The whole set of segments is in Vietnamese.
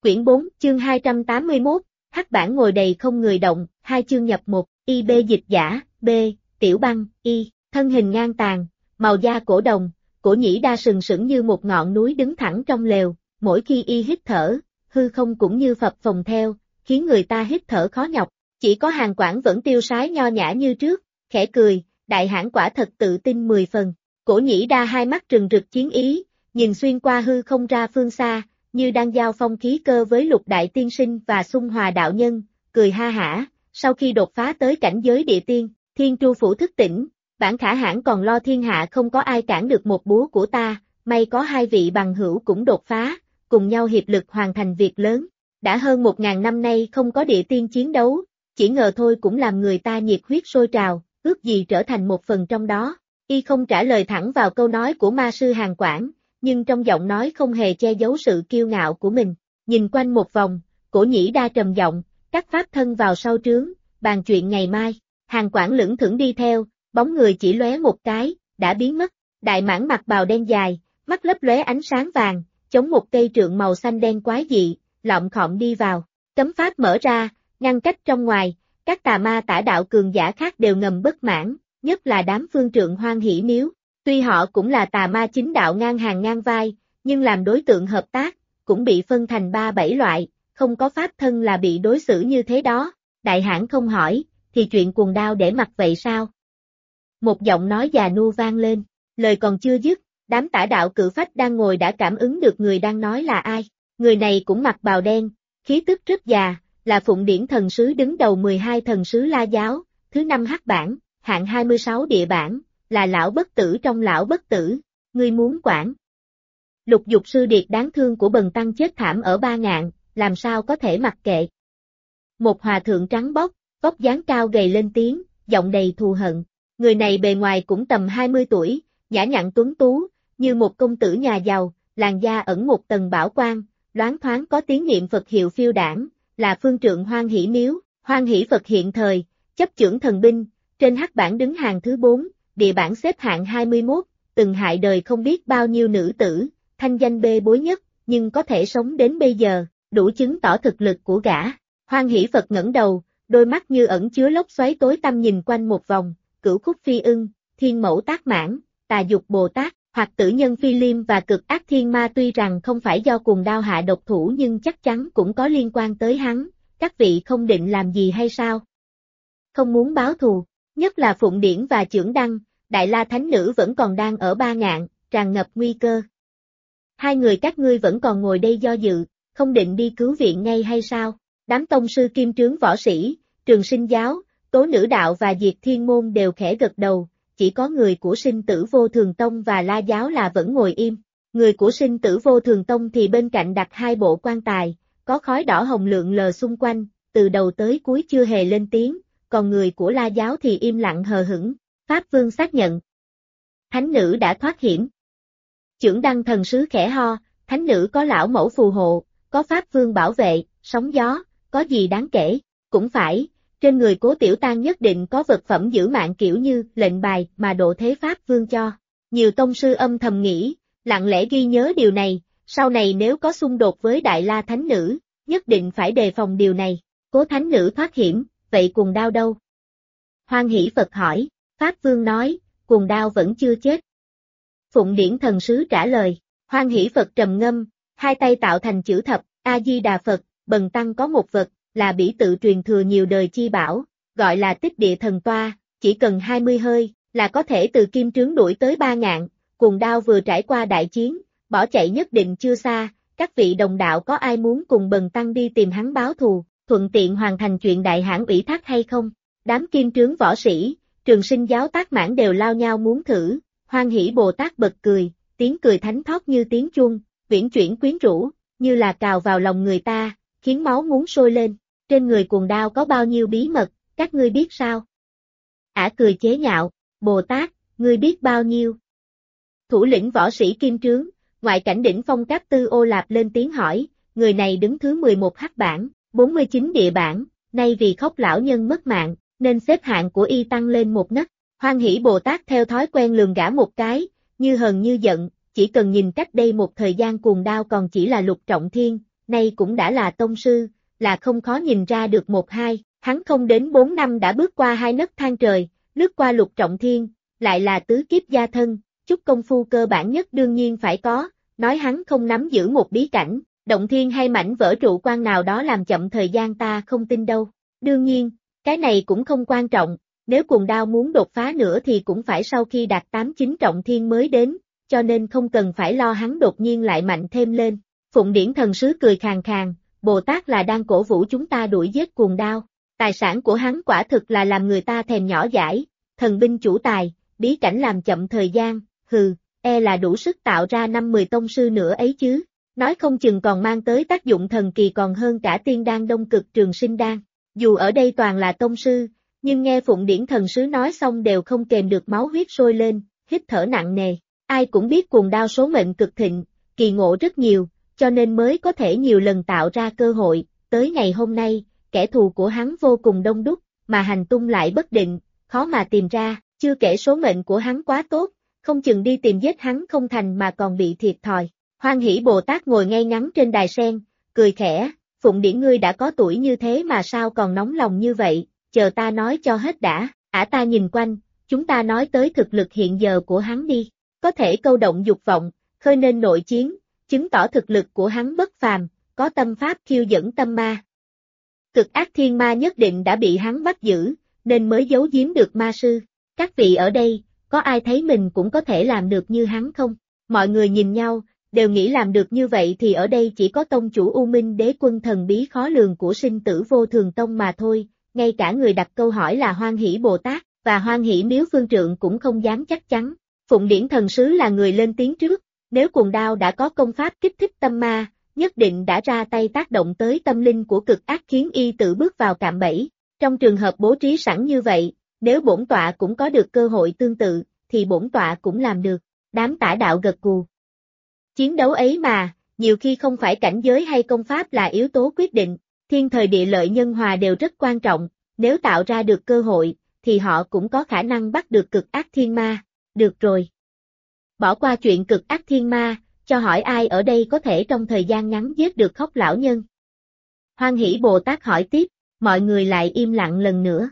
Quyển 4, chương 281, hắc bản ngồi đầy không người động, hai chương nhập một, IB dịch giả, B, Tiểu Băng, Y, thân hình ngang tàn, màu da cổ đồng, cổ nhĩ đa sừng sững như một ngọn núi đứng thẳng trong lều, mỗi khi Y hít thở, hư không cũng như phập phồng theo, khiến người ta hít thở khó nhọc, chỉ có Hàn Quảng vẫn tiêu sái nho nhã như trước, khẽ cười, đại hãn quả thật tự tin 10 phần, cổ nhĩ đa hai mắt trừng rực chiến ý, nhìn xuyên qua hư không ra phương xa, như đang giao phong khí cơ với Lục Đại Tiên Sinh và Xung Hòa Đạo Nhân, cười ha hả, sau khi đột phá tới cảnh giới địa tiên, Thiên Tru Phủ thức tỉnh, bản khả hãn còn lo thiên hạ không có ai cản được một búa của ta, may có hai vị bằng hữu cũng đột phá, cùng nhau hiệp lực hoàn thành việc lớn, đã hơn 1000 năm nay không có địa tiên chiến đấu, chỉ ngờ thôi cũng làm người ta nhiệt huyết sôi trào, ước gì trở thành một phần trong đó, Y không trả lời thẳng vào câu nói của ma sư Hàn Quảng, nhưng trong giọng nói không hề che giấu sự kiêu ngạo của mình, nhìn quanh một vòng, cổ nhĩ đa trầm giọng, các pháp thân vào sau trướng, bàn chuyện ngày mai, Hàn Quảng lững thững đi theo, bóng người chỉ lóe một cái, đã biến mất, đại mãng mặc bào đen dài, mắt lấp lóe ánh sáng vàng, chống một cây trượng màu xanh đen quái dị, lọm khọm đi vào, cấm pháp mở ra, ngăn cách trong ngoài, các tà ma tả đạo cường giả khác đều ngầm bất mãn, nhất là đám phương trượng Hoan Hỷ Miếu. Tuy họ cũng là tà ma chính đạo ngang hàng ngang vai, nhưng làm đối tượng hợp tác, cũng bị phân thành 3-7 loại, không có pháp thân là bị đối xử như thế đó. Đại hãn không hỏi, thì chuyện cuồng đao để mặc vậy sao? Một giọng nói già nua vang lên, lời còn chưa dứt, đám tả đạo cự phách đang ngồi đã cảm ứng được người đang nói là ai. Người này cũng mặc bào đen, khí tức rất già, là Phụng Điển thần sứ đứng đầu 12 thần sứ La Giáo, thứ 5 hắc bản, hạng 26 địa bản. Là lão bất tử trong lão bất tử, ngươi muốn quản. Lục dục sư điệt đáng thương của bần tăng chết thảm ở Ba Ngạn, làm sao có thể mặc kệ. Một hòa thượng trắng bóc, vóc dáng cao gầy lên tiếng, giọng đầy thù hận. Người này bề ngoài cũng tầm 20 tuổi, nhã nhặn tuấn tú, như một công tử nhà giàu, làn da ẩn một tầng bảo quang, loáng thoáng có tiếng niệm Phật hiệu phiêu đảng, là phương trượng Hoan Hỷ Miếu, Hoan Hỷ Phật hiện thời, chấp chưởng thần binh, trên hắc bản đứng hàng thứ 4. Địa bản xếp hạng 21, từng hại đời không biết bao nhiêu nữ tử, thanh danh bê bối nhất, nhưng có thể sống đến bây giờ, đủ chứng tỏ thực lực của gã. Hoan Hỷ Phật ngẩng đầu, đôi mắt như ẩn chứa lốc xoáy tối tăm nhìn quanh một vòng, Cửu Khúc Phi Ưng, Thiên Mẫu Tác Mãn, Tà Dục Bồ Tát, hoặc Tử Nhân Phi Liêm và Cực Ác Thiên Ma tuy rằng không phải do cuồng đao hạ độc thủ nhưng chắc chắn cũng có liên quan tới hắn, các vị không định làm gì hay sao? Không muốn báo thù, nhất là Phụng Điển và Chưởng Đăng. Đại La Thánh Nữ vẫn còn đang ở Ba Ngạn, tràn ngập nguy cơ. Hai người các ngươi vẫn còn ngồi đây do dự, không định đi cứu viện ngay hay sao? Đám tông sư kim trướng võ sĩ, Trường Sinh Giáo, Tố Nữ Đạo và Diệt Thiên Môn đều khẽ gật đầu, chỉ có người của Sinh Tử Vô Thường Tông và La Giáo là vẫn ngồi im. Người của Sinh Tử Vô Thường Tông thì bên cạnh đặt hai bộ quan tài, có khói đỏ hồng lượn lờ xung quanh, từ đầu tới cuối chưa hề lên tiếng, còn người của La Giáo thì im lặng hờ hững. Pháp Vương xác nhận. Thánh nữ đã thoát hiểm. Chưởng Đăng thần sứ khẽ ho, thánh nữ có lão mẫu phù hộ, có Pháp Vương bảo vệ, sóng gió, có gì đáng kể, cũng phải, trên người Cố Tiểu Tang nhất định có vật phẩm giữ mạng kiểu như lệnh bài mà Độ Thế Pháp Vương cho. Nhiều tông sư âm thầm nghĩ, lặng lẽ ghi nhớ điều này, sau này nếu có xung đột với Đại La Thánh Nữ, nhất định phải đề phòng điều này. Cố thánh nữ thoát hiểm, vậy cuồng đao đâu? Hoan Hỷ Phật hỏi. Pháp Vương nói, cuồng đao vẫn chưa chết. Phụng Điển thần sứ trả lời, Hoan Hỷ Phật trầm ngâm, hai tay tạo thành chữ thập, A-di-đà Phật, bần tăng có một vật, là bỉ tự truyền thừa nhiều đời chi bảo, gọi là Tích Địa Thần Toa, chỉ cần 20 hơi, là có thể từ kim trướng đuổi tới Ba Ngạn, cuồng đao vừa trải qua đại chiến, bỏ chạy nhất định chưa xa, các vị đồng đạo có ai muốn cùng bần tăng đi tìm hắn báo thù, thuận tiện hoàn thành chuyện đại hãn ủy thác hay không? Đám kim trướng võ sĩ, Trường Sinh Giáo Tác Mãn đều lao nhau muốn thử, Hoan Hỷ Bồ Tát bật cười, tiếng cười thánh thót như tiếng chuông, uyển chuyển quyến rũ, như là cào vào lòng người ta, khiến máu muốn sôi lên, trên người cuồng đao có bao nhiêu bí mật, các ngươi biết sao? Ả cười chế nhạo, Bồ Tát, ngươi biết bao nhiêu? Thủ lĩnh võ sĩ kim trướng, ngoại cảnh đỉnh phong Cáp Tư Ô Lạp lên tiếng hỏi, người này đứng thứ 11 hắc bản, 49 địa bản, nay vì khóc lão nhân mất mạng, nên xếp hạng của y tăng lên một nấc. Hoan Hỷ Bồ Tát theo thói quen lườm gã một cái, như hờn như giận, chỉ cần nhìn cách đây một thời gian cuồng đao còn chỉ là lục trọng thiên, nay cũng đã là tông sư, là không khó nhìn ra được một hai, hắn không đến 4 năm đã bước qua 2 nấc thang trời, lướt qua lục trọng thiên, lại là tứ kiếp gia thân, chút công phu cơ bản nhất đương nhiên phải có, nói hắn không nắm giữ một bí cảnh, động thiên hay mảnh vỡ trụ quan nào đó làm chậm thời gian ta không tin đâu. Đương nhiên, cái này cũng không quan trọng, nếu cuồng đao muốn đột phá nữa thì cũng phải sau khi đạt 8-9 trọng thiên mới đến, cho nên không cần phải lo hắn đột nhiên lại mạnh thêm lên. Phụng Điển Thần Sứ cười khàn khàn, Bồ Tát là đang cổ vũ chúng ta đuổi giết cuồng đao. Tài sản của hắn quả thực là làm người ta thèm nhỏ dãi, thần binh chủ tài, bí cảnh làm chậm thời gian, hừ, là đủ sức tạo ra 5-10 tông sư nữa ấy chứ. Nói không chừng còn mang tới tác dụng thần kỳ còn hơn cả tiên đan đông cực trường sinh đan. Dù ở đây toàn là tông sư, nhưng nghe Phụng Điển Thần Sứ nói xong đều không kềm được máu huyết sôi lên, hít thở nặng nề. Ai cũng biết cuồng đao số mệnh cực thịnh, kỳ ngộ rất nhiều, cho nên mới có thể nhiều lần tạo ra cơ hội, tới ngày hôm nay, kẻ thù của hắn vô cùng đông đúc, mà hành tung lại bất định, khó mà tìm ra, chưa kể số mệnh của hắn quá tốt, không chừng đi tìm giết hắn không thành mà còn bị thiệt thòi. Hoan Hỷ Bồ Tát ngồi ngay ngắn trên đài sen, cười khẽ, Phụng Điển ngươi đã có tuổi như thế mà sao còn nóng lòng như vậy, chờ ta nói cho hết đã, ta nhìn quanh, chúng ta nói tới thực lực hiện giờ của hắn đi, có thể câu động dục vọng, khơi nên nội chiến, chứng tỏ thực lực của hắn bất phàm, có tâm pháp khiêu dẫn tâm ma. Cực ác thiên ma nhất định đã bị hắn bắt giữ, nên mới giấu giếm được ma sư. Các vị ở đây, có ai thấy mình cũng có thể làm được như hắn không? Mọi người nhìn nhau, đều nghĩ làm được như vậy thì ở đây chỉ có tông chủ U Minh Đế Quân thần bí khó lường của Sinh Tử Vô Thường Tông mà thôi, ngay cả người đặt câu hỏi là Hoan Hỷ Bồ Tát, và Hoan Hỷ Miếu Phương Trượng cũng không dám chắc chắn. Phụng Điển Thần Sứ là người lên tiếng trước, nếu cuồng đao đã có công pháp kích thích tâm ma, nhất định đã ra tay tác động tới tâm linh của cực ác khiến y tự bước vào cạm bẫy. Trong trường hợp bố trí sẵn như vậy, nếu bổn tọa cũng có được cơ hội tương tự, thì bổn tọa cũng làm được. Đám tả đạo gật gù. Chiến đấu ấy mà, nhiều khi không phải cảnh giới hay công pháp là yếu tố quyết định, thiên thời địa lợi nhân hòa đều rất quan trọng, nếu tạo ra được cơ hội, thì họ cũng có khả năng bắt được cực ác thiên ma. Được rồi. Bỏ qua chuyện cực ác thiên ma, cho hỏi ai ở đây có thể trong thời gian ngắn giết được Khóc lão nhân. Hoan Hỷ Bồ Tát hỏi tiếp, mọi người lại im lặng lần nữa.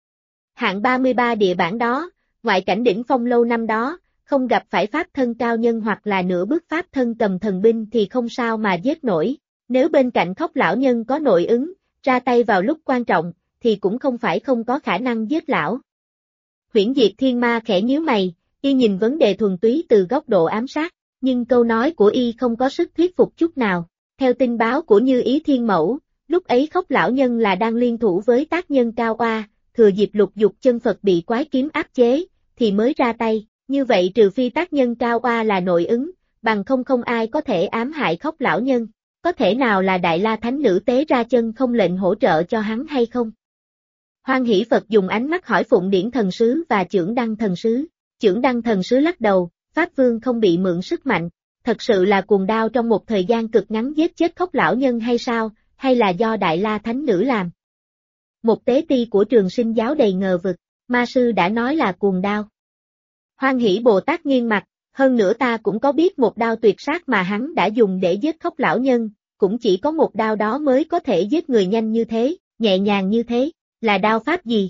Hạng 33 địa bản đó, ngoại cảnh đỉnh phong lâu năm đó, không gặp phải pháp thân cao nhân hoặc là nửa bước pháp thân cầm thần binh thì không sao mà giết nổi. Nếu bên cạnh Khóc lão nhân có nội ứng, ra tay vào lúc quan trọng, thì cũng không phải không có khả năng giết lão. Huyễn Diệt Thiên Ma khẽ nhíu mày, y nhìn vấn đề thuần túy từ góc độ ám sát, nhưng câu nói của y không có sức thuyết phục chút nào. Theo tin báo của Như Ý Thiên Mẫu, lúc ấy Khóc lão nhân là đang liên thủ với tác nhân Cao Oa, thừa dịp Lục Dục Chân Phật bị quái kiếm áp chế, thì mới ra tay, như vậy trừ phi tác nhân Cao Oa là nội ứng, bằng không ai có thể ám hại Khóc lão nhân, có thể nào là Đại La Thánh Nữ tế ra chân không lệnh hỗ trợ cho hắn hay không? Hoan Hỷ Phật dùng ánh mắt hỏi Phụng Điển Thần Sứ và Chưởng Đăng Thần Sứ. Chưởng Đăng Thần Sứ lắc đầu, Pháp Vương không bị mượn sức mạnh, thật sự là cuồng đao trong một thời gian cực ngắn giết chết Khóc lão nhân hay sao, hay là do Đại La Thánh Nữ làm? Một tế ti của Trường Sinh giáo đầy ngờ vực, ma sư đã nói là cuồng đao. Hoan Hỷ Bồ Tát nghiêng mặt, hơn nữa ta cũng có biết một đao tuyệt sát mà hắn đã dùng để giết Khóc lão nhân, cũng chỉ có một đao đó mới có thể giết người nhanh như thế, nhẹ nhàng như thế, là đao pháp gì?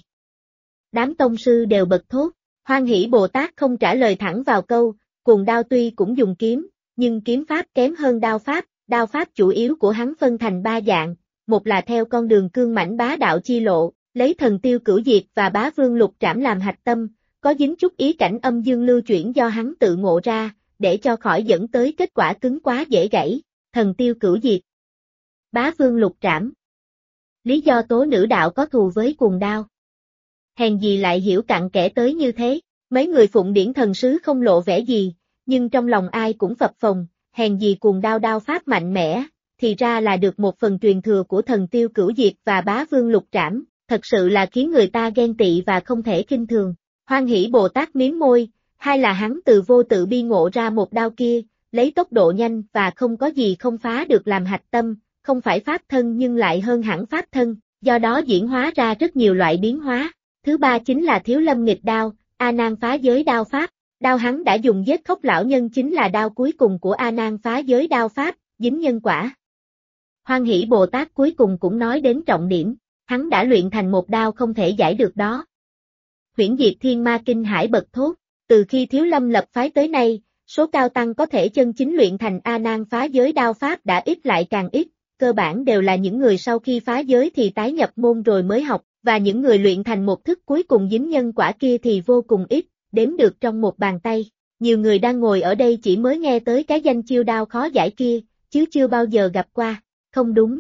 Đám tông sư đều bật thốt. Hoan Hỷ Bồ Tát không trả lời thẳng vào câu, cuồng đao tuy cũng dùng kiếm, nhưng kiếm pháp kém hơn đao pháp chủ yếu của hắn phân thành 3 dạng, một là theo con đường cương mãnh bá đạo chi lộ, lấy Thần Tiêu Cửu Diệt và Bá Vương Lục Trảm làm hạch tâm, có dính chút ý cảnh âm dương lưu chuyển do hắn tự ngộ ra, để cho khỏi dẫn tới kết quả cứng quá dễ gãy, Thần Tiêu Cửu Diệt, Bá Vương Lục Trảm. Lý do tố nữ đạo có thù với cuồng đao. Hèn gì lại hiểu cặn kẽ tới như thế, mấy người Phụng Điển Thần Sứ không lộ vẻ gì, nhưng trong lòng ai cũng phập phồng, hèn gì cuồng đao pháp mạnh mẽ, thì ra là được một phần truyền thừa của Thần Tiêu Cửu Diệt và Bá Vương Lục Trảm, thật sự là khiến người ta ghen tị và không thể khinh thường. Hoan Hỷ Bồ Tát mím môi, hay là hắn từ vô tự bi ngộ ra một đao kia, lấy tốc độ nhanh và không có gì không phá được làm hạch tâm, không phải pháp thân nhưng lại hơn hẳn pháp thân, do đó diễn hóa ra rất nhiều loại biến hóa. Thứ ba chính là Thiếu Lâm Nghịch Đao, A Nan phá giới đao pháp, đao hắn đã dùng giết Khóc lão nhân chính là đao cuối cùng của A Nan phá giới đao pháp, dính nhân quả. Hoan Hỷ Bồ Tát cuối cùng cũng nói đến trọng điểm, hắn đã luyện thành một đao không thể giải được đó. Huyễn Diệt Thiên Ma kinh hãi bật thốt, từ khi Thiếu Lâm lập phái tới nay, số cao tăng có thể chân chính luyện thành A Nan phá giới đao pháp đã ít lại càng ít, cơ bản đều là những người sau khi phá giới thì tái nhập môn rồi mới học, và những người luyện thành một thức cuối cùng dính nhân quả kia thì vô cùng ít, đếm được trong một bàn tay. Nhiều người đang ngồi ở đây chỉ mới nghe tới cái danh chiêu đao khó giải kia, chứ chưa bao giờ gặp qua. Không đúng.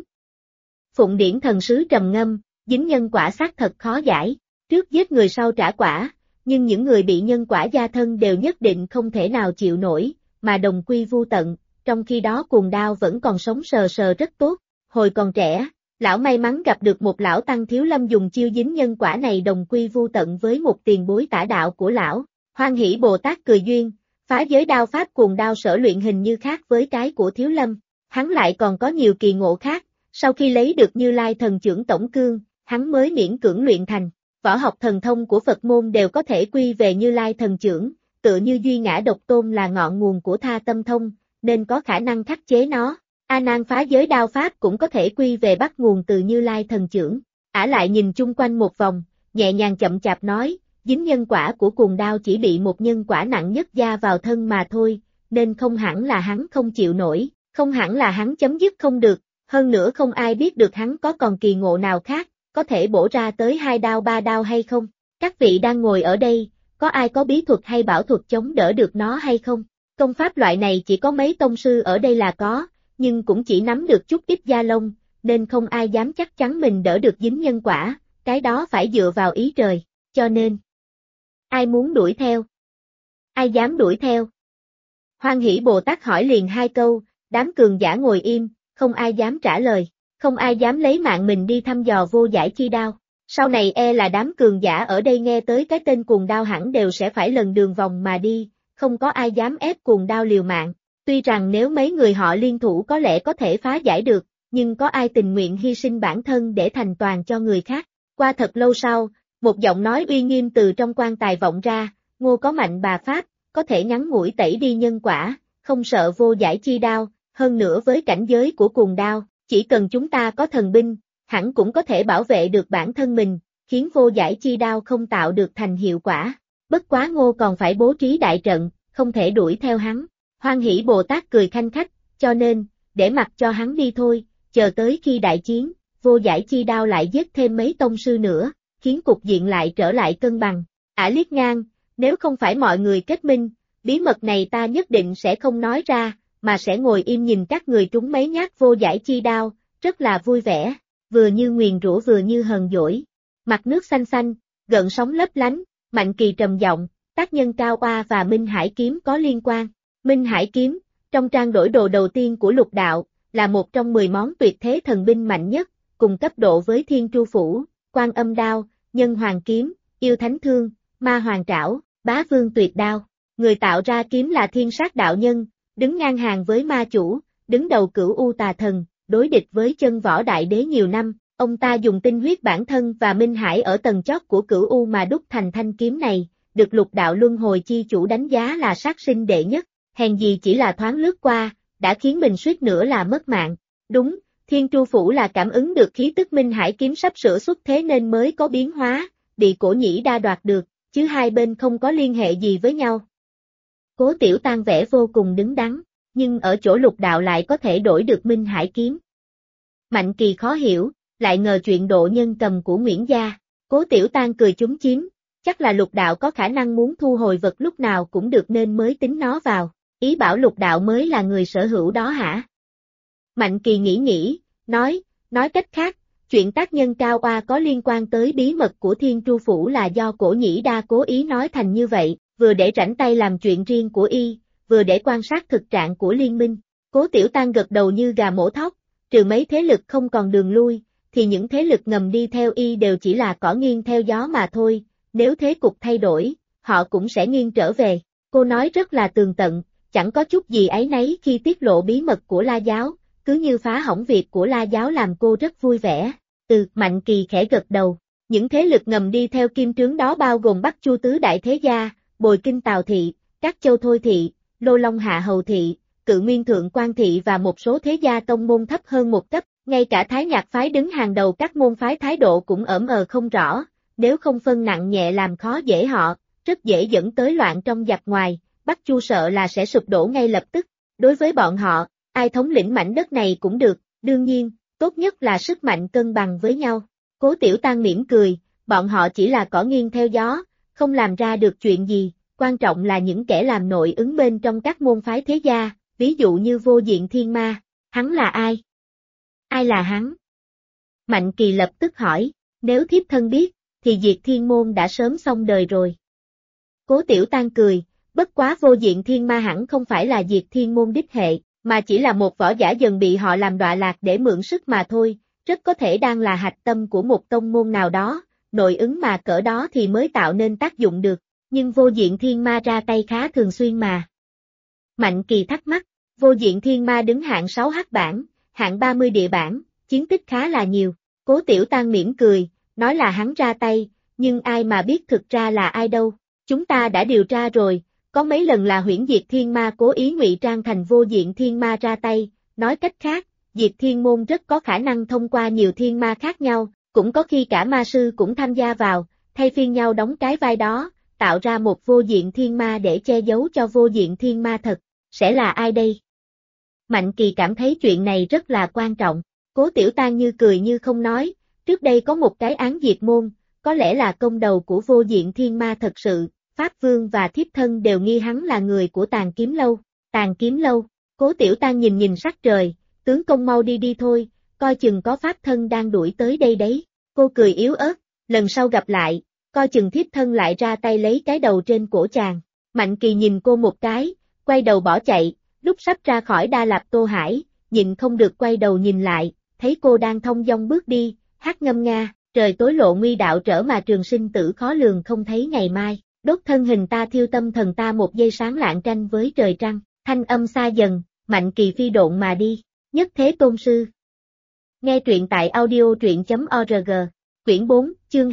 Phụng Điển Thần Sứ trầm ngâm, dính nhân quả xác thật khó giải, trước giết người sau trả quả, nhưng những người bị nhân quả gia thân đều nhất định không thể nào chịu nổi, mà đồng quy vu tận, trong khi đó Cuồng Đao vẫn còn sống sờ sờ rất tốt. Hồi còn trẻ, lão may mắn gặp được một lão tăng Thiếu Lâm dùng chiêu dính nhân quả này đồng quy vu tận với một tiền bối tả đạo của lão. Hoan Hỷ Bồ Tát cười duyên, phá giới đao pháp Cuồng Đao sở luyện hình như khác với cái của Thiếu Lâm, hắn lại còn có nhiều kỳ ngộ khác, sau khi lấy được Như Lai Thần Chưởng tổng cương, hắn mới miễn cưỡng luyện thành. Võ học thần thông của Phật môn đều có thể quy về Như Lai Thần Chưởng, tựa như Duy Ngã Độc Tôn là ngọn nguồn của Tha Tâm Thông, nên có khả năng khắc chế nó. A Nan phá giới đao pháp cũng có thể quy về bắt nguồn từ Như Lai Thần Chưởng. Ả lại nhìn chung quanh một vòng, nhẹ nhàng chậm chạp nói, dính nhân quả của Cuồng Đao chỉ bị một nhân quả nặng nhất gia vào thân mà thôi, nên không hẳn là hắn không chịu nổi, không hẳn là hắn chấm dứt không được, hơn nữa không ai biết được hắn có còn kỳ ngộ nào khác, có thể bổ ra tới 2 đao 3 đao hay không. Các vị đang ngồi ở đây, có ai có bí thuật hay bảo thuật chống đỡ được nó hay không? Công pháp loại này chỉ có mấy tông sư ở đây là có, nhưng cũng chỉ nắm được chút ít da lông, nên không ai dám chắc chắn mình đỡ được dính nhân quả, cái đó phải dựa vào ý trời, cho nên ai muốn đuổi theo? Ai dám đuổi theo? Hoan Hỷ Bồ Tát hỏi liền 2 câu, đám cường giả ngồi im, không ai dám trả lời, không ai dám lấy mạng mình đi thăm dò vô giải chi đao. Sau này e là đám cường giả ở đây nghe tới cái tên Cuồng Đao hẳn đều sẽ phải lần đường vòng mà đi, không có ai dám ép Cuồng Đao liều mạng. Tuy rằng nếu mấy người họ liên thủ có lẽ có thể phá giải được, nhưng có ai tình nguyện hy sinh bản thân để thành toàn cho người khác. Qua thật lâu sau, một giọng nói uy nghiêm từ trong quan tài vọng ra, Ngô có mạnh bà pháp, có thể ngắn ngủi tẩy đi nhân quả, không sợ vô giải chi đao, hơn nữa với cảnh giới của Cuồng Đao, chỉ cần chúng ta có thần binh, hẳn cũng có thể bảo vệ được bản thân mình, khiến vô giải chi đao không tạo được thành hiệu quả. Bất quá Ngô còn phải bố trí đại trận, không thể đuổi theo hắn. Hoan Hỷ Bồ Tát cười khanh khách, cho nên, để mặc cho hắn đi thôi, chờ tới khi đại chiến, vô giải chi đao lại giết thêm mấy tông sư nữa, khiến cục diện lại trở lại cân bằng. Ả liếc ngang, nếu không phải mọi người kết minh, bí mật này ta nhất định sẽ không nói ra, mà sẽ ngồi im nhìn các người trúng mấy nhát vô giải chi đao, rất là vui vẻ, vừa như nguyền rủa vừa như hờn dỗi. Mặt nước xanh xanh, gợn sóng lấp lánh, Mạnh Kỳ trầm giọng, tác nhân Cao Oa và Minh Hải Kiếm có liên quan. Minh Hải Kiếm, trong trang đổi đồ đầu tiên của lục đạo, là một trong 10 món tuyệt thế thần binh mạnh nhất, cùng cấp độ với Thiên Tru Phủ, Quan Âm Đao, Nhân Hoàng Kiếm, Yêu Thánh Thương, Ma Hoàng Trảo, Bá Vương Tuyệt Đao. Người tạo ra kiếm là Thiên Sát Đạo Nhân, đứng ngang hàng với ma chủ, đứng đầu Cửu U Tà Thần, đối địch với Chân Võ Đại Đế nhiều năm. Ông ta dùng tinh huyết bản thân và Minh Hải ở tầng chót của Cửu U mà đúc thành thanh kiếm này, được lục đạo luân hồi chi chủ đánh giá là sát sinh đệ nhất. Hèn gì chỉ là thoáng lướt qua, đã khiến mình suýt nữa là mất mạng. Đúng, Thiên Tru Phủ là cảm ứng được khí tức Minh Hải kiếm sắp sửa xuất thế nên mới có biến hóa, bị Cổ Nhĩ Đa đoạt được, chứ hai bên không có liên hệ gì với nhau. Cố Tiểu Tan vẽ vô cùng đứng đắn, nhưng ở chỗ lục đạo lại có thể đổi được Minh Hải kiếm. Mạnh Kỳ khó hiểu, lại ngờ chuyện độ nhân cầm của Nguyễn gia. Cố Tiểu Tan cười chúm chím, chắc là lục đạo có khả năng muốn thu hồi vật lúc nào cũng được nên mới tính nó vào. Ý bảo lục đạo mới là người sở hữu đó hả? Mạnh Kỳ nghĩ, nói cách khác, chuyện tác nhân Cao Oa có liên quan tới bí mật của Thiên Tru Phủ là do Cổ Nhĩ Đa cố ý nói thành như vậy, vừa để rảnh tay làm chuyện riêng của y, vừa để quan sát thực trạng của liên minh. Cố Tiểu Tan gật đầu như gà mổ thóc, trừ mấy thế lực không còn đường lui, thì những thế lực ngầm đi theo y đều chỉ là cỏ nghiêng theo gió mà thôi, nếu thế cục thay đổi, họ cũng sẽ nghiêng trở về. Cô nói rất là tường tận, chẳng có chút gì áy náy khi tiết lộ bí mật của La Giáo, cứ như phá hỏng việc của La Giáo làm cô rất vui vẻ. Mạnh Kỳ khẽ gật đầu. Những thế lực ngầm đi theo kim trướng đó bao gồm Bắc Chu Tứ Đại Thế Gia, Bồi Kinh Tào Thị, Các Châu Thôi Thị, Lô Long Hạ Hầu Thị, Cự Nguyên Thượng Quan Thị và một số thế gia tông môn thấp hơn một cấp. Ngay cả Thái Nhạc phái đứng hàng đầu các môn phái thái độ cũng ởm không rõ, nếu không phân nặng nhẹ làm khó dễ họ, rất dễ dẫn tới loạn trong giặc ngoài, Bắc Chu sợ là sẽ sụp đổ ngay lập tức. Đối với bọn họ, ai thống lĩnh mảnh đất này cũng được, đương nhiên, tốt nhất là sức mạnh cân bằng với nhau. Cố Tiểu Tăng mỉm cười, bọn họ chỉ là cỏ nghiêng theo gió, không làm ra được chuyện gì, quan trọng là những kẻ làm nội ứng bên trong các môn phái thế gia, ví dụ như Vô Diện Thiên Ma. Hắn là ai? Ai là hắn? Mạnh Kỳ lập tức hỏi, nếu thiếp thân biết, thì Diệt Thiên Môn đã sớm xong đời rồi. Cố Tiểu Tăng cười, bất quá Vô Diện Thiên Ma hẳn không phải là Diệt Thiên Môn đích hệ, mà chỉ là một võ giả dần bị họ làm đọa lạc để mượn sức mà thôi, rất có thể đang là hạch tâm của một tông môn nào đó, nội ứng mà cỡ đó thì mới tạo nên tác dụng được, nhưng Vô Diện Thiên Ma ra tay khá thường xuyên mà. Mạnh Kỳ thắc mắc, Vô Diện Thiên Ma đứng hạng 6 hắc bảng, hạng 30 địa bảng, chiến tích khá là nhiều. Cố Tiểu Tăng mỉm cười, nói là hắn ra tay, nhưng ai mà biết thực ra là ai đâu. Chúng ta đã điều tra rồi, có mấy lần là Huyễn Diệt Thiên Ma cố ý ngụy trang thành Vô Diện Thiên Ma ra tay, nói cách khác, Diệt Thiên Môn rất có khả năng thông qua nhiều thiên ma khác nhau, cũng có khi cả ma sư cũng tham gia vào, thay phiên nhau đóng cái vai đó, tạo ra một Vô Diện Thiên Ma để che giấu cho Vô Diện Thiên Ma thật. Sẽ là ai đây? Mạnh Kỳ cảm thấy chuyện này rất là quan trọng. Cố Tiểu Tăng như cười như không nói, trước đây có một cái án diệt môn, có lẽ là công đầu của Vô Diện Thiên Ma thật sự, Pháp Vương và thiếp thân đều nghi hắn là người của Tàn Kiếm Lâu. Tàn Kiếm Lâu, Cố Tiểu Tăng nhìn sắc trời, tướng công mau đi thôi, coi chừng có Pháp thân đang đuổi tới đây đấy. Cô cười yếu ớt, lần sau gặp lại, coi chừng thiếp thân lại ra tay lấy cái đầu trên cổ chàng. Mạnh Kỳ nhìn cô một cái, quay đầu bỏ chạy, lúc sắp ra khỏi Đa Lạp Tô Hải, nhịn không được quay đầu nhìn lại, thấy cô đang thong dong bước đi, hát ngâm nga, trời tối lộ nguy đạo trở mà trường sinh tử khó lường không thấy ngày mai, đốt thân hình ta thiêu tâm thần ta một giây sáng lạng tranh với trời trăng, thanh âm xa dần, Mạnh Kỳ phi độn mà đi, nhất thế tôn sư. Nghe truyện tại audio truyện.org, quyển 4, chương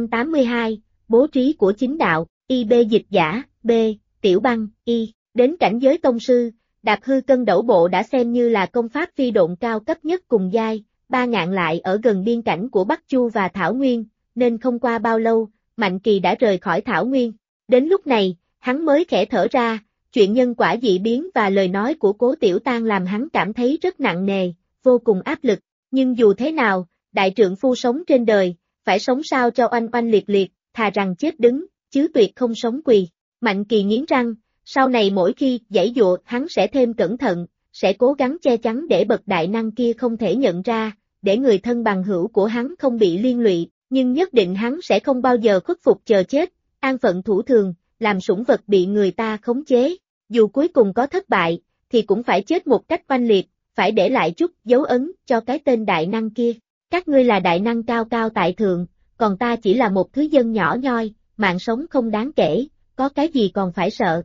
282, bố trí của chính đạo, IB dịch giả, B, Tiểu Băng, Y, đến cảnh giới tông sư, Đạp Hư Cân Đẩu Bộ đã xem như là công pháp phi độn cao cấp nhất cùng giai, Ba Ngạn lại ở gần biên cảnh của Bắc Chu và Thảo Nguyên, nên không qua bao lâu, Mạnh Kỳ đã rời khỏi Thảo Nguyên. Đến lúc này, hắn mới khẽ thở ra, chuyện nhân quả dị biến và lời nói của Cố Tiểu Tăng làm hắn cảm thấy rất nặng nề, vô cùng áp lực, nhưng dù thế nào, đại trượng phu sống trên đời, phải sống sao cho oanh oanh liệt liệt, thà rằng chết đứng, chứ tuyệt không sống quỳ. Mạnh Kỳ nghiến răng, sau này mỗi khi giãy giụa hắn sẽ thêm cẩn thận, sẽ cố gắng che chắn để bậc đại năng kia không thể nhận ra, để người thân bằng hữu của hắn không bị liên lụy, nhưng nhất định hắn sẽ không bao giờ khuất phục chờ chết, an phận thủ thường, làm sủng vật bị người ta khống chế. Dù cuối cùng có thất bại, thì cũng phải chết một cách oanh liệt, phải để lại chút dấu ấn cho cái tên đại năng kia. Các ngươi là đại năng cao cao tại thượng, còn ta chỉ là một thứ dân nhỏ nhoi, mạng sống không đáng kể, có cái gì còn phải sợ.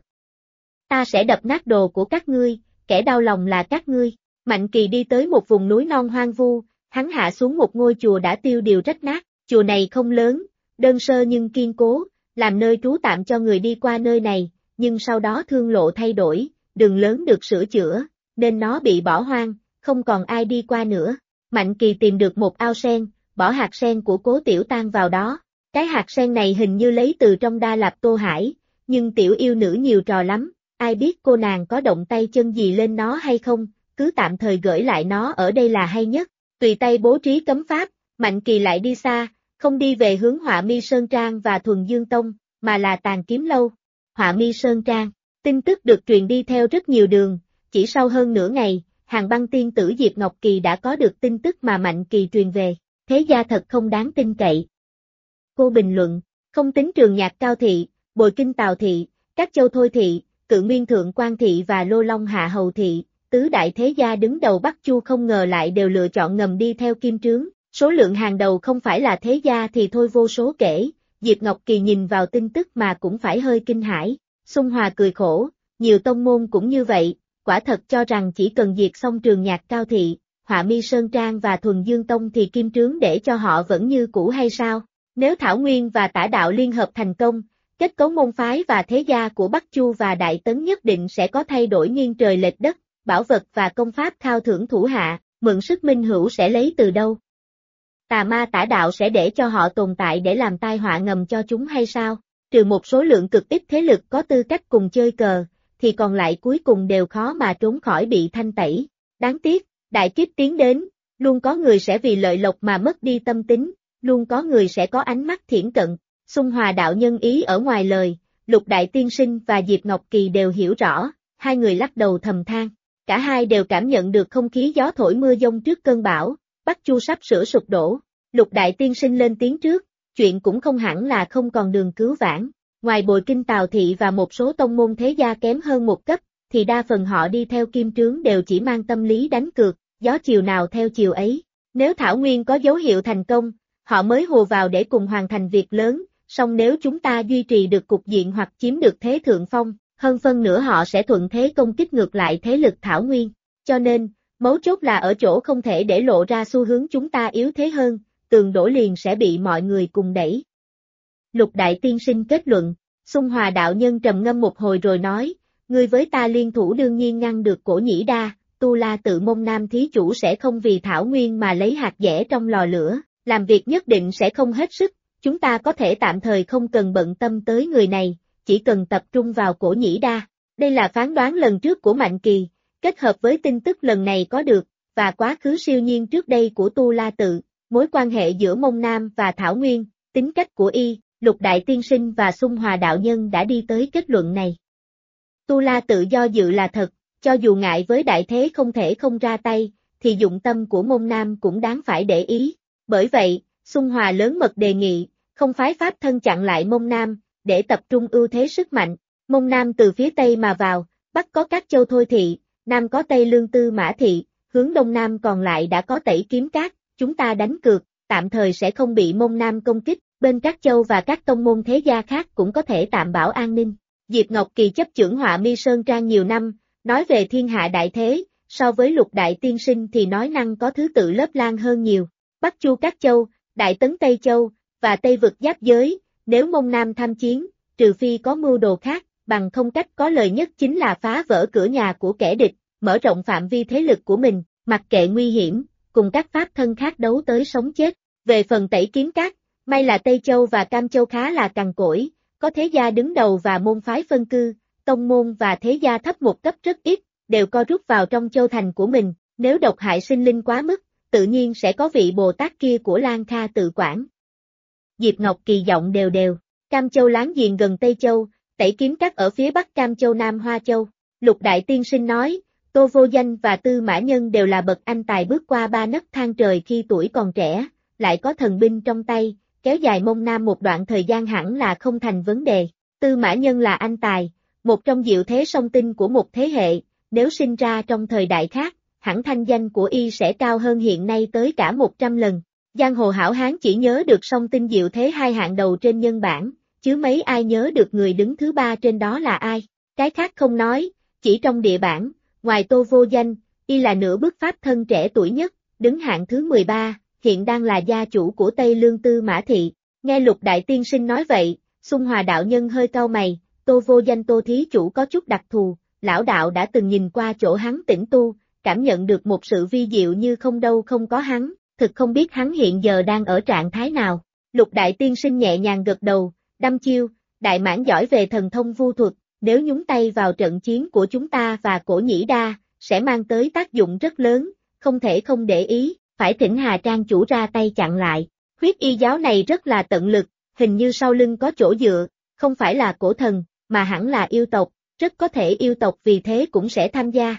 Ta sẽ đập nát đồ của các ngươi, kẻ đau lòng là các ngươi. Mạnh Kỳ đi tới một vùng núi non hoang vu, hắn hạ xuống một ngôi chùa đã tiêu điều rách nát, chùa này không lớn, đơn sơ nhưng kiên cố, làm nơi trú tạm cho người đi qua nơi này, nhưng sau đó thương lộ thay đổi, đường lớn được sửa chữa, nên nó bị bỏ hoang, không còn ai đi qua nữa. Mạnh Kỳ tìm được một ao sen, bỏ hạt sen của Cố Tiểu Tăng vào đó. Cái hạt sen này hình như lấy từ trong Đa Lạp Tô Hải, nhưng tiểu yêu nữ nhiều trò lắm, ai biết cô nàng có động tay chân gì lên nó hay không, cứ tạm thời gửi lại nó ở đây là hay nhất. Tùy tay bố trí cấm pháp, Mạnh Kỳ lại đi xa, không đi về hướng Họa Mi Sơn Trang và Thuần Dương Tông, mà là Tàn Kiếm Lâu. Họa Mi Sơn Trang, tin tức được truyền đi theo rất nhiều đường, chỉ sau hơn nửa ngày, Hàng Băng tiên tử Diệp Ngọc Kỳ đã có được tin tức mà Mạnh Kỳ truyền về, thế gia thật không đáng tin cậy. Cô bình luận, không tính Trường Nhạc Cao Thị, Bồi Kinh Tào Thị, các Châu Thôi Thị, Cự Nguyên Thượng Quan Thị và Lô Long Hạ Hầu Thị, tứ đại thế gia đứng đầu Bắc Chu không ngờ lại đều lựa chọn ngầm đi theo Kim Trướng, số lượng hàng đầu không phải là thế gia thì thôi vô số kể, Diệp Ngọc Kỳ nhìn vào tin tức mà cũng phải hơi kinh hãi. Xung Hòa cười khổ, nhiều tông môn cũng như vậy, quả thật cho rằng chỉ cần diệt xong Trường Nhạc Cao Thị, Họa Mi Sơn Trang và Thuần Dương Tông thì Kim Trướng để cho họ vẫn như cũ hay sao? Nếu Thảo Nguyên và Tả Đạo liên hợp thành công, kết cấu môn phái và thế gia của Bắc Chu và Đại Tấn nhất định sẽ có thay đổi nghiêng trời lệch đất, bảo vật và công pháp khao thưởng thủ hạ, mượn sức minh hữu sẽ lấy từ đâu? Tà ma tả đạo sẽ để cho họ tồn tại để làm tai họa ngầm cho chúng hay sao? Trừ một số lượng cực ít thế lực có tư cách cùng chơi cờ, thì còn lại cuối cùng đều khó mà trốn khỏi bị thanh tẩy. Đáng tiếc, đại kiếp tiến đến, luôn có người sẽ vì lợi lộc mà mất đi tâm tính, luôn có người sẽ có ánh mắt thiển cận. Xung Hòa đạo nhân ý ở ngoài lời, Lục Đại Tiên Sinh và Diệp Ngọc Kỳ đều hiểu rõ, hai người lắc đầu thầm than. Cả hai đều cảm nhận được không khí gió thổi mưa giông trước cơn bão, Bắc Chu sắp sửa sụp đổ. Lục Đại Tiên Sinh lên tiếng trước, chuyện cũng không hẳn là không còn đường cứu vãn. Ngoài Bồi Kinh Tào Thị và một số tông môn thế gia kém hơn một cấp, thì đa phần họ đi theo Kim Trướng đều chỉ mang tâm lý đánh cược, gió chiều nào theo chiều ấy. Nếu Thảo Nguyên có dấu hiệu thành công, họ mới hùa vào để cùng hoàn thành việc lớn, song nếu chúng ta duy trì được cục diện hoặc chiếm được thế thượng phong, hơn phân nữa họ sẽ thuận thế công kích ngược lại thế lực Thảo Nguyên. Cho nên, mấu chốt là ở chỗ không thể để lộ ra xu hướng chúng ta yếu thế hơn, tường đổ liền sẽ bị mọi người cùng đẩy. Lục Đại Tiên Sinh kết luận, Xung Hòa đạo nhân trầm ngâm một hồi rồi nói, ngươi với ta liên thủ đương nhiên ngăn được Cổ Nhĩ Đa, Tu La Tự Mông Nam thí chủ sẽ không vì Thảo Nguyên mà lấy hạt dẻ trong lò lửa, làm việc nhất định sẽ không hết sức, chúng ta có thể tạm thời không cần bận tâm tới người này, chỉ cần tập trung vào Cổ Nhĩ Đa. Đây là phán đoán lần trước của Mạnh Kỳ, kết hợp với tin tức lần này có được, và quá khứ siêu nhiên trước đây của Tu La Tự, mối quan hệ giữa Mông Nam và Thảo Nguyên, tính cách của y, Lục Đại Tiên Sinh và Xung Hòa đạo nhân đã đi tới kết luận này. Tu La Tự do dự là thật, cho dù ngại với đại thế không thể không ra tay, thì dụng tâm của Mông Nam cũng đáng phải để ý. Bởi vậy, Xung Hòa lớn mật đề nghị, không phái pháp thân chặn lại Mông Nam, để tập trung ưu thế sức mạnh. Mông Nam từ phía Tây mà vào, Bắc có các châu Thôi Thị, Nam có Tây Lương Tư Mã Thị, hướng Đông Nam còn lại đã có Tẩy Kiếm Cát, chúng ta đánh cược, tạm thời sẽ không bị Mông Nam công kích, bên các châu và các tông môn thế gia khác cũng có thể tạm bảo an ninh. Diệp Ngọc Kỳ chấp chưởng Họa Mi Sơn Trang nhiều năm, nói về thiên hạ đại thế, so với Lục Đại Tiên Sinh thì nói năng có thứ tự lớp lan hơn nhiều. Bắc Chu các châu, Đại Tấn Tây Châu, và Tây vực giáp giới, nếu Mông Nam tham chiến, trừ phi có mưu đồ khác, bằng không cách có lời nhất chính là phá vỡ cửa nhà của kẻ địch, mở rộng phạm vi thế lực của mình, mặc kệ nguy hiểm, cùng các pháp thân khác đấu tới sống chết. Về phần Tẩy Kiếm Cát, may là Tây Châu và Cam Châu khá là cằn cỗi, có thế gia đứng đầu và môn phái phân cư, tông môn và thế gia thấp một cấp rất ít, đều co rút vào trong châu thành của mình, nếu độc hại sinh linh quá mức, tự nhiên sẽ có vị Bồ Tát kia của Lan Kha tự quản. Diệp Ngọc Kỳ giọng đều đều, Cam Châu láng giềng gần Tây Châu, Tẩy Kiếm Cát ở phía Bắc Cam Châu Nam Hoa Châu. Lục Đại Tiên Sinh nói, Tô Vô Danh và Tư Mã Nhân đều là bậc anh tài bước qua ba nấc thang trời khi tuổi còn trẻ, lại có thần binh trong tay, kéo dài Mông Nam một đoạn thời gian hẳn là không thành vấn đề. Tư Mã Nhân là anh tài, một trong diệu thế song tinh của một thế hệ, nếu sinh ra trong thời đại khác, hẳn thanh danh của y sẽ cao hơn hiện nay tới cả 100 lần. Giang hồ hảo hán chỉ nhớ được song tinh diệu thế hai hạng đầu trên nhân bản, chứ mấy ai nhớ được người đứng thứ ba trên đó là ai. Cái khác không nói, chỉ trong địa bản, ngoài Tô Vô Danh, y là nửa bước pháp thân trẻ tuổi nhất, đứng hạng thứ 13, hiện đang là gia chủ của Tây Lương Tư Mã Thị. Nghe Lục Đại Tiên Sinh nói vậy, Xung Hòa đạo nhân hơi cau mày, Tô Vô Danh Tô thí chủ có chút đặc thù, lão đạo đã từng nhìn qua chỗ hắn tĩnh tu, cảm nhận được một sự vi diệu như không đâu không có hắn, thực không biết hắn hiện giờ đang ở trạng thái nào. Lục Đại Tiên Sinh nhẹ nhàng gật đầu, đăm chiêu, đại mãn giỏi về thần thông vu thuật, nếu nhúng tay vào trận chiến của chúng ta và Cổ Nhĩ Đa, sẽ mang tới tác dụng rất lớn, không thể không để ý, phải thỉnh Hà Trang chủ ra tay chặn lại. Huyết y giáo này rất là tận lực, hình như sau lưng có chỗ dựa, không phải là cổ thần, mà hẳn là yêu tộc, rất có thể yêu tộc vì thế cũng sẽ tham gia.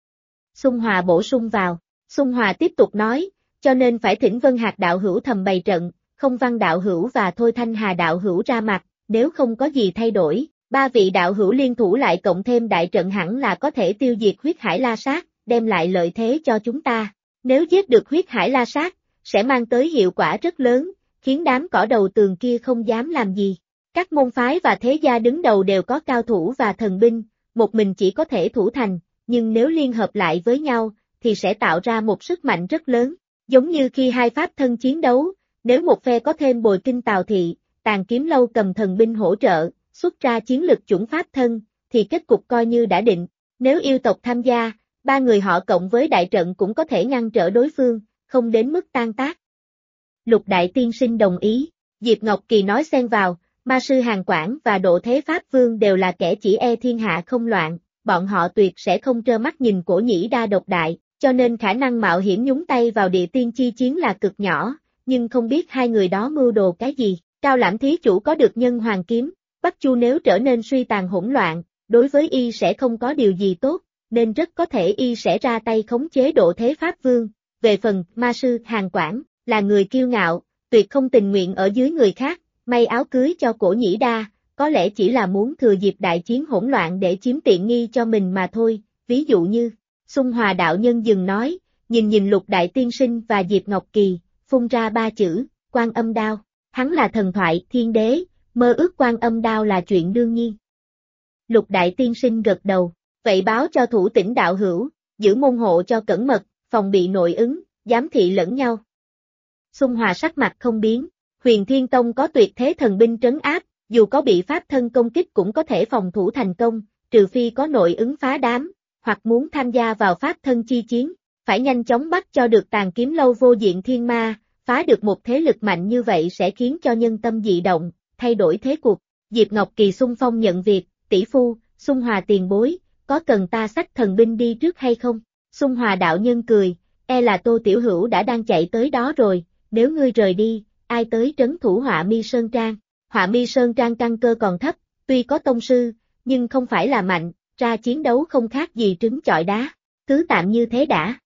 Xung Hòa bổ sung vào, Xung Hòa tiếp tục nói, cho nên phải thỉnh Vân Hạc đạo hữu thầm bày trận, Không Văn đạo hữu và Thôi Thanh Hà đạo hữu ra mặt, nếu không có gì thay đổi, ba vị đạo hữu liên thủ lại cộng thêm đại trận hẳn là có thể tiêu diệt huyết hải la sát, đem lại lợi thế cho chúng ta. Nếu giết được huyết hải la sát, sẽ mang tới hiệu quả rất lớn, khiến đám cỏ đầu tường kia không dám làm gì. Các môn phái và thế gia đứng đầu đều có cao thủ và thần binh, một mình chỉ có thể thủ thành, nhưng nếu liên hợp lại với nhau, thì sẽ tạo ra một sức mạnh rất lớn. Giống như khi hai pháp thân chiến đấu, nếu một phe có thêm Bồi Kinh Tào Thị, Tàn Kiếm Lâu cầm thần binh hỗ trợ, xuất ra chiến lực chuẩn pháp thân, thì kết cục coi như đã định. Nếu yêu tộc tham gia, Ba người họ cộng với đại trận cũng có thể ngăn trở đối phương, không đến mức tan tác. Lục đại tiên sinh đồng ý, Diệp Ngọc Kỳ nói xen vào, ma sư Hàn Quảng và Độ Thế Pháp Vương đều là kẻ chỉ e thiên hạ không loạn, bọn họ tuyệt sẽ không trơ mắt nhìn Cổ Nhĩ Đa độc đại, cho nên khả năng mạo hiểm nhúng tay vào địa tiên chi chiến là cực nhỏ, nhưng không biết hai người đó mưu đồ cái gì. Cao Lãm thí chủ có được nhân hoàng kiếm, Bắc Chu nếu trở nên suy tàn hỗn loạn, đối với y sẽ không có điều gì tốt, nên rất có thể y sẽ ra tay khống chế Độ Thế Pháp Vương. Về phần ma sư Hàn Quảng, là người kiêu ngạo, tuyệt không tình nguyện ở dưới người khác, may áo cưới cho Cổ Nhĩ Đa, có lẽ chỉ là muốn thừa dịp đại chiến hỗn loạn để chiếm tiện nghi cho mình mà thôi, ví dụ như, Xung Hòa đạo nhân dừng nói, nhìn Lục đại tiên sinh và Diệp Ngọc Kỳ, phun ra ba chữ, Quan Âm Đao, hắn là thần thoại thiên đế, mơ ước Quan Âm Đao là chuyện đương nhiên. Lục đại tiên sinh gật đầu, vậy báo cho thủ tỉnh đạo hữu, giữ môn hộ cho cẩn mật, phòng bị nội ứng, giám thị lẫn nhau. Xung Hòa sắc mặt không biến, Huyền Thiên Tông có tuyệt thế thần binh trấn áp, dù có bị pháp thân công kích cũng có thể phòng thủ thành công, trừ phi có nội ứng phá đám, hoặc muốn tham gia vào pháp thân chi chiến, phải nhanh chóng bắt cho được Tàn Kiếm Lâu vô diện thiên ma, phá được một thế lực mạnh như vậy sẽ khiến cho nhân tâm dị động, thay đổi thế cuộc. Diệp Ngọc Kỳ xung phong nhận việc, tỷ phu, Xung Hòa tiền bối, có cần ta xách thần binh đi trước hay không? Xung Hòa đạo nhân cười, e là Tô tiểu hữu đã đang chạy tới đó rồi, nếu ngươi rời đi, ai tới trấn thủ Họa Mi Sơn Trang? Họa Mi Sơn Trang căn cơ còn thấp, tuy có tông sư, nhưng không phải là mạnh, ra chiến đấu không khác gì trứng chọi đá, cứ tạm như thế đã.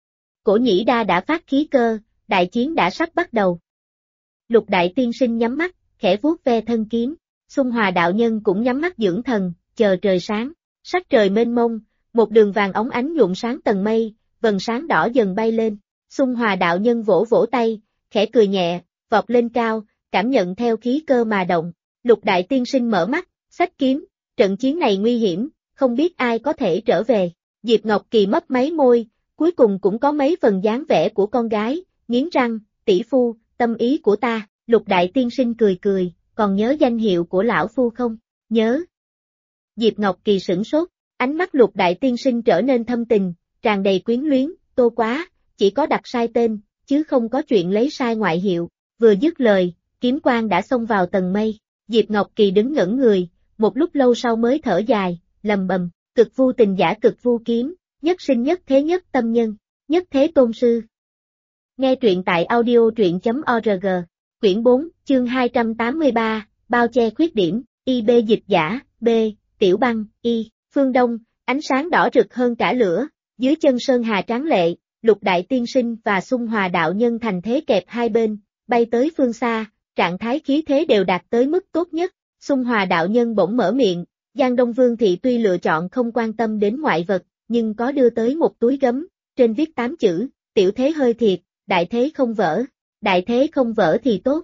Cổ Nhĩ Đa đã phát khí cơ, đại chiến đã sắp bắt đầu. Lục đại tiên sinh nhắm mắt, khẽ vuốt ve thân kiếm, Xung Hòa đạo nhân cũng nhắm mắt dưỡng thần, chờ trời sáng, sắc trời mênh mông, một đường vàng óng ánh nhuộm sáng tầng mây, vầng sáng đỏ dần bay lên, Xung Hòa đạo nhân vỗ vỗ tay, khẽ cười nhẹ, vọt lên cao, cảm nhận theo khí cơ mà động. Lục đại tiên sinh mở mắt, xách kiếm, trận chiến này nguy hiểm, không biết ai có thể trở về. Diệp Ngọc Kỳ mấp máy môi, cuối cùng cũng có mấy phần dáng vẻ của con gái, nghiến răng, tỷ phu, tâm ý của ta. Lục đại tiên sinh cười cười, còn nhớ danh hiệu của lão phu không? Nhớ. Diệp Ngọc Kỳ sửng sốt, ánh mắt lục đại tiên sinh trở nên thâm tình, tràn đầy quyến luyến, Tô quá, chỉ có đặt sai tên, chứ không có chuyện lấy sai ngoại hiệu. Vừa dứt lời, kiếm quang đã xông vào tầng mây, Diệp Ngọc Kỳ đứng ngẩn người, một lúc lâu sau mới thở dài, lầm bầm, cực vu tình giả cực vu kiếm, nhất sinh nhất thế nhất tâm nhân, nhất thế tôn sư. Nghe truyện tại audio.org, quyển 4, chương 283, bao che khuyết điểm, IB dịch giả, B, Tiểu Băng, Y, phương Đông, ánh sáng đỏ rực hơn cả lửa, dưới chân sơn hà tráng lệ, Lục đại tiên sinh và Xung Hòa đạo nhân thành thế kẹp hai bên, bay tới phương xa, trạng thái khí thế đều đạt tới mức tốt nhất. Xung Hòa đạo nhân bỗng mở miệng, Giang Đông Vương thị tuy lựa chọn không quan tâm đến ngoại vật, nhưng có đưa tới một túi gấm, trên viết 8 chữ, tiểu thế hơi thiệt, đại thế không vỡ, đại thế không vỡ thì tốt.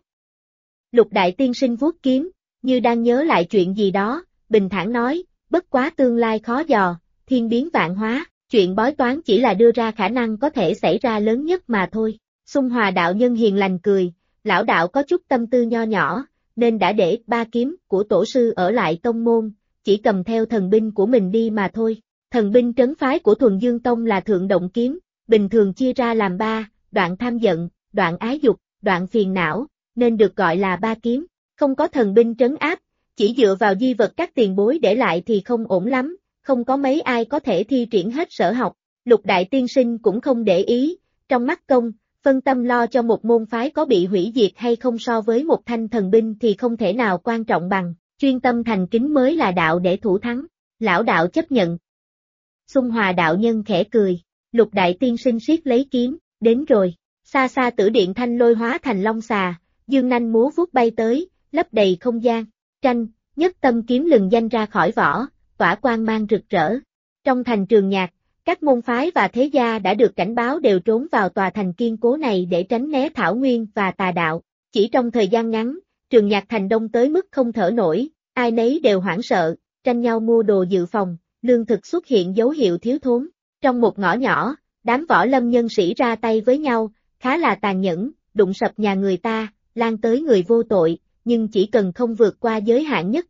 Lục đại tiên sinh vuốt kiếm, như đang nhớ lại chuyện gì đó, bình thản nói, bất quá tương lai khó dò, thiên biến vạn hóa, chuyện bói toán chỉ là đưa ra khả năng có thể xảy ra lớn nhất mà thôi. Xung Hòa đạo nhân hiền lành cười, lão đạo có chút tâm tư nho nhỏ, nên đã để 3 kiếm của tổ sư ở lại tông môn, chỉ cầm theo thần binh của mình đi mà thôi. Thần binh trấn phái của Thuần Dương Tông là Thượng Động Kiếm, bình thường chia ra làm 3, đoạn tham giận, đoạn ái dục, đoạn phiền não, nên được gọi là 3 kiếm. Không có thần binh trấn áp, chỉ dựa vào di vật các tiền bối để lại thì không ổn lắm, không có mấy ai có thể thi triển hết sở học. Lục đại tiên sinh cũng không để ý, trong mắt công, phân tâm lo cho một môn phái có bị hủy diệt hay không so với một thanh thần binh thì không thể nào quan trọng bằng, chuyên tâm thành kính mới là đạo để thủ thắng. Lão đạo chấp nhận. Xung Hòa đạo nhân khẽ cười, Lục đại tiên sinh siết lấy kiếm, đến rồi. Xa xa Tử Điện Thanh Lôi hóa thành long xà, dương nanh múa vuốt bay tới, lấp đầy không gian. Tranh, nhất tâm kiếm lừng danh ra khỏi vỏ, tỏa quang mang rực rỡ. Trong thành Trường Nhạc, các môn phái và thế gia đã được cảnh báo đều trốn vào tòa thành kiên cố này để tránh né thảo nguyên và tà đạo. Chỉ trong thời gian ngắn, Trường Nhạc thành đông tới mức không thở nổi, ai nấy đều hoảng sợ, tranh nhau mua đồ dự phòng, lương thực xuất hiện dấu hiệu thiếu thốn. Trong một ngõ nhỏ, đám võ lâm nhân sĩ ra tay với nhau, khá là tàn nhẫn, đụng sập nhà người ta, lan tới người vô tội, nhưng chỉ cần không vượt qua giới hạn nhất định,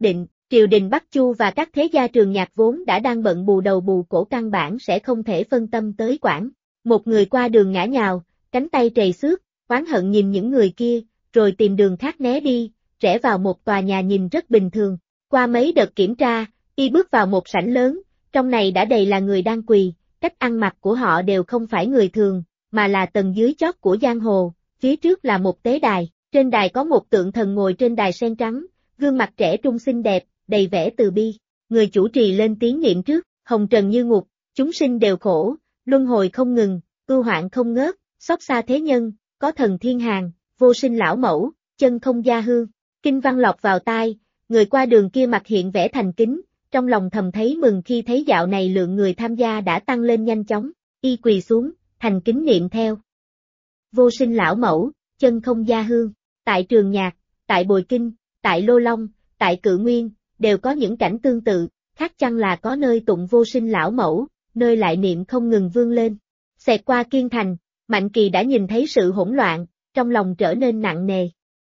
Triều đình Bắc Chu và các thế gia trường nhạc vốn đã đang bận bù đầu bù cổ căn bản sẽ không thể phân tâm tới quản. Một người qua đường ngã nhào, cánh tay trầy xước, oán hận nhìn những người kia, rồi tìm đường khác né đi, rẽ vào một tòa nhà nhìn rất bình thường. Qua mấy đợt kiểm tra, y bước vào một sảnh lớn, trong này đã đầy là người đang quỳ, cách ăn mặc của họ đều không phải người thường, mà là tầng dưới chót của giang hồ, phía trước là một tế đài, trên đài có một tượng thần ngồi trên đài sen trắng, gương mặt trẻ trung xinh đẹp, đầy vẻ từ bi. Người chủ trì lên tiếng niệm trước, hồng trần như ngục, chúng sinh đều khổ, luân hồi không ngừng, ưu hoạn không ngớt, xót xa thế nhân, có thần thiên hàng, vô sinh lão mẫu, chân không gia hương. Kinh văn lọt vào tai, người qua đường kia mặt hiện vẻ thành kính, trong lòng thầm thấy mừng khi thấy dạo này lượng người tham gia đã tăng lên nhanh chóng, y quỳ xuống, thành kính niệm theo. Vô sinh lão mẫu, chân không gia hương, tại Trường Nhạc, tại Bồi Kinh, tại Lô Long, tại Cự Nguyên, đều có những cảnh tương tự, khác chăng là có nơi tụng vô sinh lão mẫu, nơi lại niệm không ngừng vươn lên. Xẹt qua Kiên Thành, Mạnh Kỳ đã nhìn thấy sự hỗn loạn, trong lòng trở nên nặng nề.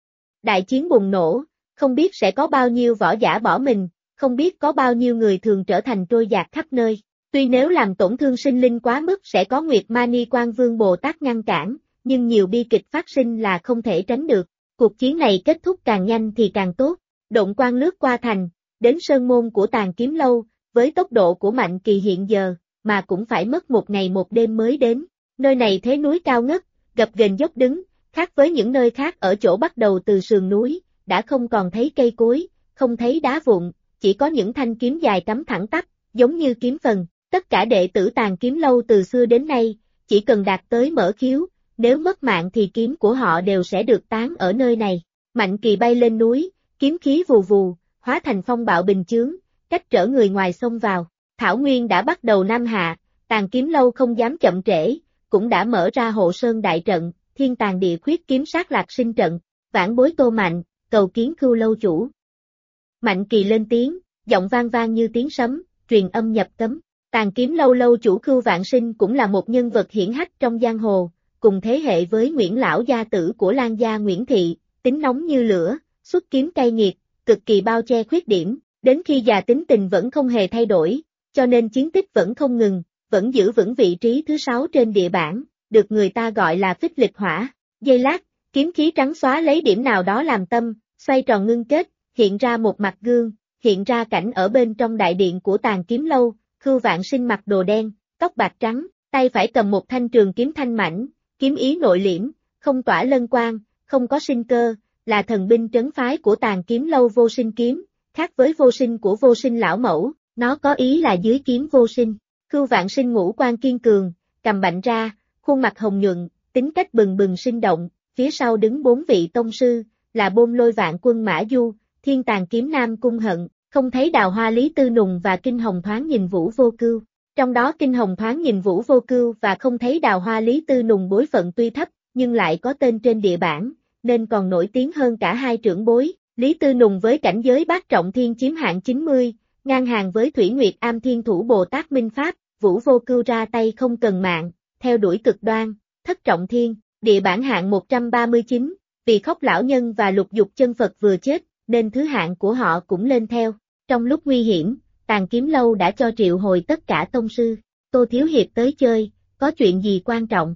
Đại chiến bùng nổ, không biết sẽ có bao nhiêu võ giả bỏ mình, không biết có bao nhiêu người thường trở thành trôi dạt khắp nơi. Tuy nếu làm tổn thương sinh linh quá mức sẽ có Nguyệt Mani Quan Vương Bồ Tát ngăn cản, nhưng nhiều bi kịch phát sinh là không thể tránh được. Cuộc chiến này kết thúc càng nhanh thì càng tốt. Độn quang lướt qua thành, đến sơn môn của Tàn Kiếm Lâu, với tốc độ của Mạnh Kỳ hiện giờ, mà cũng phải mất một ngày một đêm mới đến. Nơi này thế núi cao ngất, gập ghềnh dốc đứng, khác với những nơi khác ở chỗ bắt đầu từ sườn núi, đã không còn thấy cây cối, không thấy đá vụn, chỉ có những thanh kiếm dài cắm thẳng tắp, giống như kiếm phần. Tất cả đệ tử Tàn Kiếm Lâu từ xưa đến nay, chỉ cần đạt tới mở khiếu, nếu mất mạng thì kiếm của họ đều sẽ được tán ở nơi này. Mạnh Kỳ bay lên núi, kiếm khí vù vù, hóa thành phong bạo bình chướng, cách trở người ngoài xông vào. Thảo Nguyên đã bắt đầu nam hạ, Tàn Kiếm Lâu không dám chậm trễ, cũng đã mở ra hộ sơn đại trận, thiên tàn địa khuyết kiếm sát lạc sinh trận, vãn bối Tô Mạnh, cầu kiến Khưu lâu chủ. Mạnh Kỳ lên tiếng, giọng vang vang như tiếng sấm, truyền âm nhập cấm. Tàn Kiếm Lâu lâu chủ Khưu Vạn Sinh cũng là một nhân vật hiển hách trong giang hồ, cùng thế hệ với Nguyễn lão gia tử của Lan gia Nguyễn Thị, tính nóng như lửa, xuất kiếm cay nghiệt, cực kỳ bao che khuyết điểm, đến khi già tính tình vẫn không hề thay đổi, cho nên chiến tích vẫn không ngừng, vẫn giữ vững vị trí thứ 6 trên địa bảng, được người ta gọi là phích lịch hỏa. Giây lát, kiếm khí trắng xóa lấy điểm nào đó làm tâm, xoay tròn ngưng kết, hiện ra một mặt gương, hiện ra cảnh ở bên trong đại điện của Tàn Kiếm Lâu. Khưu Vạn Sinh mặc đồ đen, tóc bạc trắng, tay phải cầm một thanh trường kiếm thanh mảnh, kiếm ý nội liễm, không tỏa lân quang, không có sinh cơ, là thần binh trấn phái của Tàn Kiếm Lâu Vô Sinh kiếm, khác với vô sinh của Vô Sinh lão mẫu, nó có ý là dưới kiếm vô sinh. Khưu Vạn Sinh ngũ quan kiên cường, cầm bạnh ra, khuôn mặt hồng nhuận, tính cách bừng bừng sinh động, phía sau đứng 4 vị tông sư, là Bôn Lôi Vạn Quân Mã Du, Thiên Tàn Kiếm Nam Cung Hận. Không thấy Đào Hoa Lý Tư Nùng và Kinh Hồng thoáng nhìn Vũ Vô Cưu. Trong đó Kinh Hồng thoáng nhìn Vũ Vô Cưu và không thấy Đào Hoa Lý Tư Nùng bối phận tuy thấp, nhưng lại có tên trên địa bảng, nên còn nổi tiếng hơn cả hai trưởng bối. Lý Tư Nùng với cảnh giới bát trọng thiên chiếm hạng 90, ngang hàng với Thủy Nguyệt Am Thiên Thủ Bồ Tát Minh Pháp, Vũ Vô Cưu ra tay không cần mạng, theo đuổi cực đoan, thất trọng thiên, địa bảng hạng 139, vì Khóc Lão Nhân và Lục Dục Chân Phật vừa chết, nên thứ hạng của họ cũng lên theo. Trong lúc nguy hiểm, Tàn Kiếm Lâu đã cho triệu hồi tất cả tông sư. Tô Thiếu Hiệp tới chơi, có chuyện gì quan trọng?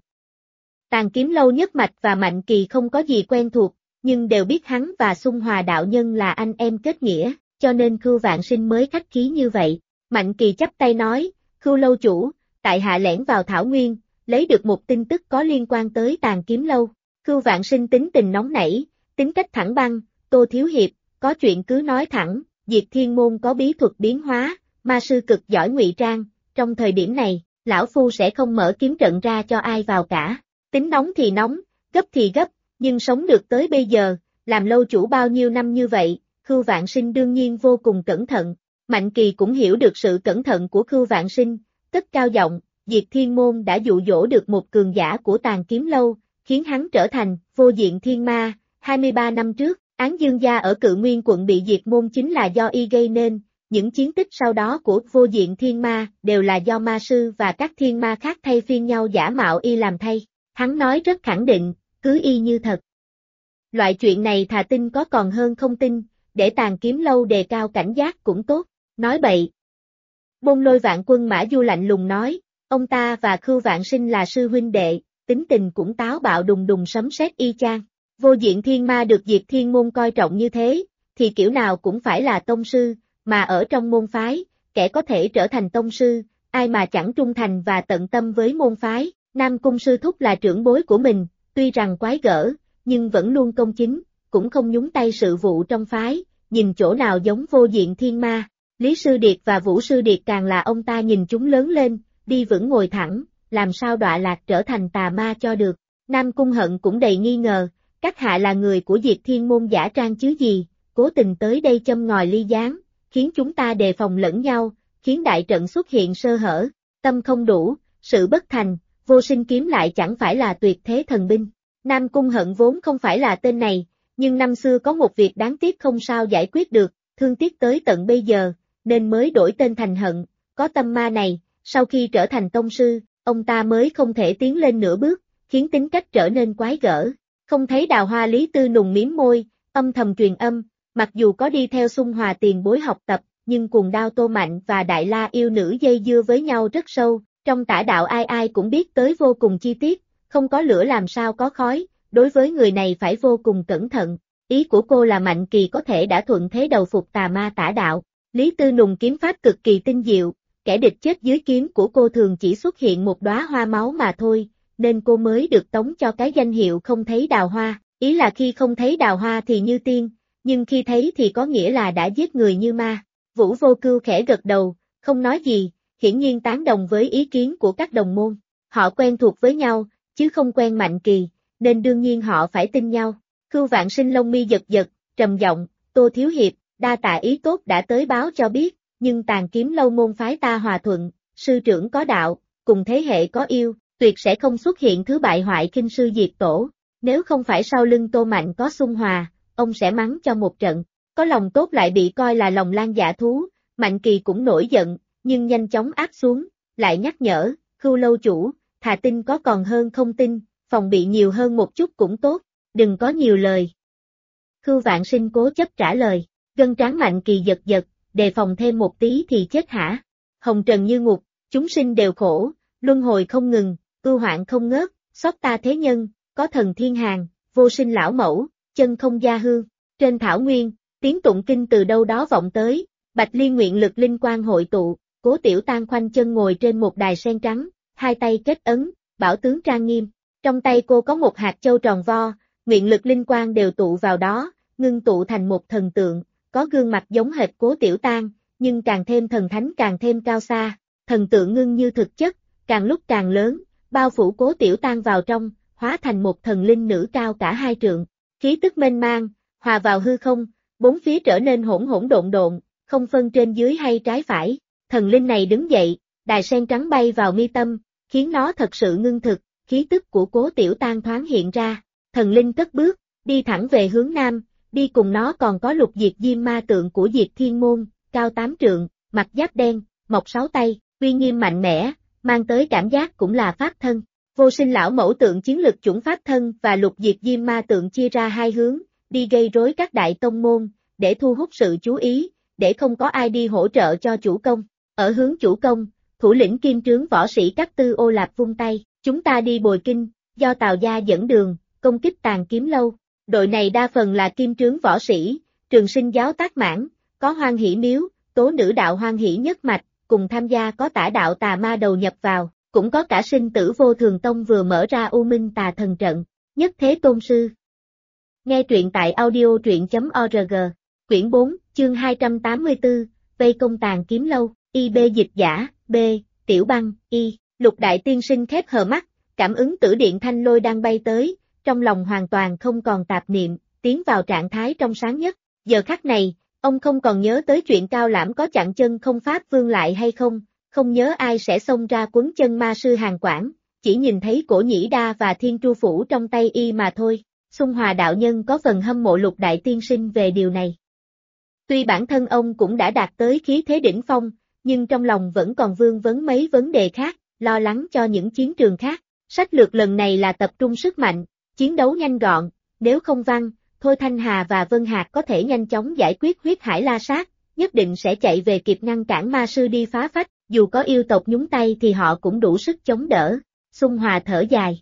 Tàn Kiếm Lâu Nhất Mạch và Mạnh Kỳ không có gì quen thuộc, nhưng đều biết hắn và Xung Hòa đạo nhân là anh em kết nghĩa, cho nên Khưu Vạn Sinh mới khách khí như vậy. Mạnh Kỳ chắp tay nói, Khưu lâu chủ, tại hạ lẻn vào Thảo Nguyên, lấy được một tin tức có liên quan tới Tàn Kiếm Lâu. Khưu Vạn Sinh tính tình nóng nảy, tính cách thẳng băng, Tô Thiếu Hiệp, có chuyện cứ nói thẳng. Diệt Thiên Môn có bí thuật biến hóa, ma sư cực giỏi ngụy trang, trong thời điểm này, lão phu sẽ không mở kiếm trận ra cho ai vào cả. Tính nóng thì nóng, gấp thì gấp, nhưng sống được tới bây giờ, làm lâu chủ bao nhiêu năm như vậy, Khưu Vạn Sinh đương nhiên vô cùng cẩn thận. Mạnh Kỳ cũng hiểu được sự cẩn thận của Khưu Vạn Sinh, cất cao giọng, Diệt Thiên Môn đã dụ dỗ được một cường giả của Tàn Kiếm Lâu, khiến hắn trở thành vô diện thiên ma. 23 năm trước, Án Dương gia ở Cự Nguyên quận bị diệt môn chính là do y gây nên, những chiến tích sau đó của vô diện thiên ma đều là do ma sư và các thiên ma khác thay phiên nhau giả mạo y làm thay. Hắn nói rất khẳng định, cứ y như thật. Loại chuyện này thà tin có còn hơn không tin, để Tàn Kiếm Lâu đề cao cảnh giác cũng tốt, nói bậy. Bôn Lôi Vạn Quân Mã Du lạnh lùng nói, ông ta và Khưu Vạn Sinh là sư huynh đệ, tính tình cũng táo bạo đùng đùng sấm sét y chang. Vô Diện Thiên Ma được Diệt Thiên Môn coi trọng như thế, thì kiểu nào cũng phải là tông sư, mà ở trong môn phái, kẻ có thể trở thành tông sư, ai mà chẳng trung thành và tận tâm với môn phái. Nam Cung sư thúc là trưởng bối của mình, tuy rằng quái gở, nhưng vẫn luôn công chính, cũng không nhúng tay sự vụ trong phái, nhìn chỗ nào giống Vô Diện Thiên Ma. Lý Sư Điệt và Vũ Sư Điệt càng là ông ta nhìn chúng lớn lên, đi vững ngồi thẳng, làm sao đọa lạc trở thành tà ma cho được. Nam Cung Hận cũng đầy nghi ngờ, các hạ là người của Diệt Thiên môn giả trang chứ gì, cố tình tới đây châm ngòi ly gián, khiến chúng ta đề phòng lẫn nhau, khiến đại trận xuất hiện sơ hở, tâm không đủ, sự bất thành, Vô Sinh kiếm lại chẳng phải là tuyệt thế thần binh. Nam Cung Hận vốn không phải là tên này, nhưng năm xưa có một việc đáng tiếc không sao giải quyết được, thương tiếc tới tận bây giờ, nên mới đổi tên thành Hận, có tâm ma này, sau khi trở thành tông sư, ông ta mới không thể tiến lên nửa bước, khiến tính cách trở nên quái gở. Không thấy Đào Hoa Lý Tư Nùng miếm môi, âm thầm truyền âm, mặc dù có đi theo Xung Hòa tiền bối học tập, nhưng Cuồng Đao Tô Mạnh và Đại La yêu nữ dây dưa với nhau rất sâu, trong tả đạo ai ai cũng biết tới vô cùng chi tiết, không có lửa làm sao có khói, đối với người này phải vô cùng cẩn thận. Ý của cô là Mạnh Kỳ có thể đã thuận thế đầu phục tà ma tả đạo. Lý Tư Nùng kiếm pháp cực kỳ tinh diệu, kẻ địch chết dưới kiếm của cô thường chỉ xuất hiện một đóa hoa máu mà thôi, nên cô mới được tống cho cái danh hiệu không thấy đào hoa, ý là khi không thấy đào hoa thì như tiên, nhưng khi thấy thì có nghĩa là đã giết người như ma. Vũ Vô Cưu khẽ gật đầu, không nói gì, hiển nhiên tán đồng với ý kiến của các đồng môn. Họ quen thuộc với nhau, chứ không quen Mạnh Kỳ, nên đương nhiên họ phải tin nhau. Khưu Vạn Sinh lông mi giật giật, trầm giọng, Tô Thiếu Hiệp, đa tạ ý tốt đã tới báo cho biết, nhưng Tàn Kiếm Lâu môn phái ta hòa thuận, sư trưởng có đạo, cùng thế hệ có yêu, tuyệt sẽ không xuất hiện thứ bại hoại kinh sư diệt tổ. Nếu không phải sau lưng Tô Mạnh có Xung Hòa, ông sẽ mắng cho một trận. Có lòng tốt lại bị coi là lòng lan dạ thú, Mạnh Kỳ cũng nổi giận, nhưng nhanh chóng áp xuống, lại nhắc nhở, Khưu lâu chủ, thà tin có còn hơn không tin, phòng bị nhiều hơn một chút cũng tốt, đừng có nhiều lời. Khưu Vạn Sinh cố chấp trả lời, gân trán Mạnh Kỳ giật giật, đề phòng thêm một tí thì chết hả? Hồng trần như ngục, chúng sinh đều khổ, luân hồi không ngừng, ưu hoạn không ngớt, xót ta thế nhân, có thần thiên hàng, vô sinh lão mẫu, chân không gia hương. Trên thảo nguyên, tiếng tụng kinh từ đâu đó vọng tới, Bạch Liên nguyện lực linh quang hội tụ, Cố Tiểu Tan khoanh chân ngồi trên một đài sen trắng, hai tay kết ấn, bảo tướng trang nghiêm. Trong tay cô có một hạt châu tròn vo, nguyện lực linh quang đều tụ vào đó, ngưng tụ thành một thần tượng, có gương mặt giống hệt Cố Tiểu Tan, nhưng càng thêm thần thánh càng thêm cao xa. Thần tượng ngưng như thực chất, càng lúc càng lớn, bao phủ Cố Tiểu Tan vào trong, hóa thành một thần linh nữ cao cả 2 trượng. Khí tức mênh mang, hòa vào hư không, bốn phía trở nên hỗn hỗn độn độn, không phân trên dưới hay trái phải. Thần linh này đứng dậy, đài sen trắng bay vào mi tâm, khiến nó thật sự ngưng thực, khí tức của Cố Tiểu Tan thoáng hiện ra. Thần linh cất bước, đi thẳng về hướng nam, đi cùng nó còn có Lục Diệt Diêm ma tượng của Diệt Thiên môn, cao 8 trượng, mặt giáp đen, mọc 6 tay, uy nghiêm mạnh mẽ, mang tới cảm giác cũng là pháp thân. Vô sinh lão mẫu tượng chiến lực chủng pháp thân và Lục Diệt Diêm ma tượng chia ra hai hướng, đi gây rối các đại tông môn, để thu hút sự chú ý, để không có ai đi hỗ trợ cho chủ công. Ở hướng chủ công, thủ lĩnh Kim Trướng võ sĩ Cát Tư Ô Lạp vung tay, chúng ta đi bồi kinh, do Tào gia dẫn đường, công kích Tàn Kiếm Lâu. Đội này đa phần là Kim Trướng võ sĩ, Trường Sinh giáo Tác Mãn, có Hoan Hỷ Miếu, Tố Nữ đạo Hoan Hỷ Nhất Mạch, cùng tham gia có Tả đạo Tà Ma đầu nhập vào, cũng có cả Sinh Tử Vô Thường Tông vừa mở ra U Minh Tà Thần Trận. Nhất Thế Tôn Sư. Nghe truyện tại audio.org, quyển 4, chương 284, vây công Tàn Kiếm Lâu, IB dịch giả, B, Tiểu Băng, Y. Lục Đại Tiên Sinh khép hờ mắt, cảm ứng tử điện thanh lôi đang bay tới, trong lòng hoàn toàn không còn tạp niệm, tiến vào trạng thái trong sáng nhất. Giờ khắc này, ông không còn nhớ tới chuyện Cao Lãm có chặn chân không pháp vương lại hay không, không nhớ ai sẽ xông ra quấn chân ma sư Hàn Quảng, chỉ nhìn thấy Cổ Nhĩ Đa và Thiên Tru Phủ trong tay y mà thôi. Xung Hòa đạo nhân có phần hâm mộ Lục Đại Tiên Sinh về điều này. Tuy bản thân ông cũng đã đạt tới khí thế đỉnh phong, nhưng trong lòng vẫn còn vương vấn mấy vấn đề khác, lo lắng cho những chiến trường khác. Sách lược lần này là tập trung sức mạnh, chiến đấu nhanh gọn, nếu không văn, Thôi Thanh Hà và Vân Hạc có thể nhanh chóng giải quyết huyết hải la sát, nhất định sẽ chạy về kịp ngăn cản ma sư đi phá phách, dù có yêu tộc nhúng tay thì họ cũng đủ sức chống đỡ. Xung Hòa thở dài.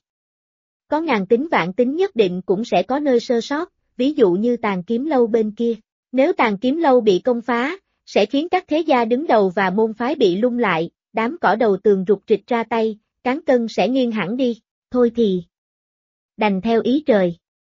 Có ngàn tính vạn tính nhất định cũng sẽ có nơi sơ sót, ví dụ như Tàn Kiếm Lâu bên kia. Nếu Tàn Kiếm Lâu bị công phá, sẽ khiến các thế gia đứng đầu và môn phái bị lung lại, đám cỏ đầu tường rục rịch ra tay, cán cân sẽ nghiêng hẳn đi, thôi thì đành theo ý trời.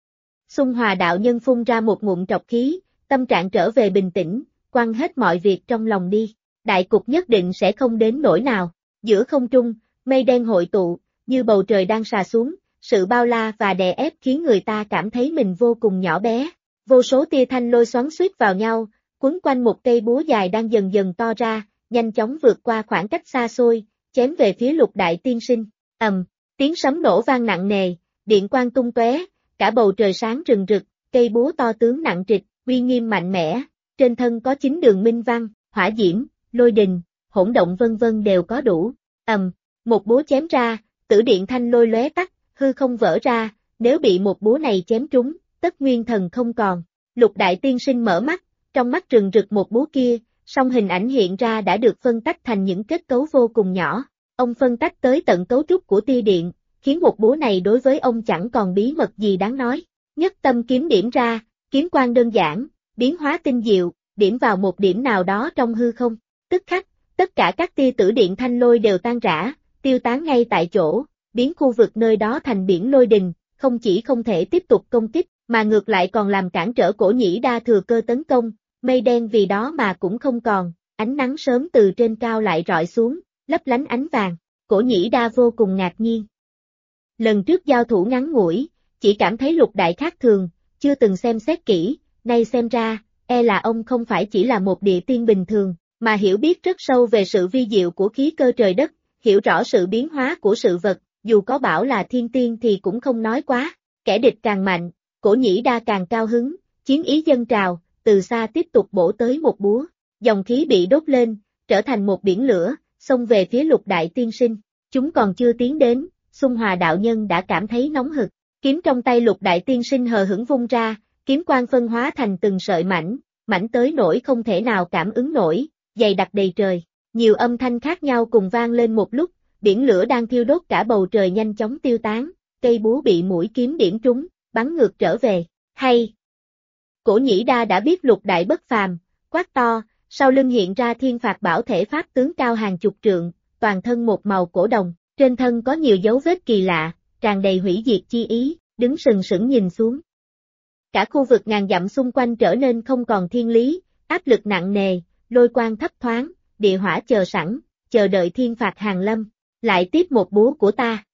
Xung Hòa đạo nhân phun ra một ngụm trọc khí, tâm trạng trở về bình tĩnh, quăng hết mọi việc trong lòng đi. Đại cục nhất định sẽ không đến nỗi nào. Giữa không trung, mây đen hội tụ, như bầu trời đang xà xuống, sự bao la và đè ép khiến người ta cảm thấy mình vô cùng nhỏ bé. Vô số tia thanh lôi xoắn xuýt vào nhau, quấn quanh một cây búa dài đang dần dần to ra, nhanh chóng vượt qua khoảng cách xa xôi, chém về phía Lục Đại Tiên Sinh. Tiếng sấm nổ vang nặng nề, điện quang tung tóe, cả bầu trời sáng rừng rực, cây búa to tướng nặng trịch, uy nghiêm mạnh mẽ, trên thân có 9 đường minh văn, hỏa diễm, lôi đình, hỗn động vân vân đều có đủ. Một búa chém ra, tử điện thanh lôi lóe tắt, hư không vỡ ra, nếu bị một búa này chém trúng, tất nguyên thần không còn. Lục Đại Tiên Sinh mở mắt, trong mắt rừng rực một búa kia, song hình ảnh hiện ra đã được phân tách thành những kết cấu vô cùng nhỏ. Ông phân tách tới tận cấu trúc của tia điện, khiến một búa này đối với ông chẳng còn bí mật gì đáng nói. Nhất tâm kiếm điểm ra, kiếm quang đơn giản, biến hóa tinh diệu, điểm vào một điểm nào đó trong hư không. Tức khắc, tất cả các tia tử điện thanh lôi đều tan rã, tiêu tán ngay tại chỗ, biến khu vực nơi đó thành biển lôi đình, không chỉ không thể tiếp tục công kích, mà ngược lại còn làm cản trở Cổ Nhĩ Đa thừa cơ tấn công, mây đen vì đó mà cũng không còn, ánh nắng sớm từ trên cao lại rọi xuống, lấp lánh ánh vàng. Cổ Nhĩ Đa vô cùng ngạc nhiên. Lần trước giao thủ ngắn ngủi, chỉ cảm thấy Lục Đại khác thường, chưa từng xem xét kỹ, nay xem ra, là ông không phải chỉ là một địa tiên bình thường, mà hiểu biết rất sâu về sự vi diệu của khí cơ trời đất, hiểu rõ sự biến hóa của sự vật, dù có bảo là thiên tiên thì cũng không nói quá. Kẻ địch càng mạnh, Cổ Nhĩ Đa càng cao hứng, chiến ý dâng trào, từ xa tiếp tục bổ tới một búa, dòng khí bị đốt lên, trở thành một biển lửa, xông về phía Lục Đại Tiên Sinh. Chúng còn chưa tiến đến, Xung Hòa đạo nhân đã cảm thấy nóng hực, kiếm trong tay Lục Đại Tiên Sinh hờ hững vung ra, kiếm quang phân hóa thành từng sợi mảnh, mảnh tới nỗi không thể nào cảm ứng nổi, dày đặc đầy trời. Nhiều âm thanh khác nhau cùng vang lên một lúc, biển lửa đang thiêu đốt cả bầu trời nhanh chóng tiêu tán, cây búa bị mũi kiếm điểm trúng, bắn ngược trở về. Hay! Cổ Nhĩ Đa đã biết Lục Đại bất phàm, quát to, sau lưng hiện ra Thiên Phạt Bảo Thể pháp tướng cao hàng chục trượng, toàn thân một màu cổ đồng, trên thân có nhiều dấu vết kỳ lạ, tràn đầy hủy diệt chi ý, đứng sừng sững nhìn xuống. Cả khu vực ngàn dặm xung quanh trở nên không còn thiên lý, áp lực nặng nề, lôi quang thấp thoáng, địa hỏa chờ sẵn, chờ đợi thiên phạt hàng lâm, lại tiếp một búa của ta.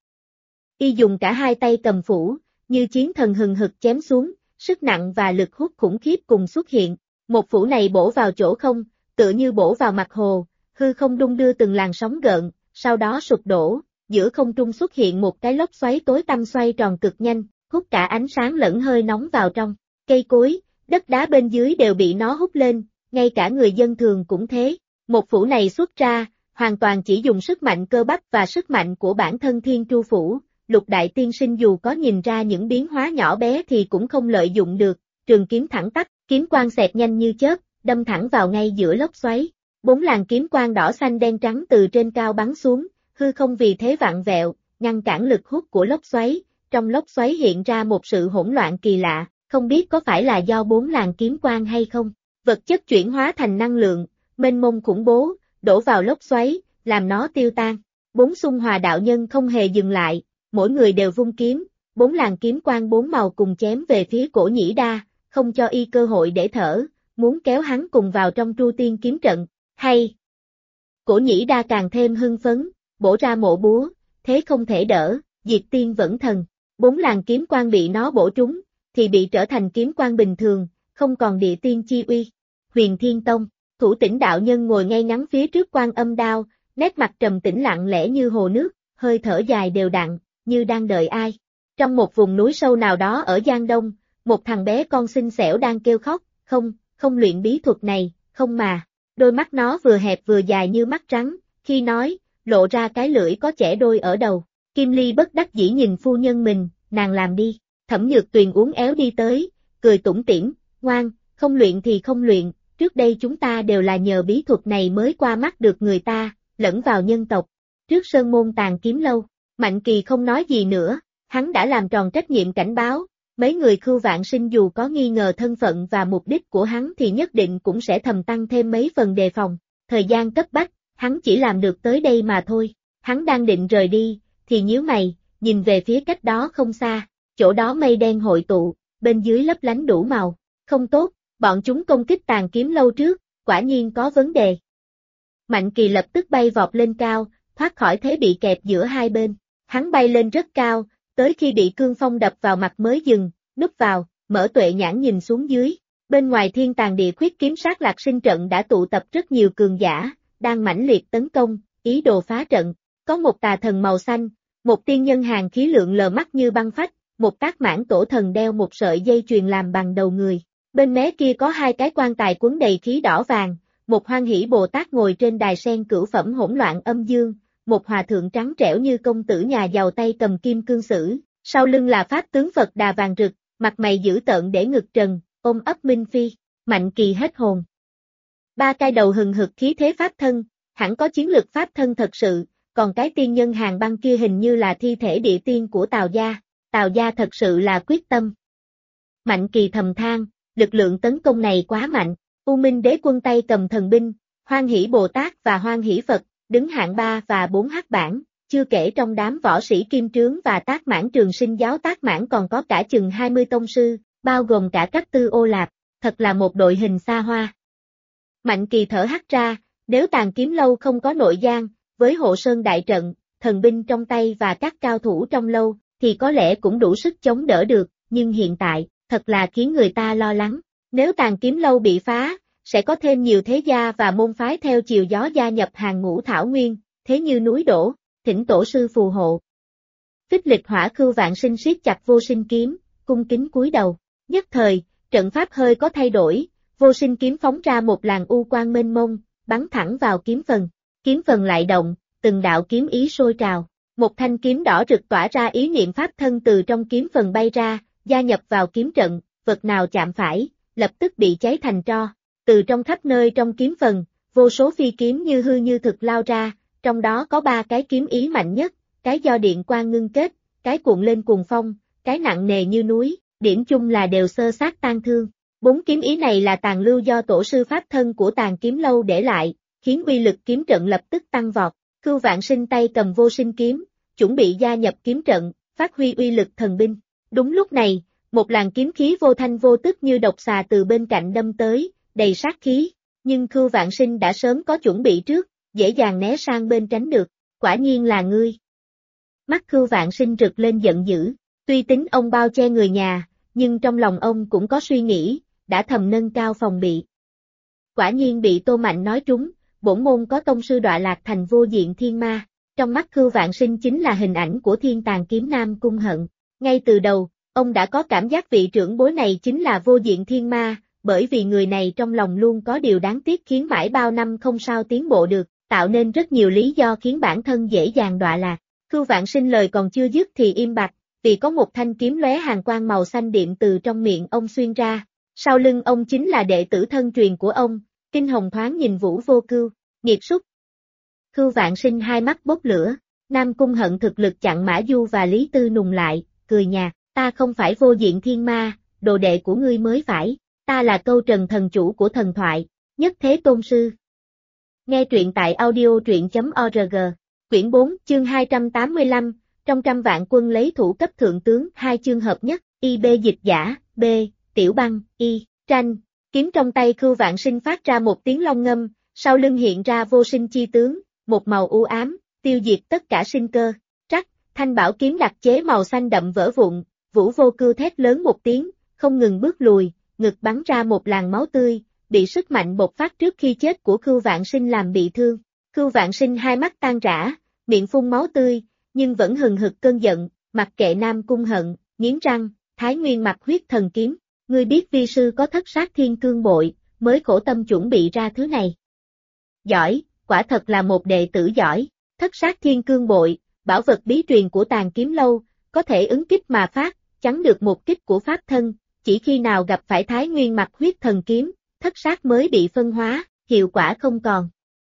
Y dùng cả hai tay cầm phủ, như chiến thần hừng hực chém xuống, sức nặng và lực hút khủng khiếp cùng xuất hiện, một phủ này bổ vào chỗ không, tựa như bổ vào mặt hồ, hư không đung đưa từng làn sóng gợn, sau đó sụp đổ, giữa không trung xuất hiện một cái lốc xoáy tối tăm xoay tròn cực nhanh, hút cả ánh sáng lẫn hơi nóng vào trong, cây cối, đất đá bên dưới đều bị nó hút lên, ngay cả người dân thường cũng thế. Một phủ này xuất ra, hoàn toàn chỉ dùng sức mạnh cơ bắp và sức mạnh của bản thân Thiên Tru Phủ, Lục Đại Tiên Sinh dù có nhìn ra những biến hóa nhỏ bé thì cũng không lợi dụng được, trường kiếm thẳng tắp, kiếm quang xẹt nhanh như chớp, đâm thẳng vào ngay giữa lốc xoáy. 4 làn kiếm quang đỏ xanh đen trắng từ trên cao bắn xuống, hư không vì thế vặn vẹo, ngăn cản lực hút của lốc xoáy, trong lốc xoáy hiện ra một sự hỗn loạn kỳ lạ, không biết có phải là do 4 làn kiếm quang hay không. Vật chất chuyển hóa thành năng lượng, mênh mông khủng bố, đổ vào lốc xoáy, làm nó tiêu tan. 4 Xung Hòa đạo nhân không hề dừng lại, mỗi người đều vung kiếm, 4 làn kiếm quang 4 màu cùng chém về phía Cổ Nhĩ Đa, không cho y cơ hội để thở, muốn kéo hắn cùng vào trong Tru Tiên kiếm trận. Hay! Cổ Nhĩ Đa càng thêm hưng phấn, bổ ra mộ búa, thế không thể đỡ, diệt tiên vẫn thần. 4 làn kiếm quang bị nó bổ trúng, thì bị trở thành kiếm quang bình thường, không còn địa tiên chi uy. Huyền Thiên Tông, Thủ Tĩnh đạo nhân ngồi ngay ngắn phía trước Quan Âm đao, nét mặt trầm tĩnh lặng lẽ như hồ nước, hơi thở dài đều đặn, như đang đợi ai. Trong một vùng núi sâu nào đó ở Giang Đông, một thằng bé con xinh xẻo đang kêu khóc, không luyện bí thuật này, không mà. Đôi mắt nó vừa hẹp vừa dài như mắt rắn, khi nói, lộ ra cái lưỡi có chẻ đôi ở đầu. Kim Ly bất đắc dĩ nhìn phu nhân mình, nàng làm đi. Thẩm Nhược Tuyền uốn éo đi tới, cười tủm tỉm, ngoan, không luyện thì không luyện, trước đây chúng ta đều là nhờ bí thuật này mới qua mắt được người ta, lẫn vào nhân tộc. Trước sơn môn Tàn Kiếm Lâu, Mạnh Kỳ không nói gì nữa, hắn đã làm tròn trách nhiệm cảnh báo, mấy người Khưu Vạn Sinh dù có nghi ngờ thân phận và mục đích của hắn thì nhất định cũng sẽ thầm tăng thêm mấy phần đề phòng, thời gian cấp bách, hắn chỉ làm được tới đây mà thôi, hắn đang định rời đi, thì nhíu mày, nhìn về phía cách đó không xa, chỗ đó mây đen hội tụ, bên dưới lấp lánh đủ màu, không tốt, bọn chúng công kích Tàn Kiếm Lâu trước, quả nhiên có vấn đề. Mạnh Kỳ lập tức bay vọt lên cao, thoát khỏi thế bị kẹp giữa hai bên, hắn bay lên rất cao, tới khi bị cương phong đập vào mặt mới dừng, núp vào, mở tuệ nhãn nhìn xuống dưới, bên ngoài Thiên Tàn Địa Khuyết kiếm sát lạc sinh trận đã tụ tập rất nhiều cường giả, đang mãnh liệt tấn công, ý đồ phá trận, có một tà thần màu xanh, một tiên nhân hàng khí lượng lờ mắt như băng phách, một tác mãn tổ thần đeo một sợi dây chuyền làm bằng đầu người, bên mé kia có hai cái quan tài quấn đầy khí đỏ vàng, một Hoan Hỷ Bồ Tát ngồi trên đài sen cửu phẩm hỗn loạn âm dương, một hòa thượng trắng trẻo như công tử nhà giàu tay cầm kim cương sử, sau lưng là pháp tướng Phật Đà vàng rực, mặt mày dữ tợn để ngực trần, ôm ấp Minh Phi, Mạnh Kỳ hết hồn. Ba cái đầu hừng hực khí thế pháp thân, hẳn có chiến lực pháp thân thật sự, còn cái tiên nhân hàng băng kia hình như là thi thể địa tiên của Tào gia thật sự là quyết tâm. Mạnh Kỳ thầm than, lực lượng tấn công này quá mạnh, U Minh Đế Quân tay cầm thần binh, Hoan Hỷ Bồ Tát và Hoan Hỷ Phật, đứng hạng 3 và 4 hắc bảng, chưa kể trong đám võ sĩ Kim Trướng và Tác Mãn Trường Sinh giáo Tác Mãn còn có cả chừng 20 tông sư, bao gồm cả các tư Ô Lạp, thật là một đội hình xa hoa. Mạnh Kỳ thở hắt ra, nếu Tàn Kiếm Lâu không có nội gian, với hộ sơn đại trận, thần binh trong tay và các cao thủ trong lâu, thì có lẽ cũng đủ sức chống đỡ được, nhưng hiện tại, thật là khiến người ta lo lắng. Nếu Tàn Kiếm Lâu bị phá, sẽ có thêm nhiều thế gia và môn phái theo chiều gió gia nhập hàng ngũ thảo nguyên, thế như núi đổ, thỉnh tổ sư phù hộ. Phích Lịch Hỏa Khưu Vạn Sinh siết chặt Vô Sinh kiếm, cung kính cúi đầu. Nhất thời, trận pháp hơi có thay đổi, Vô Sinh kiếm phóng ra một làn u quang mênh mông, bắn thẳng vào kiếm phần lại động, từng đạo kiếm ý sôi trào. Một thanh kiếm đỏ rực tỏa ra ý niệm pháp thân từ trong kiếm phần bay ra, gia nhập vào kiếm trận, vật nào chạm phải, lập tức bị cháy thành tro. Từ trong khắp nơi trong kiếm phần, vô số phi kiếm như hư như thực lao ra, trong đó có 3 cái kiếm ý mạnh nhất, cái do điện quang ngưng kết, cái cuộn lên cuồng phong, cái nặng nề như núi, điểm chung là đều xơ xác tan thương. 4 kiếm ý này là tàn lưu do tổ sư pháp thân của Tàn Kiếm Lâu để lại, khiến uy lực kiếm trận lập tức tăng vọt. Khưu Vạn Sinh tay cầm Vô Sinh kiếm, chuẩn bị gia nhập kiếm trận, phát huy uy lực thần binh. Đúng lúc này, một làn kiếm khí vô thanh vô tức như độc xà từ bên cạnh đâm tới, đầy sát khí, nhưng Khưu Vạn Sinh đã sớm có chuẩn bị trước, dễ dàng né sang bên tránh được, quả nhiên là ngươi. Mắt Khưu Vạn Sinh rực lên giận dữ, tuy tính ông bao che người nhà, nhưng trong lòng ông cũng có suy nghĩ, đã thầm nâng cao phòng bị. Quả nhiên bị Tô Mạnh nói trúng, bổn môn có tông sư đọa lạc thành vô diện thiên ma, trong mắt Khưu Vạn Sinh chính là hình ảnh của Thiên Tàn kiếm Nam Cung Hận. Ngay từ đầu, ông đã có cảm giác vị trưởng bối này chính là vô diện thiên ma, bởi vì người này trong lòng luôn có điều đáng tiếc khiến mãi bao năm không sao tiến bộ được, tạo nên rất nhiều lý do khiến bản thân dễ dàng đọa lạc. Khưu Vạn Sinh lời còn chưa dứt thì im bặt, vì có một thanh kiếm lóe hàn quang màu xanh điện từ trong miệng ông xuyên ra. Sau lưng ông chính là đệ tử thân truyền của ông, Kinh Hồng thoáng nhìn Vũ Vô Cưu, nghiệt súc. Khưu Vạn Sinh hai mắt bốc lửa, Nam Cung Hận thực lực chặn Mã Du và Lý Tư nùng lại, cười nhạt, ta không phải vô diện thiên ma, đồ đệ của ngươi mới phải, ta là Câu Trần thần chủ của thần thoại, Nhất Thế Tôn Sư. Nghe truyện tại audio.truyện.org, quyển 4, chương 285, trong trăm vạn quân lấy thủ cấp thượng tướng, 2 chương hợp nhất, IB dịch giả, B, Tiểu Băng, I, tranh, kiếm trong tay Khưu Vạn Sinh phát ra một tiếng long ngâm, sau lưng hiện ra Vô Sinh chi tướng, một màu u ám, tiêu diệt tất cả sinh cơ, trắc, thanh bảo kiếm đặc chế màu xanh đậm vỡ vụn, Vũ Vô Cưu thét lớn một tiếng, không ngừng bước lùi, ngực bắn ra một làn máu tươi, bị sức mạnh bộc phát trước khi chết của Khưu Vạn Sinh làm bị thương. Khưu Vạn Sinh hai mắt tan rã, miệng phun máu tươi, nhưng vẫn hừng hực cơn giận, mặc kệ Nam Cung Hận, nghiến răng, Thái Nguyên mặc huyết thần kiếm, ngươi biết vi sư có thất sát thiên cương bội, mới khổ tâm chuẩn bị ra thứ này. Giỏi, quả thật là một đệ tử giỏi, thất sát thiên cương bội, bảo vật bí truyền của Tàn Kiếm Lâu, có thể ứng kích mà phát, chắn được một kích của pháp thân, chỉ khi nào gặp phải Thái Nguyên Mặc Huyết Thần Kiếm, thất sát mới bị phân hóa, hiệu quả không còn.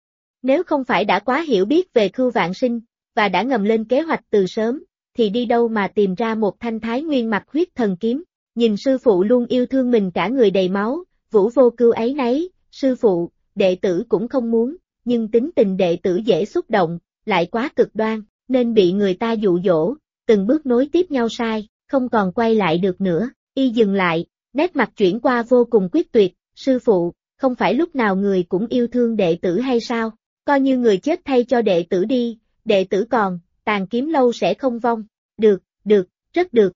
Nếu không phải đã quá hiểu biết về Khưu Vạn Sinh, và đã ngầm lên kế hoạch từ sớm, thì đi đâu mà tìm ra một thanh Thái Nguyên Mặc Huyết Thần Kiếm. Nhìn sư phụ luôn yêu thương mình cả người đầy máu, Vũ Vô Cưu áy náy, sư phụ, đệ tử cũng không muốn, nhưng tính tình đệ tử dễ xúc động, lại quá cực đoan, nên bị người ta dụ dỗ, từng bước nối tiếp nhau sai, không còn quay lại được nữa. Y dừng lại, nét mặt chuyển qua vô cùng quyết tuyệt, sư phụ, không phải lúc nào người cũng yêu thương đệ tử hay sao, coi như người chết thay cho đệ tử đi, đệ tử còn, Tàn Kiếm Lâu sẽ không vong, được, rất được.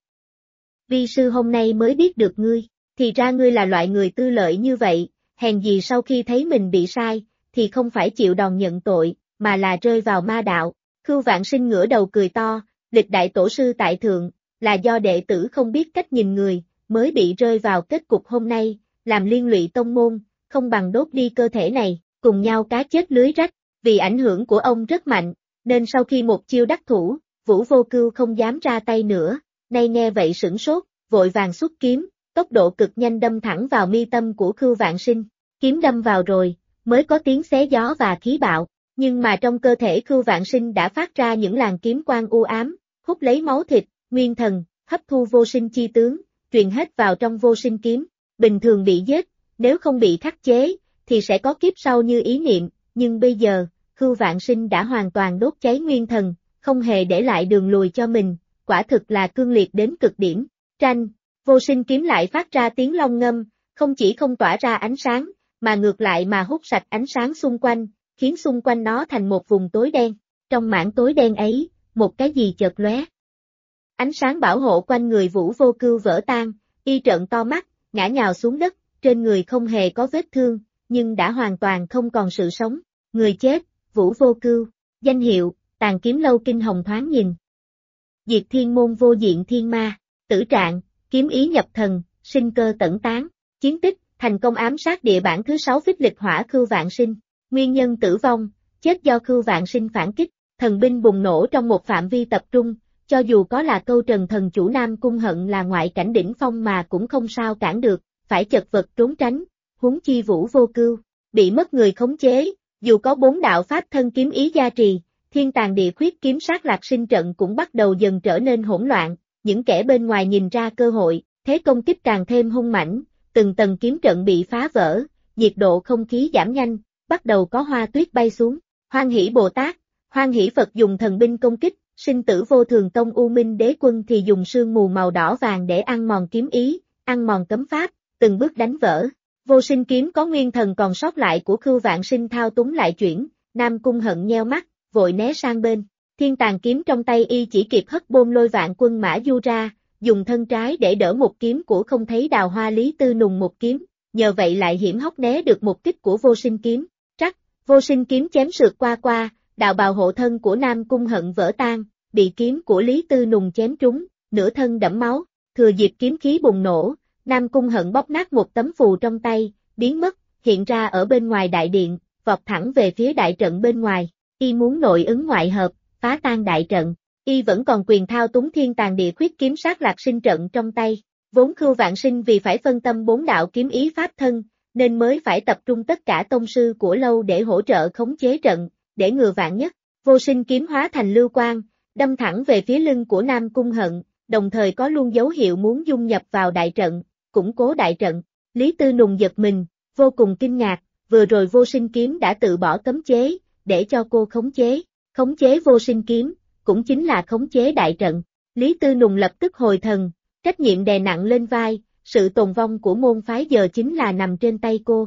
Vi sư hôm nay mới biết được ngươi, thì ra ngươi là loại người tư lợi như vậy, hèn gì sau khi thấy mình bị sai, thì không phải chịu đòn nhận tội, mà là rơi vào ma đạo. Khưu Vạn Sinh ngửa đầu cười to, lịch đại tổ sư tại thượng, là do đệ tử không biết cách nhìn người, mới bị rơi vào kết cục hôm nay, làm liên lụy tông môn, không bằng đốt đi cơ thể này, cùng nhau cá chết lưới rách, vì ảnh hưởng của ông rất mạnh, nên sau khi một chiêu đắc thủ, Vũ Vô Cưu không dám ra tay nữa, nay nghe vậy sửng sốt, vội vàng xuất kiếm, tốc độ cực nhanh đâm thẳng vào mi tâm của Khưu Vạn Sinh, kiếm đâm vào rồi, mới có tiếng xé gió và khí bạo, nhưng mà trong cơ thể Khưu Vạn Sinh đã phát ra những làn kiếm quang u ám, hút lấy máu thịt, nguyên thần, hấp thu vô sinh chi tướng, truyền hết vào trong vô sinh kiếm, bình thường bị giết, nếu không bị khắc chế, thì sẽ có kiếp sau như ý niệm, nhưng bây giờ, Khưu Vạn Sinh đã hoàn toàn đốt cháy nguyên thần, không hề để lại đường lùi cho mình, quả thực là cương liệt đến cực điểm. Tranh, vô sinh kiếm lại phát ra tiếng long ngâm, không chỉ không tỏa ra ánh sáng, mà ngược lại mà hút sạch ánh sáng xung quanh, khiến xung quanh nó thành một vùng tối đen. Trong mảng tối đen ấy, một cái gì chợt lóe. Ánh sáng bảo hộ quanh người Vũ Vô Cưu vỡ tan, y trợn to mắt, ngã nhào xuống đất, trên người không hề có vết thương, nhưng đã hoàn toàn không còn sự sống. Người chết, Vũ Vô Cưu, danh hiệu, Tàn Kiếm Lâu Kinh Hồng thoáng nhìn. Diệt Thiên Môn Vô Diện Thiên Ma, tử trạng, kiếm ý nhập thần, sinh cơ tẩn tán, chiến tích, thành công ám sát địa bản thứ 6 phích lịch hỏa Khưu Vạn Sinh, nguyên nhân tử vong, chết do Khưu Vạn Sinh phản kích, thần binh bùng nổ trong một phạm vi tập trung, cho dù có là Câu Trần thần chủ Nam Cung Hận là ngoại cảnh đỉnh phong mà cũng không sao cản được, phải chật vật trốn tránh, huống chi Vũ Vô Cưu, bị mất người khống chế, dù có 4 đạo pháp thân kiếm ý gia trì, Thiên Tàn Địa Khuyết kiếm sát lạc sinh trận cũng bắt đầu dần trở nên hỗn loạn, những kẻ bên ngoài nhìn ra cơ hội, thế công kích càng thêm hung mãnh, từng tầng kiếm trận bị phá vỡ, nhiệt độ không khí giảm nhanh, bắt đầu có hoa tuyết bay xuống. Hoan Hỷ Bồ Tát, Hoan Hỷ Phật dùng thần binh công kích, Sinh Tử Vô Thường Tông U Minh Đế Quân thì dùng sương mù màu đỏ vàng để ăn mòn kiếm ý, ăn mòn cấm pháp, từng bước đánh vỡ. Vô Sinh kiếm có nguyên thần còn sót lại của Khưu Vạn Sinh thao túng lại chuyển, Nam Cung Hận nheo mắt, vội né sang bên. Thiên Tàn kiếm trong tay y chỉ kịp hất bôn Lôi Vạn Quân Mã Du ra, dùng thân trái để đỡ một kiếm của không thấy Đào Hoa Lý Tư Nùng một kiếm, nhờ vậy lại hiểm hóc né được một kích của Vô Sinh kiếm. Trắc, Vô Sinh kiếm chém sượt qua, đạo bào hộ thân của Nam Cung Hận vỡ tan, bị kiếm của Lý Tư Nùng chém trúng, nửa thân đẫm máu, thừa dịp kiếm khí bùng nổ, Nam Cung Hận bóp nát một tấm phù trong tay, biến mất, hiện ra ở bên ngoài đại điện, vọt thẳng về phía đại trận bên ngoài, y muốn nội ứng ngoại hợp, phá tan đại trận, y vẫn còn quyền thao túng Thiên Tàn Địa Khuyết kiếm sát lạc sinh trận trong tay, vốn Khưu Vạn Sinh vì phải phân tâm 4 đạo kiếm ý pháp thân, nên mới phải tập trung tất cả tông sư của lâu để hỗ trợ khống chế trận, để ngừa vạn nhất. Vô Sinh kiếm hóa thành lưu quang, đâm thẳng về phía lưng của Nam Cung Hận, đồng thời có luôn dấu hiệu muốn dung nhập vào đại trận, củng cố đại trận. Lý Tư Nùng giật mình, vô cùng kinh ngạc, vừa rồi Vô Sinh kiếm đã tự bỏ cấm chế, để cho cô khống chế Vô Sinh kiếm, cũng chính là khống chế đại trận. Lý Tư Nùng lập tức hồi thần, trách nhiệm đè nặng lên vai, sự tồn vong của môn phái giờ chính là nằm trên tay cô.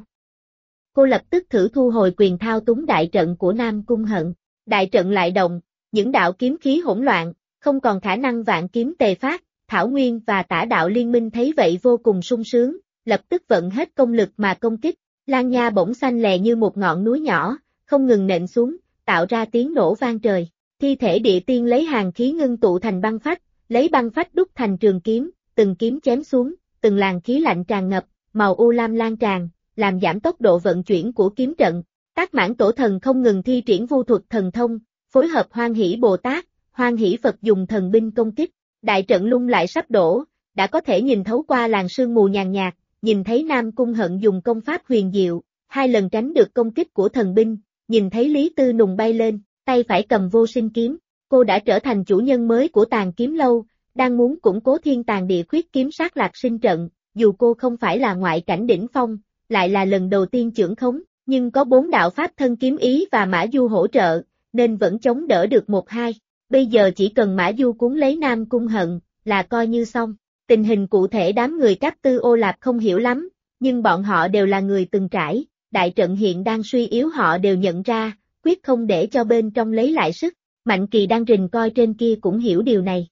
Cô lập tức thử thu hồi quyền thao túng đại trận của Nam Cung Hận, đại trận lại động, những đạo kiếm khí hỗn loạn, không còn khả năng vạn kiếm tề phát, Thảo Nguyên và Tả Đạo Liên Minh thấy vậy vô cùng sung sướng, lập tức vận hết công lực mà công kích, Lan Nha bỗng xanh lè như một ngọn núi nhỏ, không ngừng nện xuống, tạo ra tiếng nổ vang trời, thi thể địa tiên lấy hàn khí ngưng tụ thành băng phách, lấy băng phách đúc thành trường kiếm, từng kiếm chém xuống, từng làn khí lạnh tràn ngập, màu u lam lan tràn, làm giảm tốc độ vận chuyển của kiếm trận. Tác Mãn Tổ Thần không ngừng thi triển vu thuật thần thông, phối hợp Hoan Hỷ Bồ Tát, Hoan Hỷ Phật dùng thần binh công kích, đại trận lung lại sắp đổ, đã có thể nhìn thấu qua làn sương mù nhàn nhạt, nhìn thấy Nam Cung Hận dùng công pháp huyền diệu, 2 lần tránh được công kích của thần binh, nhìn thấy Lý Tư Nùng bay lên, tay phải cầm vô sinh kiếm, cô đã trở thành chủ nhân mới của Tàn Kiếm Lâu, đang muốn củng cố Thiên Tàn Địa Khuyết kiếm sát lạc sinh trận, dù cô không phải là ngoại cảnh đỉnh phong, lại là lần đầu tiên chưởng khống, nhưng có 4 đạo pháp thân kiếm ý và Mã Du hỗ trợ, nên vẫn chống đỡ được 1-2. Bây giờ chỉ cần Mã Du cuốn lấy Nam Cung Hận, là coi như xong. Tình hình cụ thể đám người Cáp Tư Ô Lạp không hiểu lắm, nhưng bọn họ đều là người từng trải, đại trận hiện đang suy yếu họ đều nhận ra, quyết không để cho bên trong lấy lại sức. Mạnh Kỳ đang rình coi trên kia cũng hiểu điều này.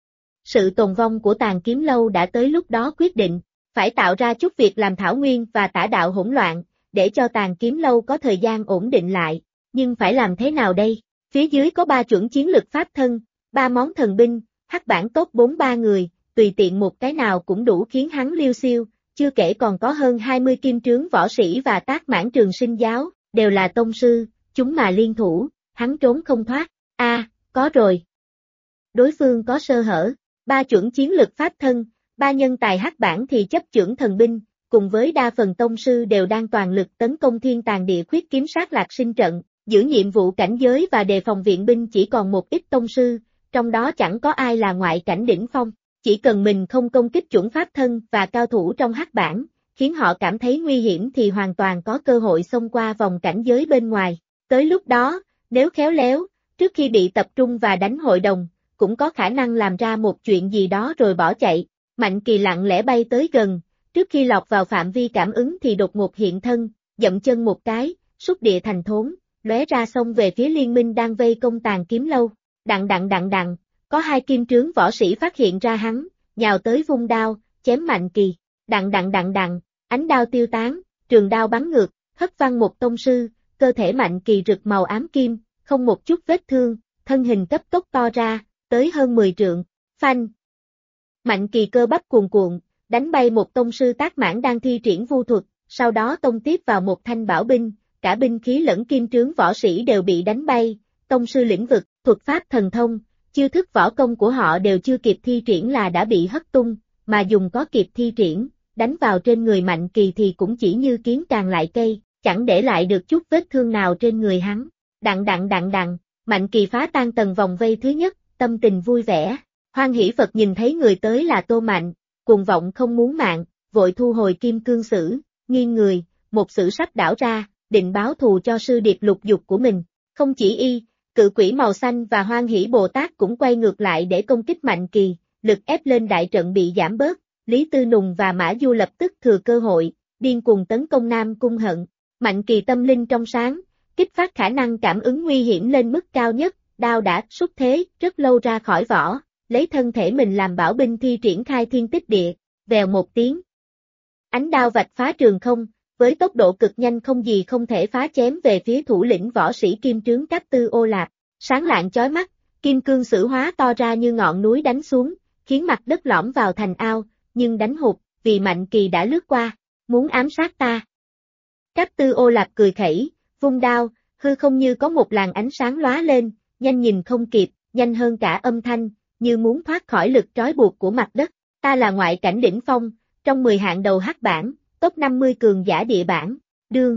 Sự tồn vong của Tàn Kiếm Lâu đã tới lúc đó quyết định, phải tạo ra chút việc làm thảo nguyên và tả đạo hỗn loạn, để cho Tàn Kiếm Lâu có thời gian ổn định lại, nhưng phải làm thế nào đây? Phía dưới có 3 chuẩn chiến lực pháp thân, 3 món thần binh, hắc bản top 43 người, tùy tiện một cái nào cũng đủ khiến hắn liêu xiêu, chưa kể còn có hơn 20 kim trướng võ sĩ và tác mãn trường sinh giáo, đều là tông sư, chúng mà liên thủ, hắn trốn không thoát. Có rồi. Đối phương có sơ hở, 3 chuẩn chiến lực pháp thân, 3 nhân tài hắc bản thì chấp chưởng thần binh, cùng với đa phần tông sư đều đang toàn lực tấn công Thiên Tàn Địa Khuyết kiếm sát lạc sinh trận, giữ nhiệm vụ cảnh giới và đề phòng viện binh chỉ còn một ít tông sư, trong đó chẳng có ai là ngoại cảnh đỉnh phong, chỉ cần mình không công kích chuẩn pháp thân và cao thủ trong hắc bản, khiến họ cảm thấy nguy hiểm thì hoàn toàn có cơ hội xông qua vòng cảnh giới bên ngoài. Tới lúc đó, nếu khéo léo, trước khi bị tập trung và đánh hội đồng, cũng có khả năng làm ra một chuyện gì đó rồi bỏ chạy. Mạnh Kỳ lặng lẽ bay tới gần, trước khi lọt vào phạm vi cảm ứng thì đột ngột hiện thân, dậm chân một cái, xúc địa thành thốn, lóe ra xông về phía liên minh đang vây công Tàn Kiếm Lâu. Đặng, có 2 kim trướng võ sĩ phát hiện ra hắn, nhào tới vung đao, chém Mạnh Kỳ. Đặng, ánh đao tiêu tán, trường đao bắn ngược, hất văng một tông sư, cơ thể Mạnh Kỳ rực màu ám kim, không một chút vết thương, thân hình cấp tốc to ra, tới hơn 10 trượng. Phanh! Mạnh Kỳ cơ bắp cuồn cuộn, đánh bay một tông sư tác mãn đang thi triển vu thuật, sau đó tông tiếp vào một thanh bảo binh, cả binh khí lẫn kim trướng võ sĩ đều bị đánh bay, tông sư lĩnh vực, thuật pháp thần thông, chiêu thức võ công của họ đều chưa kịp thi triển là đã bị hất tung, mà dùng có kịp thi triển, đánh vào trên người Mạnh Kỳ thì cũng chỉ như kiến càng lại cây, chẳng để lại được chút vết thương nào trên người hắn. Đặng, Mạnh Kỳ phá tan tầng vòng vây thứ nhất, tâm tình vui vẻ. Hoan Hỷ Phật nhìn thấy người tới là Tô Mạnh, cuồng vọng không muốn mạng, vội thu hồi kim cương sử, nghiêng người, một sử sắp đảo ra, định báo thù cho sư điệp lục dục của mình. Không chỉ y, Cự Quỷ màu xanh và Hoan Hỷ Bồ Tát cũng quay ngược lại để công kích Mạnh Kỳ, lực ép lên đại trận bị giảm bớt, Lý Tư Nùng và Mã Du lập tức thừa cơ hội, điên cuồng tấn công Nam Cung Hận. Mạnh Kỳ tâm linh trong sáng, kích phát khả năng cảm ứng nguy hiểm lên mức cao nhất, đao đã xuất thế, rất lâu ra khỏi vỏ, lấy thân thể mình làm bảo binh thi triển khai thiên tích địa, vèo một tiếng. Ánh đao vạch phá trường không, với tốc độ cực nhanh không gì không thể phá chém về phía thủ lĩnh võ sĩ kim trướng Cáp Tư Ô Lạp, sáng lạng chói mắt, kim cương sử hóa to ra như ngọn núi đánh xuống, khiến mặt đất lõm vào thành ao, nhưng đánh hụt, vì Mạnh Kỳ đã lướt qua, muốn ám sát ta. Cáp Tư Ô Lạp cười khẩy, vung đao, hư không như có một làn ánh sáng lóa lên, nhanh nhìn không kịp, nhanh hơn cả âm thanh, như muốn thoát khỏi lực trói buộc của mặt đất. Ta là ngoại cảnh đỉnh phong, trong 10 hạng đầu hắc bảng, top 50 cường giả địa bảng, đương.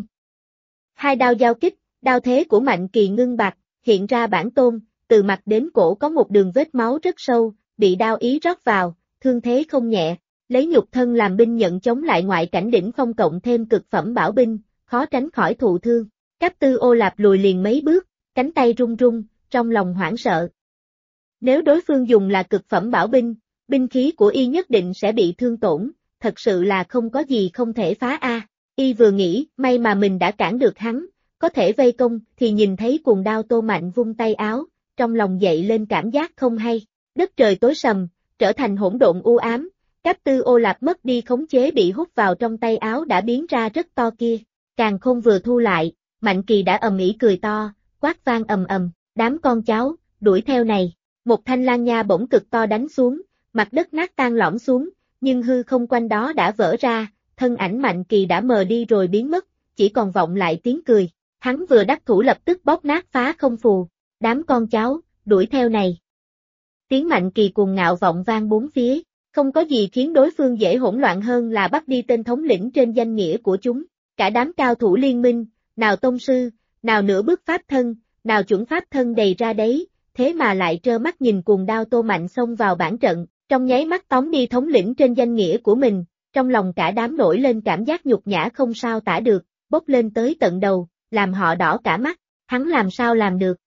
2 đao giao kích, đao thế của Mạnh Kỳ ngưng bặt, hiện ra bản tôn, từ mặt đến cổ có một đường vết máu rất sâu, bị đao ý rót vào, thương thế không nhẹ, lấy nhục thân làm binh nhận chống lại ngoại cảnh đỉnh phong cộng thêm cực phẩm bảo binh, khó tránh khỏi thụ thương. Cáp Tư Ô Lạp lùi liền mấy bước, cánh tay run run, trong lòng hoảng sợ. Nếu đối phương dùng là cực phẩm bảo binh, binh khí của y nhất định sẽ bị thương tổn, thật sự là không có gì không thể phá a. Y vừa nghĩ, may mà mình đã cản được hắn, có thể vây công, thì nhìn thấy cuồng đao Tô Mạnh vung tay áo, trong lòng dậy lên cảm giác không hay. Đất trời tối sầm, trở thành hỗn độn u ám, Cáp Tư Ô Lạp mất đi khống chế bị hút vào trong tay áo đã biến ra rất to kia. Càn Khôn vừa thu lại, Mạnh Kỳ đã ầm ĩ cười to, quát vang ầm ầm, đám con cháu, đuổi theo này. Một thanh lang nha bổng cực to đánh xuống, mặt đất nát tan lõm xuống, nhưng hư không quanh đó đã vỡ ra, thân ảnh Mạnh Kỳ đã mờ đi rồi biến mất, chỉ còn vọng lại tiếng cười. Hắn vừa đắc thủ lập tức bóp nát phá không phù, đám con cháu, đuổi theo này. Tiếng Mạnh Kỳ cuồng ngạo vọng vang bốn phía, Không có gì khiến đối phương dễ hỗn loạn hơn là bắt đi tên thống lĩnh trên danh nghĩa của chúng. Cả đám cao thủ liên minh, nào tông sư, nào nửa bước pháp thân, nào chuẩn pháp thân đầy ra đấy, thế mà lại trơ mắt nhìn cuồng đao Tô Mạnh xông vào bản trận, trong nháy mắt tóm đi thống lĩnh trên danh nghĩa của mình, trong lòng cả đám nổi lên cảm giác nhục nhã không sao tả được, bốc lên tới tận đầu, làm họ đỏ cả mắt, hắn làm sao làm được.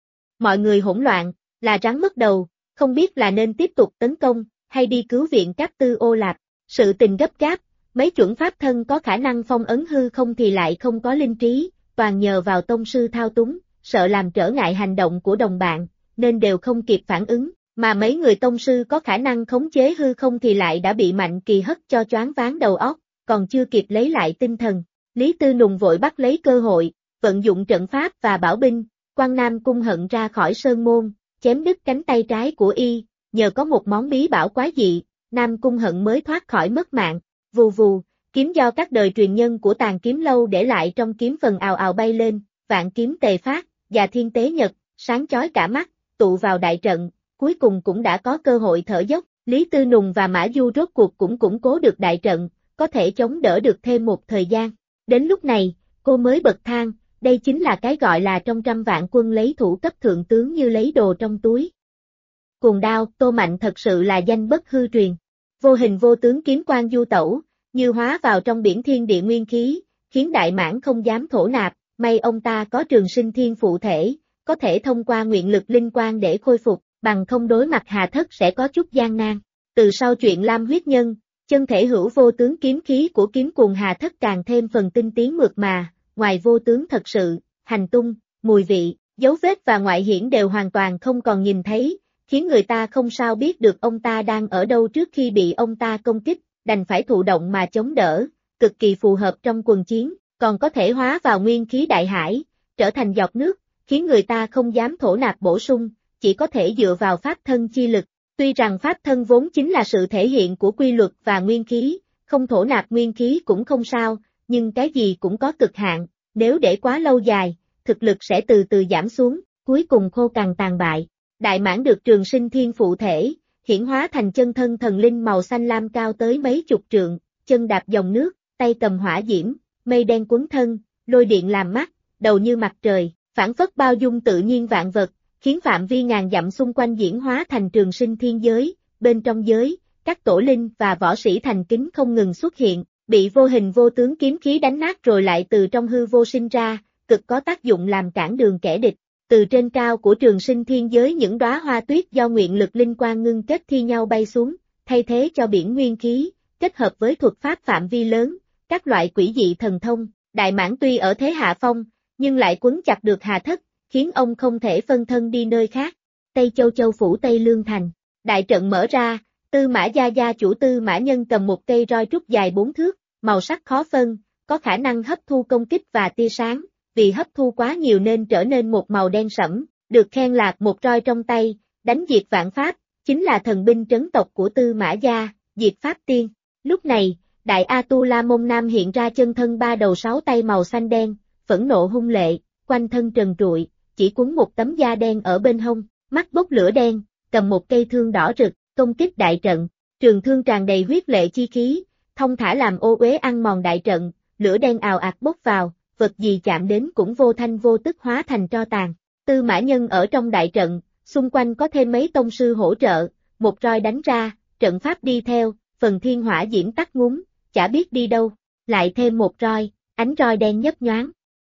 Mọi người hỗn loạn, là rắn mất đầu, không biết là nên tiếp tục tấn công, hay đi cứu viện Cáp Tư Ô Lạp. Sự tình gấp gáp, mấy chuẩn pháp thân có khả năng phong ấn hư không thì lại không có linh trí, toàn nhờ vào tông sư thao túng, sợ làm trở ngại hành động của đồng bạn, nên đều không kịp phản ứng, mà mấy người tông sư có khả năng khống chế hư không thì lại đã bị Mạnh Kỳ hất cho choáng váng đầu óc, còn chưa kịp lấy lại tinh thần. Lý Tư Nùng vội bắt lấy cơ hội, vận dụng trận pháp và bảo binh, quăng Nam Cung Hận ra khỏi sơn môn, chém đứt cánh tay trái của y, nhờ có một món bí bảo quái dị, Nam Cung Hận mới thoát khỏi mất mạng. Vù vù, kiếm do các đời truyền nhân của Tàn Kiếm Lâu để lại trong kiếm phần ào ào bay lên, vạn kiếm tề phát, và thiên tế nhật, sáng chói cả mắt, tụ vào đại trận, cuối cùng cũng đã có cơ hội thở dốc. Lý Tư Nùng và Mã Du rốt cuộc cũng củng cố được đại trận, có thể chống đỡ được thêm một thời gian. Đến lúc này, cô mới bật than, đây chính là cái gọi là trong trăm vạn quân lấy thủ cấp thượng tướng như lấy đồ trong túi. Cuồng đao, Tô Mạnh thật sự là danh bất hư truyền. Vô hình vô tướng kiếm quang du tẩu, như hóa vào trong biển thiên địa nguyên khí, khiến Đại Mãng không dám thổ nạp, may ông ta có Trường Sinh Thiên phụ thể, có thể thông qua nguyện lực linh quang để khôi phục, bằng không đối mặt Hà Thất sẽ có chút gian nan. Từ sau chuyện Lam huyết nhân, chân thể hữu vô tướng kiếm khí của kiếm cuồng Hà Thất càng thêm phần tinh tiến mượt mà, ngoài vô tướng thật sự, hành tung, mùi vị, dấu vết và ngoại hiển đều hoàn toàn không còn nhìn thấy, khiến người ta không sao biết được ông ta đang ở đâu trước khi bị ông ta công kích, đành phải thụ động mà chống đỡ, cực kỳ phù hợp trong quần chiến, còn có thể hóa vào nguyên khí đại hải, trở thành giọt nước, khiến người ta không dám thổ nạp bổ sung, chỉ có thể dựa vào pháp thân chi lực. Tuy rằng pháp thân vốn chính là sự thể hiện của quy luật và nguyên khí, không thổ nạp nguyên khí cũng không sao, nhưng cái gì cũng có cực hạn, nếu để quá lâu dài, thực lực sẽ từ từ giảm xuống, cuối cùng khô cằn tàn bại. Đại Mãng được Trường Sinh Thiên phụ thể, hiển hóa thành chân thân thần linh màu xanh lam cao tới mấy chục trượng, chân đạp dòng nước, tay cầm hỏa diễm, mây đen quấn thân, lôi điện làm mắt, đầu như mặt trời, phảng phất bao dung tự nhiên vạn vật, khiến phạm vi ngàn dặm xung quanh diễn hóa thành Trường Sinh Thiên giới, bên trong giới, các tổ linh và võ sĩ thành kính không ngừng xuất hiện, bị vô hình vô tướng kiếm khí đánh nát rồi lại từ trong hư vô sinh ra, cực có tác dụng làm cản đường kẻ địch. Từ trên cao của Trường Sinh Thiên giới những đóa hoa tuyết do nguyện lực linh quang ngưng kết thi nhau bay xuống, thay thế cho biển nguyên khí, kết hợp với thuật pháp phạm vi lớn, các loại quỷ dị thần thông. Đại Mãng tuy ở thế hạ phong, nhưng lại quấn chặt được Hà Thất, khiến ông không thể phân thân đi nơi khác. Tây Châu Châu phủ Tây Lương Thành, đại trận mở ra, Tư Mã Gia Gia chủ Tư Mã Nhân cầm một cây roi trúc dài 4 thước, màu sắc khó phân, có khả năng hấp thu công kích và tia sáng, vì hấp thu quá nhiều nên trở nên một màu đen sẫm, được khen là một roi trong tay, đánh diệt vạn pháp, chính là thần binh trấn tộc của Tư Mã Gia, diệt pháp tiên. Lúc này, Đại A-tu-la Môn Nam hiện ra chân thân 3 đầu 6 tay màu xanh đen, phẫn nộ hung lệ, quanh thân trần trụi, chỉ quấn một tấm da đen ở bên hông, mắt bốc lửa đen, cầm một cây thương đỏ rực, công kích đại trận. Trường thương tràn đầy huyết lệ chi khí, thông thả làm ô uế ăn mòn đại trận, lửa đen ào ạt bốc vào, vật gì chạm đến cũng vô thanh vô tức hóa thành tro tàn. Tư Mã Nhân ở trong đại trận, xung quanh có thêm mấy tông sư hỗ trợ, một roi đánh ra, trận pháp đi theo, phần thiên hỏa diễm tắt ngúm, chả biết đi đâu, lại thêm một roi, ánh roi đen nhấp nhoáng.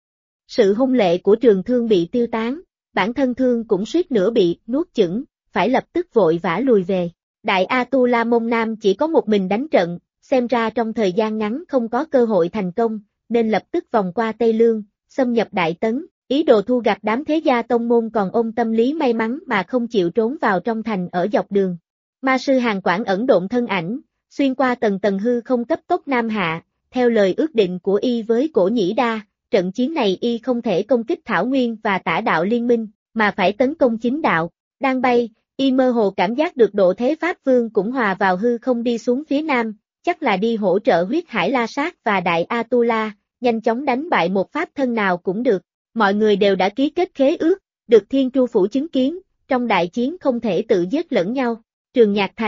Sự hung lệ của trường thương bị tiêu tán, bản thân thương cũng suýt nữa bị nuốt chửng, phải lập tức vội vã lùi về. Đại A-tu-la Môn Nam chỉ có một mình đánh trận, xem ra trong thời gian ngắn không có cơ hội thành công, nên lập tức vòng qua Tây Lương, xâm nhập Đại Tấn, ý đồ thu gặt đám thế gia tông môn còn ôm tâm lý may mắn mà không chịu trốn vào trong thành ở dọc đường. Ma sư Hàn Quảng ẩn độn thân ảnh, xuyên qua tầng tầng hư không cấp tốc Nam Hạ, theo lời ước định của y với Cổ Nhĩ Đa, trận chiến này y không thể công kích Thảo Nguyên và Tả Đạo Liên Minh, mà phải tấn công chính đạo. Đang bay, y mơ hồ cảm giác được Độ Thế Pháp Vương cũng hòa vào hư không đi xuống phía nam, chắc là đi hỗ trợ Huyết Hải La Sát và Đại A-tu-la, nhanh chóng đánh bại một pháp thân nào cũng được. Mọi người đều đã ký kết khế ước, được Thiên Tru Phủ chứng kiến, trong đại chiến không thể tự giết lẫn nhau. Trường Nhạc Thành,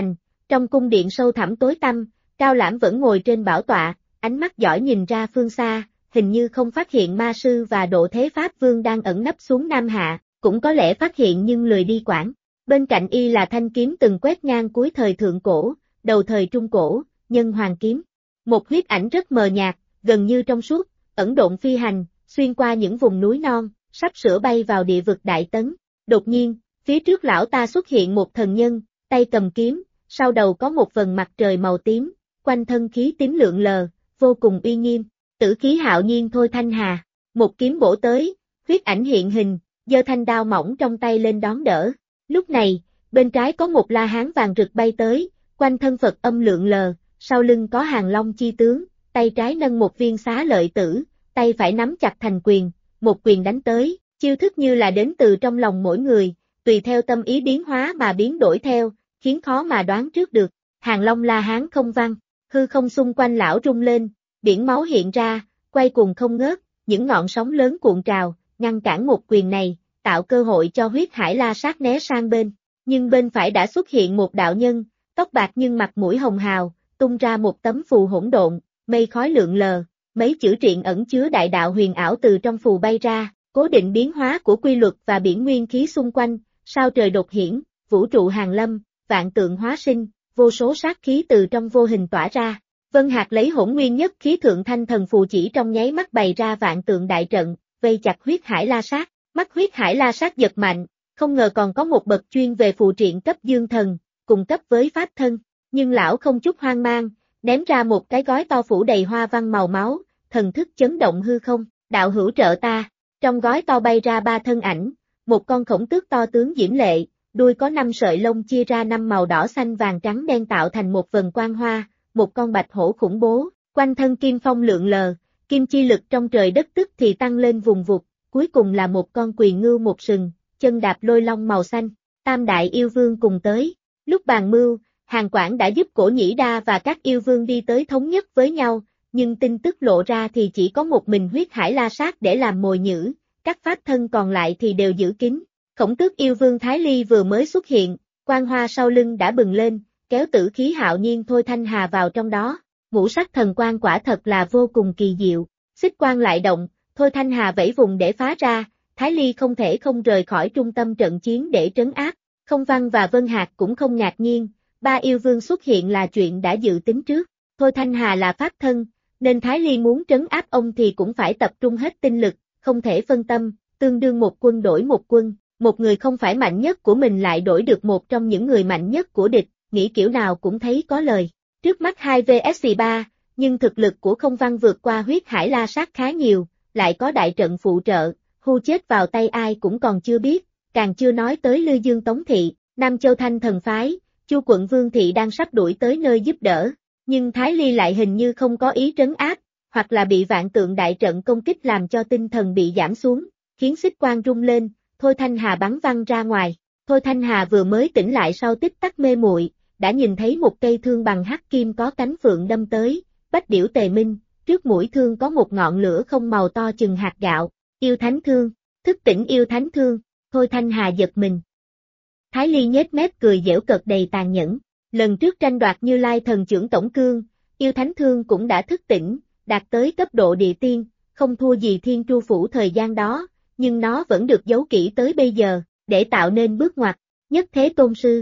Trong cung điện sâu thẳm tối tăm, Cao Lãm vẫn ngồi trên bảo tọa, ánh mắt dõi nhìn ra phương xa, hình như không phát hiện ma sư và Độ Thế Pháp Vương đang ẩn nấp xuống Nam Hạ, cũng có lẽ phát hiện nhưng lười đi quản. Bên cạnh y là thanh kiếm từng quét ngang cuối thời thượng cổ, đầu thời trung cổ, nhân hoàng kiếm. Một huyết ảnh rất mờ nhạt, gần như trong suốt, ẩn độn phi hành, xuyên qua những vùng núi non, sắp sửa bay vào địa vực Đại Tấn. Đột nhiên, phía trước lão ta xuất hiện một thần nhân, tay cầm kiếm, sau đầu có một vầng mặt trời màu tím, quanh thân khí tím lượn lờ, vô cùng uy nghiêm. Tử khí hạo nhiên Thôi Thanh Hà, một kiếm bổ tới, huyết ảnh hiện hình, giơ thanh đao mỏng trong tay lên đón đỡ. Lúc này, bên trái có một la hán vàng rực bay tới, quanh thân Phật âm lượn lờ, sau lưng có hàng long chi tướng, tay trái nâng một viên xá lợi tử, tay phải nắm chặt thành quyền, một quyền đánh tới, chiêu thức như là đến từ trong lòng mỗi người, tùy theo tâm ý biến hóa mà biến đổi theo, khiến khó mà đoán trước được. Hàng long la hán không văng, hư không xung quanh lão rung lên, biển máu hiện ra, quay cuồng không ngớt, những ngọn sóng lớn cuộn trào, ngăn cản một quyền này, tạo cơ hội cho huyết hải la sát né sang bên. Nhưng bên phải đã xuất hiện một đạo nhân, tóc bạc nhưng mặt mũi hồng hào, tung ra một tấm phù hỗn độn, mây khói lượn lờ, mấy chữ triện ẩn chứa đại đạo huyền ảo từ trong phù bay ra, cố định biến hóa của quy luật và biển nguyên khí xung quanh, sao trời đột hiển, vũ trụ hàng lâm, vạn tượng hóa sinh, vô số sát khí từ trong vô hình tỏa ra. Vân Hạc lấy hỗn nguyên nhất khí thượng thanh thần phù chỉ trong nháy mắt bày ra vạn tượng đại trận, vây chặt huyết hải la sát. Mắt huyết hải la sát giật mạnh, không ngờ còn có một bậc chuyên về phù triện cấp dương thần, cùng cấp với pháp thân, nhưng lão không chút hoang mang, ném ra một cái gói to phủ đầy hoa văn màu máu, thần thức chấn động hư không, đạo hữu trợ ta. Trong gói to bay ra 3 thân ảnh, một con khổng tước to tướng diễm lệ, đuôi có 5 sợi lông chia ra 5 màu đỏ xanh vàng trắng đen tạo thành một vần quang hoa, một con bạch hổ khủng bố, quanh thân kim phong lượn lờ, kim chi lực trong trời đất tức thì tăng lên vùng vụt. Cuối cùng là một con quyền ngưu một sừng, chân đạp lôi long màu xanh, tam đại yêu vương cùng tới. Lúc bàn mưu, Hàn Quảng đã giúp Cổ Nhĩ Đa và các yêu vương đi tới thống nhất với nhau, nhưng tin tức lộ ra thì chỉ có một mình huyết hải la sát để làm mồi nhử, các pháp thân còn lại thì đều giữ kín. Khổng tước yêu vương Thái Ly vừa mới xuất hiện, quang hoa sau lưng đã bừng lên, kéo tử khí hạo nhiên Thôi Thanh Hà vào trong đó. Ngũ sắc thần quang quả thật là vô cùng kỳ diệu, xích quang lại động. Thôi Thanh Hà vẫy vùng để phá ra, Thái Ly không thể không rời khỏi trung tâm trận chiến để trấn áp. Không Văn và Vân Hạc cũng không ngạc nhiên, 3 yêu vương xuất hiện là chuyện đã dự tính trước. Thôi Thanh Hà là pháp thân, nên Thái Ly muốn trấn áp ông thì cũng phải tập trung hết tinh lực, không thể phân tâm, tương đương một quân đổi một quân, một người không phải mạnh nhất của mình lại đổi được một trong những người mạnh nhất của địch, nghĩ kiểu nào cũng thấy có lời. Trước mắt 2 vs 3, nhưng thực lực của Không Văn vượt qua huyết hải la sát khá nhiều. Lại có đại trận phụ trợ, hưu chết vào tay ai cũng còn chưa biết, càng chưa nói tới Lư Dương Tống Thị, Nam Châu Thanh Thần Phái, Chu quận Vương Thị đang sắp đuổi tới nơi giúp đỡ, nhưng Thái Ly lại hình như không có ý trấn áp, hoặc là bị vạn tượng đại trận công kích làm cho tinh thần bị giảm xuống, khiến xích quang rung lên, Thôi Thanh Hà bắn văng ra ngoài. Thôi Thanh Hà vừa mới tỉnh lại sau tích tắc mê muội, đã nhìn thấy một cây thương bằng hắc kim có cánh phượng đâm tới, bách điểu tề minh. Trước mũi thương có một ngọn lửa không màu to chừng hạt gạo, yêu thánh thương, thức tỉnh yêu thánh thương, Thôi Thanh Hà giật mình. Thái Ly nhếch mép cười giễu cợt đầy tàn nhẫn, lần trước tranh đoạt Như Lai thần trưởng tổng cương, yêu thánh thương cũng đã thức tỉnh, đạt tới cấp độ địa tiên, không thua gì Thiên Tru Phủ thời gian đó, nhưng nó vẫn được giấu kỹ tới bây giờ, để tạo nên bước ngoặt, nhất thế tôn sư.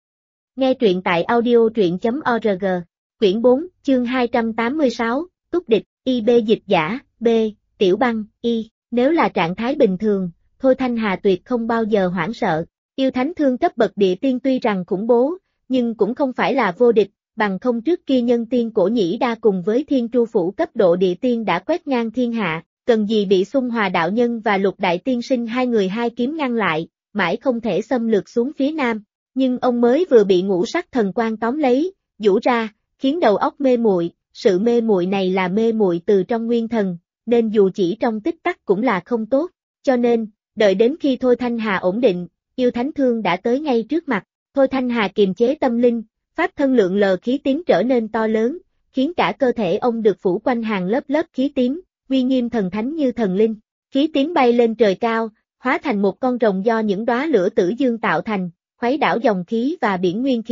Nghe truyện tại audio.org, quyển 4, chương 286. Túc địch, IB dịch giả, B, tiểu băng, Y, nếu là trạng thái bình thường, Thôi Thanh Hà tuyệt không bao giờ hoảng sợ. Yêu thánh thương cấp bậc địa tiên tuy rằng khủng bố, nhưng cũng không phải là vô địch, bằng không trước kia nhân tiên Cổ Nhĩ Đa cùng với Thiên Tru Phủ cấp độ địa tiên đã quét ngang thiên hạ, cần gì bị Xung Hòa đạo nhân và Lục đại tiên sinh hai người hai kiếm ngăn lại, mãi không thể xâm lược xuống phía nam. Nhưng ông mới vừa bị ngũ sắc thần quang tóm lấy, giũ ra, khiến đầu óc mê muội. Sự mê muội này là mê muội từ trong nguyên thần, nên dù chỉ trong tích tắc cũng là không tốt, cho nên, đợi đến khi Thôi Thanh Hà ổn định, yêu thánh thương đã tới ngay trước mặt, Thôi Thanh Hà kiềm chế tâm linh, pháp thân lượng lờ khí tím trở nên to lớn, khiến cả cơ thể ông được phủ quanh hàng lớp lớp khí tím, uy nghiêm thần thánh như thần linh, khí tím bay lên trời cao, hóa thành một con rồng do những đóa lửa tử dương tạo thành, khuấy đảo dòng khí và biển nguyên khí,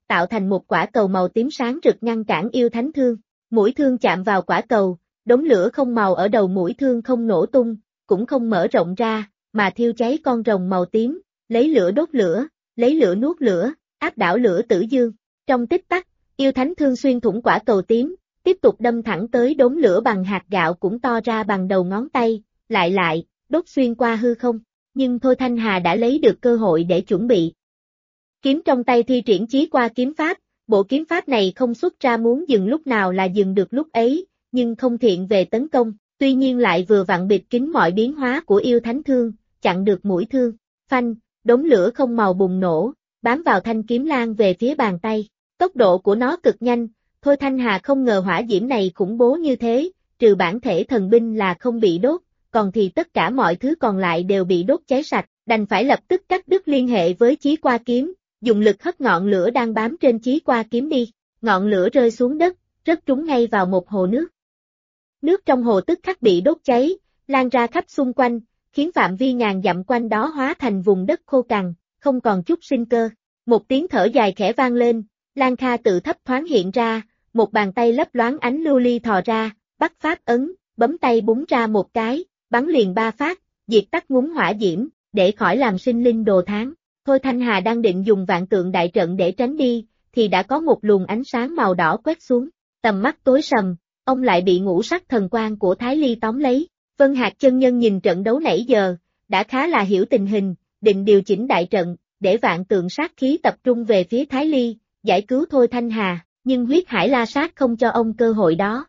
tạo thành một quả cầu màu tím sáng rực ngăn cản yêu thánh thương. Mũi thương chạm vào quả cầu, đống lửa không màu ở đầu mũi thương không nổ tung, cũng không mở rộng ra, mà thiêu cháy con rồng màu tím, lấy lửa đốt lửa, lấy lửa nuốt lửa, áp đảo lửa tử dương. Trong tích tắc, yêu thánh thương xuyên thủng quả cầu tím, tiếp tục đâm thẳng tới đống lửa bằng hạt gạo cũng to ra bằng đầu ngón tay, lại, đốt xuyên qua hư không. Nhưng Thôi Thanh Hà đã lấy được cơ hội để chuẩn bị. Kiếm trong tay thi triển chí qua kiếm pháp, bộ kiếm pháp này không xuất ra muốn dừng lúc nào là dừng được lúc ấy, nhưng không thiện về tấn công, tuy nhiên lại vừa vặn bịt kín mọi biến hóa của yêu thánh thương, chặn được mũi thương. Phanh, đống lửa không màu bùng nổ, bám vào thanh kiếm lan về phía bàn tay. Tốc độ của nó cực nhanh, Thôi Thanh Hà không ngờ hỏa diễm này khủng bố như thế, trừ bản thể thần binh là không bị đốt, còn thì tất cả mọi thứ còn lại đều bị đốt cháy sạch, đành phải lập tức cắt đứt liên hệ với chí qua kiếm, dùng lực hất ngọn lửa đang bám trên chí qua kiếm đi. Ngọn lửa rơi xuống đất, rớt trúng ngay vào một hồ nước. Nước trong hồ tức khắc bị đốt cháy, lan ra khắp xung quanh, khiến phạm vi ngàn dặm quanh đó hóa thành vùng đất khô cằn, không còn chút sinh cơ. Một tiếng thở dài khẽ vang lên, Lan Kha tự thấp thoáng hiện ra, một bàn tay lấp loáng ánh lưu ly thò ra, bắt pháp ấn, bấm tay búng ra một cái, bắn liền 3 phát, diệt tắt ngúng hỏa diễm, để khỏi làm sinh linh đồ tháng. Thôi Thanh Hà đang định dùng vạn tượng đại trận để tránh đi, thì đã có một luồng ánh sáng màu đỏ quét xuống, tầm mắt tối sầm, ông lại bị ngũ sắc thần quang của Thái Ly tóm lấy. Vân Hạc chân nhân nhìn trận đấu nãy giờ, đã khá là hiểu tình hình, định điều chỉnh đại trận, để vạn tượng sát khí tập trung về phía Thái Ly, giải cứu Thôi Thanh Hà, nhưng huyết hải la sát không cho ông cơ hội đó.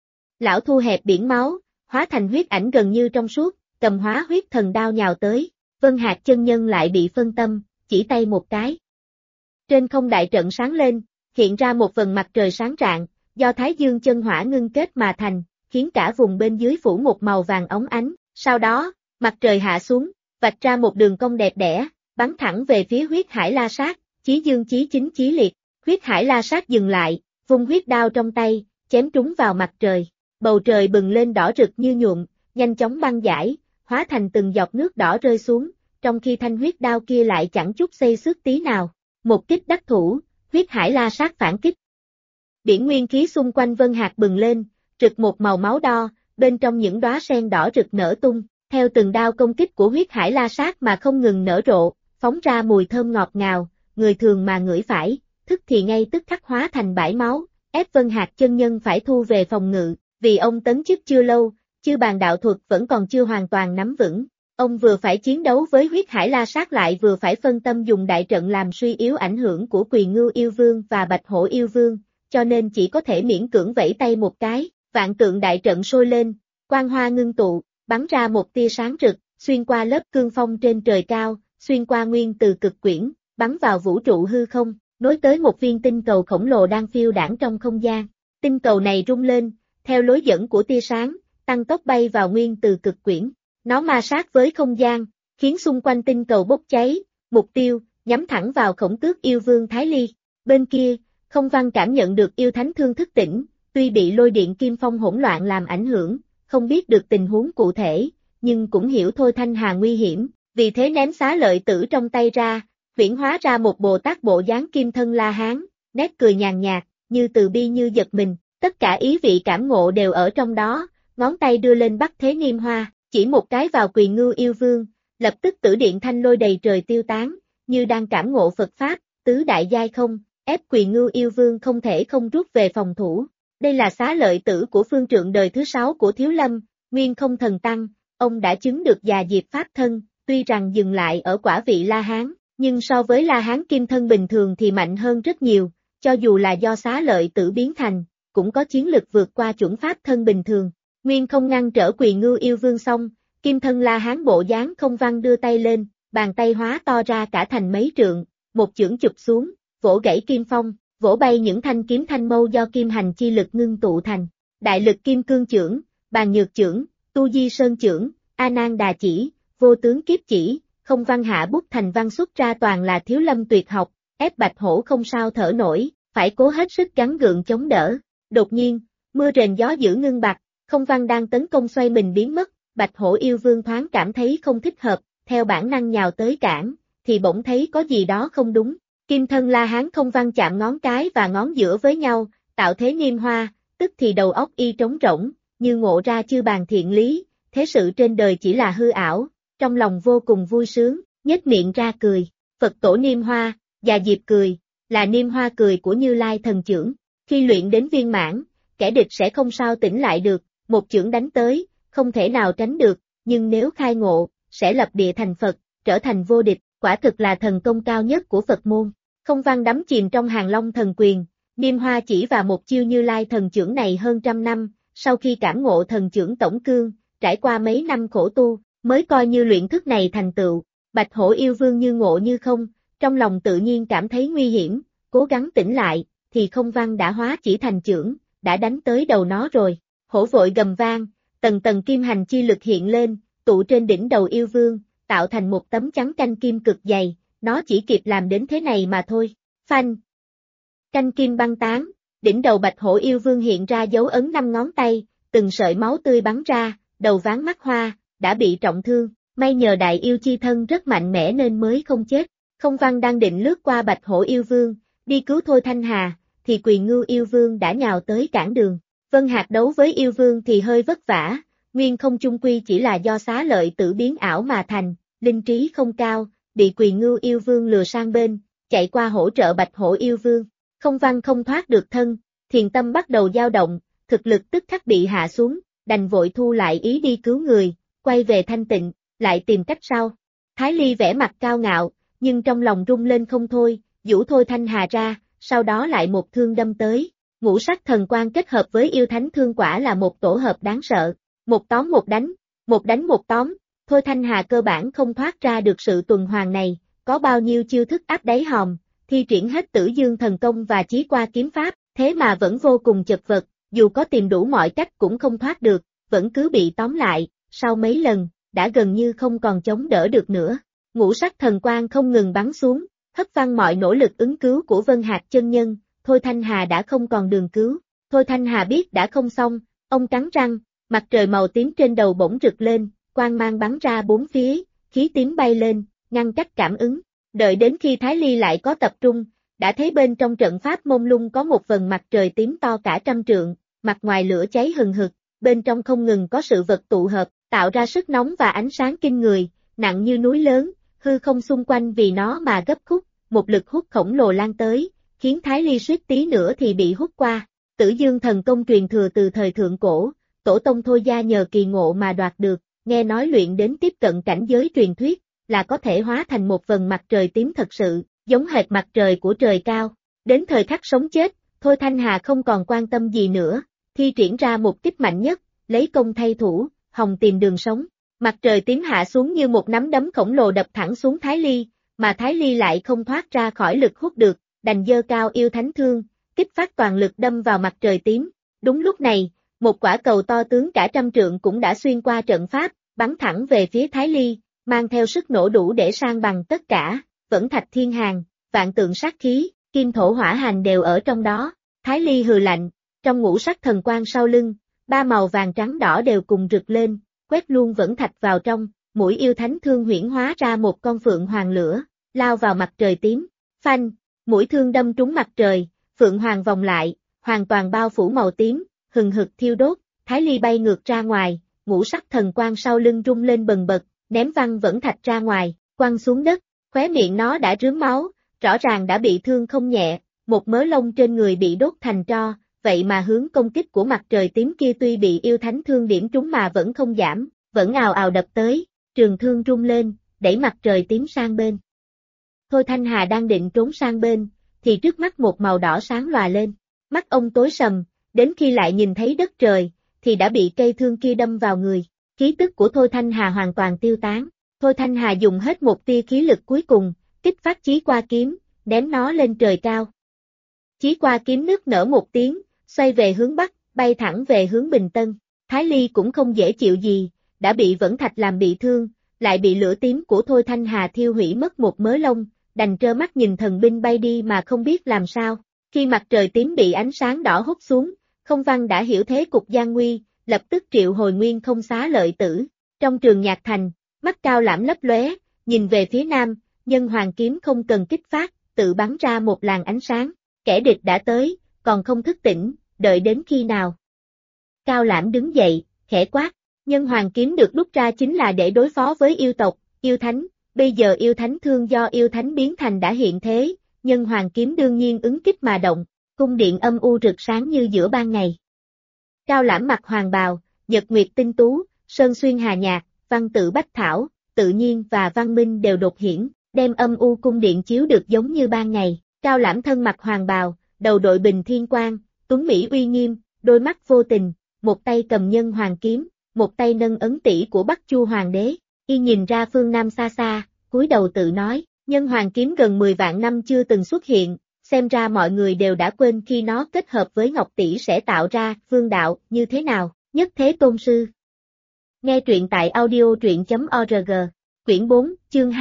Lão thu hẹp biển máu, hóa thành huyết ảnh gần như trong suốt, cầm hóa huyết thần đao nhào tới, Vân Hạc chân nhân lại bị phân tâm, chỉ tay một cái. Trên không đại trận sáng lên, hiện ra một vầng mặt trời sáng rạng, do Thái Dương chân hỏa ngưng kết mà thành, khiến cả vùng bên dưới phủ một màu vàng óng ánh, sau đó, mặt trời hạ xuống, vạch ra một đường cong đẹp đẽ, bắn thẳng về phía huyết hải la sát, chí dương chí chính chí liệt. Huyết hải la sát dừng lại, vung huyết đao trong tay, chém trúng vào mặt trời. Bầu trời bừng lên đỏ rực như nhuộm, nhanh chóng băng giải, hóa thành từng giọt nước đỏ rơi xuống, trong khi thanh huyết đao kia lại chẳng chút xây xước tí nào. Một kích đắc thủ, huyết hải la sát phản kích. Biển nguyên khí xung quanh Vân Hạc bừng lên, rực một màu máu đo, bên trong những đóa sen đỏ rực nở tung, theo từng đao công kích của huyết hải la sát mà không ngừng nở rộ, phóng ra mùi thơm ngọt ngào, người thường mà ngửi phải, thức thì ngay tức khắc hóa thành bãi máu, ép Vân Hạc chân nhân phải thu về phòng ngự, vì ông tấn chức chưa lâu, chư bàn đạo thuật vẫn còn chưa hoàn toàn nắm vững. Ông vừa phải chiến đấu với huyết hải la sát lại vừa phải phân tâm dùng đại trận làm suy yếu ảnh hưởng của Quỳ Ngưu yêu vương và Bạch Hổ yêu vương, cho nên chỉ có thể miễn cưỡng vẫy tay một cái, vạn tượng đại trận sôi lên, quang hoa ngưng tụ, bắn ra một tia sáng rực, xuyên qua lớp cương phong trên trời cao, xuyên qua nguyên từ cực quyển, bắn vào vũ trụ hư không, nối tới một viên tinh cầu khổng lồ đang phiêu đãng trong không gian. Tinh cầu này rung lên, theo lối dẫn của tia sáng, tăng tốc bay vào nguyên từ cực quyển. Nó ma sát với không gian, khiến xung quanh tinh cầu bốc cháy, mục tiêu, nhắm thẳng vào Khổng Tước yêu vương Thái Ly. Bên kia, Không Văn cảm nhận được yêu thánh thương thức tỉnh, tuy bị lôi điện kim phong hỗn loạn làm ảnh hưởng, không biết được tình huống cụ thể, nhưng cũng hiểu Thôi Thanh Hà nguy hiểm, vì thế ném xá lợi tử trong tay ra, huyễn hóa ra một Bồ Tát bộ dáng kim thân La Hán, nét cười nhàn nhạt, như từ bi như giật mình, tất cả ý vị cảm ngộ đều ở trong đó, ngón tay đưa lên bắt thế niêm hoa. Chỉ một cái vào Quỳ Ngưu yêu vương, lập tức tử điện thanh lôi đầy trời tiêu tán, như đang cảm ngộ Phật Pháp, tứ đại giai không, ép Quỳ Ngưu yêu vương không thể không rút về phòng thủ. Đây là xá lợi tử của phương trượng đời thứ 6 của Thiếu Lâm, Nguyên Không Thần Tăng, ông đã chứng được già diệp Pháp thân, tuy rằng dừng lại ở quả vị La Hán, nhưng so với La Hán kim thân bình thường thì mạnh hơn rất nhiều, cho dù là do xá lợi tử biến thành, cũng có chiến lực vượt qua chuẩn Pháp thân bình thường. Nguyên Không ngăn trở Quỳ Ngưu yêu vương xong, kim thân La Hán bộ dáng Không Văn đưa tay lên, bàn tay hóa to ra cả thành mấy trượng, một chưởng chụp xuống, vỗ gãy kim phong, vỗ bay những thanh kiếm thanh mâu do kim hành chi lực ngưng tụ thành. Đại lực kim cương chưởng, bàn nhược chưởng, tu di sơn chưởng, A Nan đà chỉ, vô tướng kiếp chỉ, Không Văn hạ bút thành văn xuất ra toàn là Thiếu Lâm tuyệt học, ép Bạch Hổ không sao thở nổi, phải cố hết sức gắng gượng chống đỡ. Đột nhiên, mưa rền gió dữ ngưng bặt, Không Văn đang tấn công xoay mình biến mất, Bạch Hổ yêu vương thoáng cảm thấy không thích hợp, theo bản năng nhào tới cản, thì bỗng thấy có gì đó không đúng. Kim thân La Hán không văn chạm ngón cái và ngón giữa với nhau, tạo thế niêm hoa, tức thì đầu óc y trống rỗng, như ngộ ra chư bàn thiện lý, thế sự trên đời chỉ là hư ảo, trong lòng vô cùng vui sướng, nhếch miệng ra cười. Phật tổ niêm hoa, Già Diệp cười, là niêm hoa cười của Như Lai thần chưởng. Khi luyện đến viên mãn, kẻ địch sẽ không sao tỉnh lại được, một chưởng đánh tới, không thể nào tránh được, nhưng nếu khai ngộ, sẽ lập địa thành Phật, trở thành vô địch, quả thực là thần công cao nhất của Phật môn. Không văn đắm chìm trong Hàng Long thần quyền, niêm hoa chỉ và một chiêu Như Lai thần chưởng này hơn trăm năm, sau khi cảm ngộ thần chưởng tổng cương, trải qua mấy năm khổ tu, mới coi như luyện thức này thành tựu. Bạch Hổ yêu vương như ngộ như không, trong lòng tự nhiên cảm thấy nguy hiểm, cố gắng tỉnh lại, thì không văn đã hóa chỉ thành chưởng, đã đánh tới đầu nó rồi. Hổ vội gầm vang, tầng tầng kim hành chi lực hiện lên, tụ trên đỉnh đầu yêu vương, tạo thành một tấm chắn canh kim cực dày, nó chỉ kịp làm đến thế này mà thôi. Phanh! Canh kim băng tán, đỉnh đầu Bạch Hổ yêu vương hiện ra dấu ấn 5 ngón tay, từng sợi máu tươi bắn ra, đầu ván mắt hoa, đã bị trọng thương, may nhờ đại yêu chi thân rất mạnh mẽ nên mới không chết. Không văn đang định lướt qua Bạch Hổ yêu vương, đi cứu Thôi Thanh Hà, thì Quỳ Ngưu yêu vương đã nhào tới cản đường. Vân Hạc đấu với yêu vương thì hơi vất vả, nguyên không chung quy chỉ là do xá lợi tử biến ảo mà thành, linh trí không cao, bị Quỳ Ngưu yêu vương lừa sang bên, chạy qua hỗ trợ Bạch Hổ yêu vương. Không văn không thoát được thân, thiền tâm bắt đầu dao động, thực lực tức khắc bị hạ xuống, đành vội thu lại ý đi cứu người, quay về thanh tịnh, lại tìm cách sau. Thái Ly vẻ mặt cao ngạo, nhưng trong lòng rung lên không thôi, giũ Thôi Thanh Hà ra, sau đó lại một thương đâm tới. Ngũ sắc thần quang kết hợp với yêu thánh thương quả là một tổ hợp đáng sợ. Một tóm một đánh một tóm, Thôi Thanh Hà cơ bản không thoát ra được sự tuần hoàn này, có bao nhiêu chiêu thức áp đáy hòm, thi triển hết Tử Dương thần công và Chí Qua kiếm pháp, thế mà vẫn vô cùng chật vật, dù có tìm đủ mọi cách cũng không thoát được, vẫn cứ bị tóm lại, sau mấy lần, đã gần như không còn chống đỡ được nữa. Ngũ sắc thần quang không ngừng bắn xuống, hất văng mọi nỗ lực ứng cứu của Vân Hạc chân nhân, Thôi Thanh Hà đã không còn đường cứu. Thôi Thanh Hà biết đã không xong, ông cắn răng, mặt trời màu tím trên đầu bỗng rực lên, quang mang bắn ra bốn phía, khí tím bay lên, ngăn cách cảm ứng. Đợi đến khi Thái Ly lại có tập trung, đã thấy bên trong trận pháp mông lung có một vầng mặt trời tím to cả trăm trượng, mặt ngoài lửa cháy hừng hực, bên trong không ngừng có sự vật tụ hợp, tạo ra sức nóng và ánh sáng kinh người, nặng như núi lớn, hư không xung quanh vì nó mà gấp khúc, một lực hút khổng lồ lan tới, khiến Thái Ly suýt tí nữa thì bị hút qua. Tử Dương thần công truyền thừa từ thời thượng cổ, tổ tông Thôi gia nhờ kỳ ngộ mà đoạt được, nghe nói luyện đến tiếp cận cảnh giới truyền thuyết, là có thể hóa thành một vầng mặt trời tím thật sự, giống hệt mặt trời của trời cao. Đến thời khắc sống chết, Thôi Thanh Hà không còn quan tâm gì nữa, thi triển ra một kích mạnh nhất, lấy công thay thủ, hòng tìm đường sống. Mặt trời tím hạ xuống như một nắm đấm khổng lồ đập thẳng xuống Thái Ly, mà Thái Ly lại không thoát ra khỏi lực hút được, đành giơ cao yêu thánh thương, kích phát toàn lực đâm vào mặt trời tím. Đúng lúc này, một quả cầu to tướng cả trăm trượng cũng đã xuyên qua trận pháp, bắn thẳng về phía Thái Ly, mang theo sức nổ đủ để san bằng tất cả, vẫn thạch thiên hàn, vạn tượng sát khí, kim thổ hỏa hành đều ở trong đó. Thái Ly hừ lạnh, trong ngũ sắc thần quang sau lưng, ba màu vàng trắng đỏ đều cùng rực lên, quét luôn vẫn thạch vào trong, mũi yêu thánh thương huyễn hóa ra một con phượng hoàng lửa, lao vào mặt trời tím. Phanh, mũi thương đâm trúng mặt trời, phượng hoàng vòng lại, hoàn toàn bao phủ màu tím, hừng hực thiêu đốt, Thái Ly bay ngược ra ngoài, ngũ sắc thần quang sau lưng rung lên bần bật, ném văng vẫn thạch ra ngoài, quăng xuống đất, khóe miệng nó đã rướm máu, rõ ràng đã bị thương không nhẹ, một mớ lông trên người bị đốt thành tro, vậy mà hướng công kích của mặt trời tím kia tuy bị yêu thánh thương điểm trúng mà vẫn không giảm, vẫn ào ào đập tới, trường thương rung lên, đẩy mặt trời tím sang bên. Thôi Thanh Hà đang định trốn sang bên, thì trước mắt một màu đỏ sáng lòa lên, mắt ông tối sầm, đến khi lại nhìn thấy đất trời, thì đã bị cây thương kia đâm vào người, khí tức của Thôi Thanh Hà hoàn toàn tiêu tán. Thôi Thanh Hà dùng hết một tia khí lực cuối cùng, kích phát Chí Qua kiếm, ném nó lên trời cao. Chí Qua kiếm nức nở một tiếng, xoay về hướng bắc, bay thẳng về hướng Bình Tân. Thái Ly cũng không dễ chịu gì, đã bị vẫn thạch làm bị thương, lại bị lửa tím của Thôi Thanh Hà thiêu hủy mất một mớ lông, đành trơ mắt nhìn thần binh bay đi mà không biết làm sao. Khi mặt trời tím bị ánh sáng đỏ hút xuống, Không Văn đã hiểu thế cục gian nguy, lập tức triệu hồi nguyên không xá lợi tử. Trong trường nhạc thành, mắt cao lãm lấp lóe, nhìn về phía nam, nhân hoàng kiếm không cần kích phát, tự bắn ra một làn ánh sáng. Kẻ địch đã tới, còn không thức tỉnh, đợi đến khi nào? Cao Lãm đứng dậy, khẽ quát, nhân hoàng kiếm được đúc ra chính là để đối phó với yêu tộc, yêu thánh, bây giờ yêu thánh thương do yêu thánh biến thành đã hiện thế, nhân hoàng kiếm đương nhiên ứng kích mà động, cung điện âm u rực sáng như giữa ban ngày. Cao Lãm mặc hoàng bào, nhật nguyệt tinh tú, sơn xuyên hà nhạc, văn tự bách thảo, tự nhiên và văn minh đều đột hiển, đem âm u cung điện chiếu được giống như ban ngày. Cao Lãm thân mặc hoàng bào, đầu đội bình thiên quang, tuấn mỹ uy nghiêm, đôi mắt vô tình, một tay cầm nhân hoàng kiếm, một tay nâng ấn tỷ của Bắc Chu hoàng đế, y nhìn ra phương Nam xa xa, cúi đầu tự nói, nhân hoàng kiếm gần 10 vạn năm chưa từng xuất hiện, xem ra mọi người đều đã quên khi nó kết hợp với Ngọc tỷ sẽ tạo ra vương đạo như thế nào, nhất thế tôn sư. Nghe truyện tại audio.org, quyển 4, chương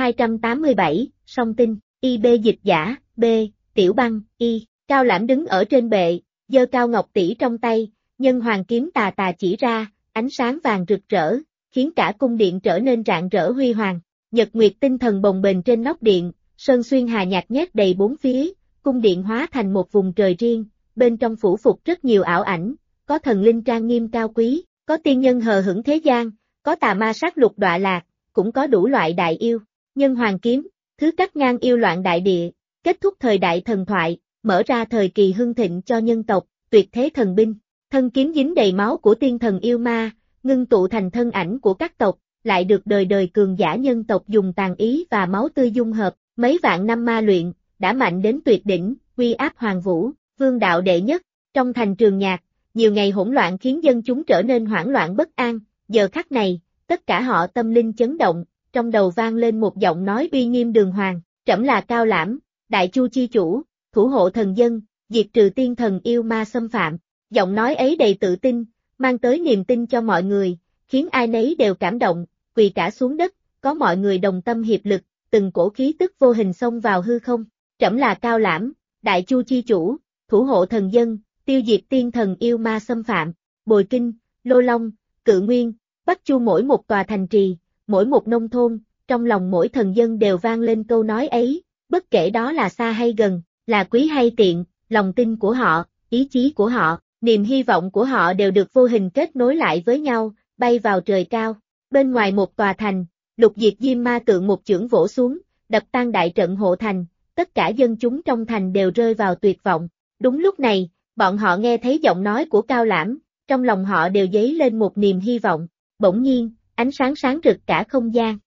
287, song tinh, IB dịch giả, B, Tiểu Băng, Y, Cao Lãm đứng ở trên bệ, giơ cao ngọc tỷ trong tay, nhân hoàng kiếm tà tà chỉ ra, ánh sáng vàng rực rỡ, khiến cả cung điện trở nên rạng rỡ huy hoàng. Nhật nguyệt tinh thần bồng bềnh trên nóc điện, sơn xuyên hà nhạc nhét đầy bốn phía, cung điện hóa thành một vùng trời riêng, bên trong phủ phục rất nhiều ảo ảnh, có thần linh trang nghiêm cao quý, có tiên nhân hờ hững thế gian, có tà ma sát lục đọa lạc, cũng có đủ loại đại yêu. Nhân hoàng kiếm, thứ cắt ngang yêu loạn đại địa, kết thúc thời đại thần thoại, mở ra thời kỳ hưng thịnh cho nhân tộc, tuyệt thế thần binh. Thân kiếm dính đầy máu của tiên thần yêu ma, ngưng tụ thành thân ảnh của các tộc, lại được đời đời cường giả nhân tộc dùng tàn ý và máu tươi dung hợp, mấy vạn năm ma luyện, đã mạnh đến tuyệt đỉnh, uy áp hoàng vũ, vương đạo đệ nhất. Trong thành Trường Nhạc, nhiều ngày hỗn loạn khiến dân chúng trở nên hoảng loạn bất an, giờ khắc này, tất cả họ tâm linh chấn động, trong đầu vang lên một giọng nói uy nghiêm đường hoàng, trẫm là Cao Lãm, Đại Chu chi chủ, thủ hộ thần dân, diệt trừ tiên thần yêu ma xâm phạm. Giọng nói ấy đầy tự tin, mang tới niềm tin cho mọi người, khiến ai nấy đều cảm động, quỳ cả xuống đất, có mọi người đồng tâm hiệp lực, từng cổ khí tức vô hình xông vào hư không. Trẫm là Cao Lãm, Đại Chu chi chủ, thủ hộ thần dân, tiêu diệt tiên thần yêu ma xâm phạm. Bồi Kinh, Lô Long, Cự Nguyên, Bắc Chu mỗi một tòa thành trì, mỗi một nông thôn, trong lòng mỗi thần dân đều vang lên câu nói ấy, bất kể đó là xa hay gần, là quý hay tiện, lòng tin của họ, ý chí của họ, niềm hy vọng của họ đều được vô hình kết nối lại với nhau, bay vào trời cao. Bên ngoài một tòa thành, Lục Diệt Diêm Ma Tượng một chưởng vỗ xuống, đập tan đại trận hộ thành, tất cả dân chúng trong thành đều rơi vào tuyệt vọng. Đúng lúc này, bọn họ nghe thấy giọng nói của Cao Lãm, trong lòng họ đều dấy lên một niềm hy vọng. Bỗng nhiên, ánh sáng sáng rực cả không gian.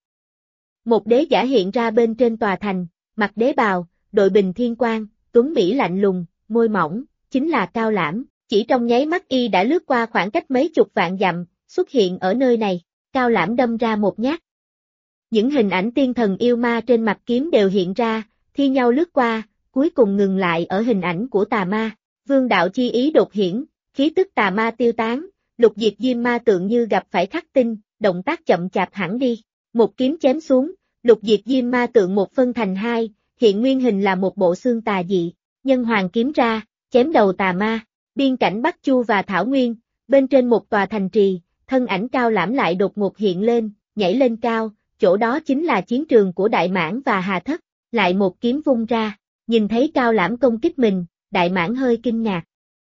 Một đế giả hiện ra bên trên tòa thành, mặc đế bào, đội bình thiên quang, tuấn mỹ lạnh lùng, môi mỏng, chính là Cao Lãm. Chỉ trong nháy mắt y đã lướt qua khoảng cách mấy chục vạn dặm, xuất hiện ở nơi này. Cao Lãm đâm ra một nhát. Những hình ảnh tiên thần yêu ma trên mặt kiếm đều hiện ra, thi nhau lướt qua, cuối cùng ngừng lại ở hình ảnh của tà ma. Vương đạo chi ý đột hiển, khí tức tà ma tiêu tán, Lục Diệt Diêm Ma Tượng như gặp phải khắc tinh, động tác chậm chạp hẳn đi. Một kiếm chém xuống, Lục Diệt Diêm Ma Tượng một phân thành hai, hiện nguyên hình là một bộ xương tà dị. Nhân hoàng kiếm ra, chém đầu tà ma. Biên cảnh Bắc Chu và Thảo Nguyên, bên trên một tòa thành trì, thân ảnh Cao Lãm lại đột ngột hiện lên, nhảy lên cao, chỗ đó chính là chiến trường của Đại Mãn và Hà Thất. Lại một kiếm vung ra, nhìn thấy Cao Lãm công kích mình, Đại Mãn hơi kinh ngạc.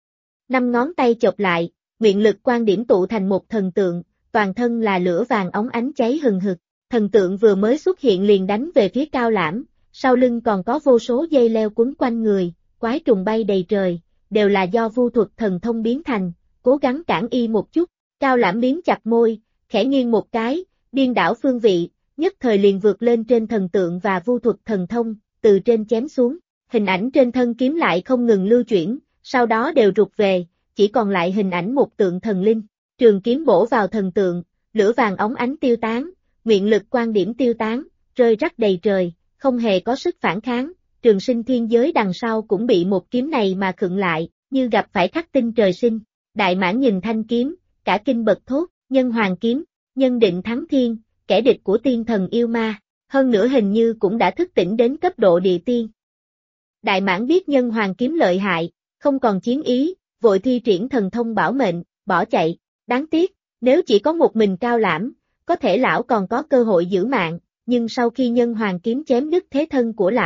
5 ngón tay chộp lại, nguyện lực quan điểm tụ thành một thần tượng, toàn thân là lửa vàng óng ánh cháy hừng hực. Thần tượng vừa mới xuất hiện liền đánh về phía Cao Lãm, sau lưng còn có vô số dây leo quấn quanh người, quái trùng bay đầy trời, đều là do vu thuật thần thông biến thành, cố gắng cản y một chút. Cao Lãm miếm chặt môi, khẽ nghiêng một cái, điên đảo phương vị, nhất thời liền vượt lên trên thần tượng và vu thuật thần thông, từ trên chém xuống. Hình ảnh trên thân kiếm lại không ngừng lưu chuyển, sau đó đều rụt về, chỉ còn lại hình ảnh một tượng thần linh. Trường kiếm bổ vào thần tượng, lửa vàng óng ánh tiêu tán, nguyện lực quan điểm tiêu tán, rơi rắc đầy trời, không hề có sức phản kháng. Trường sinh thiên giới đằng sau cũng bị một kiếm này mà khựng lại, như gặp phải khắc tinh trời sinh. Đại Mãn nhìn thanh kiếm, cả kinh bật thốt, nhân hoàng kiếm, nhân định thắng thiên, kẻ địch của tiên thần yêu ma, hơn nữa hình như cũng đã thức tỉnh đến cấp độ địa tiên. Đại Mãn biết nhân hoàng kiếm lợi hại, không còn chiến ý, vội thi triển thần thông bảo mệnh, bỏ chạy. Đáng tiếc, nếu chỉ có một mình Cao Lãm, có thể lão còn có cơ hội giữ mạng, nhưng sau khi nhân hoàng kiếm chém đứt thế thân của lão,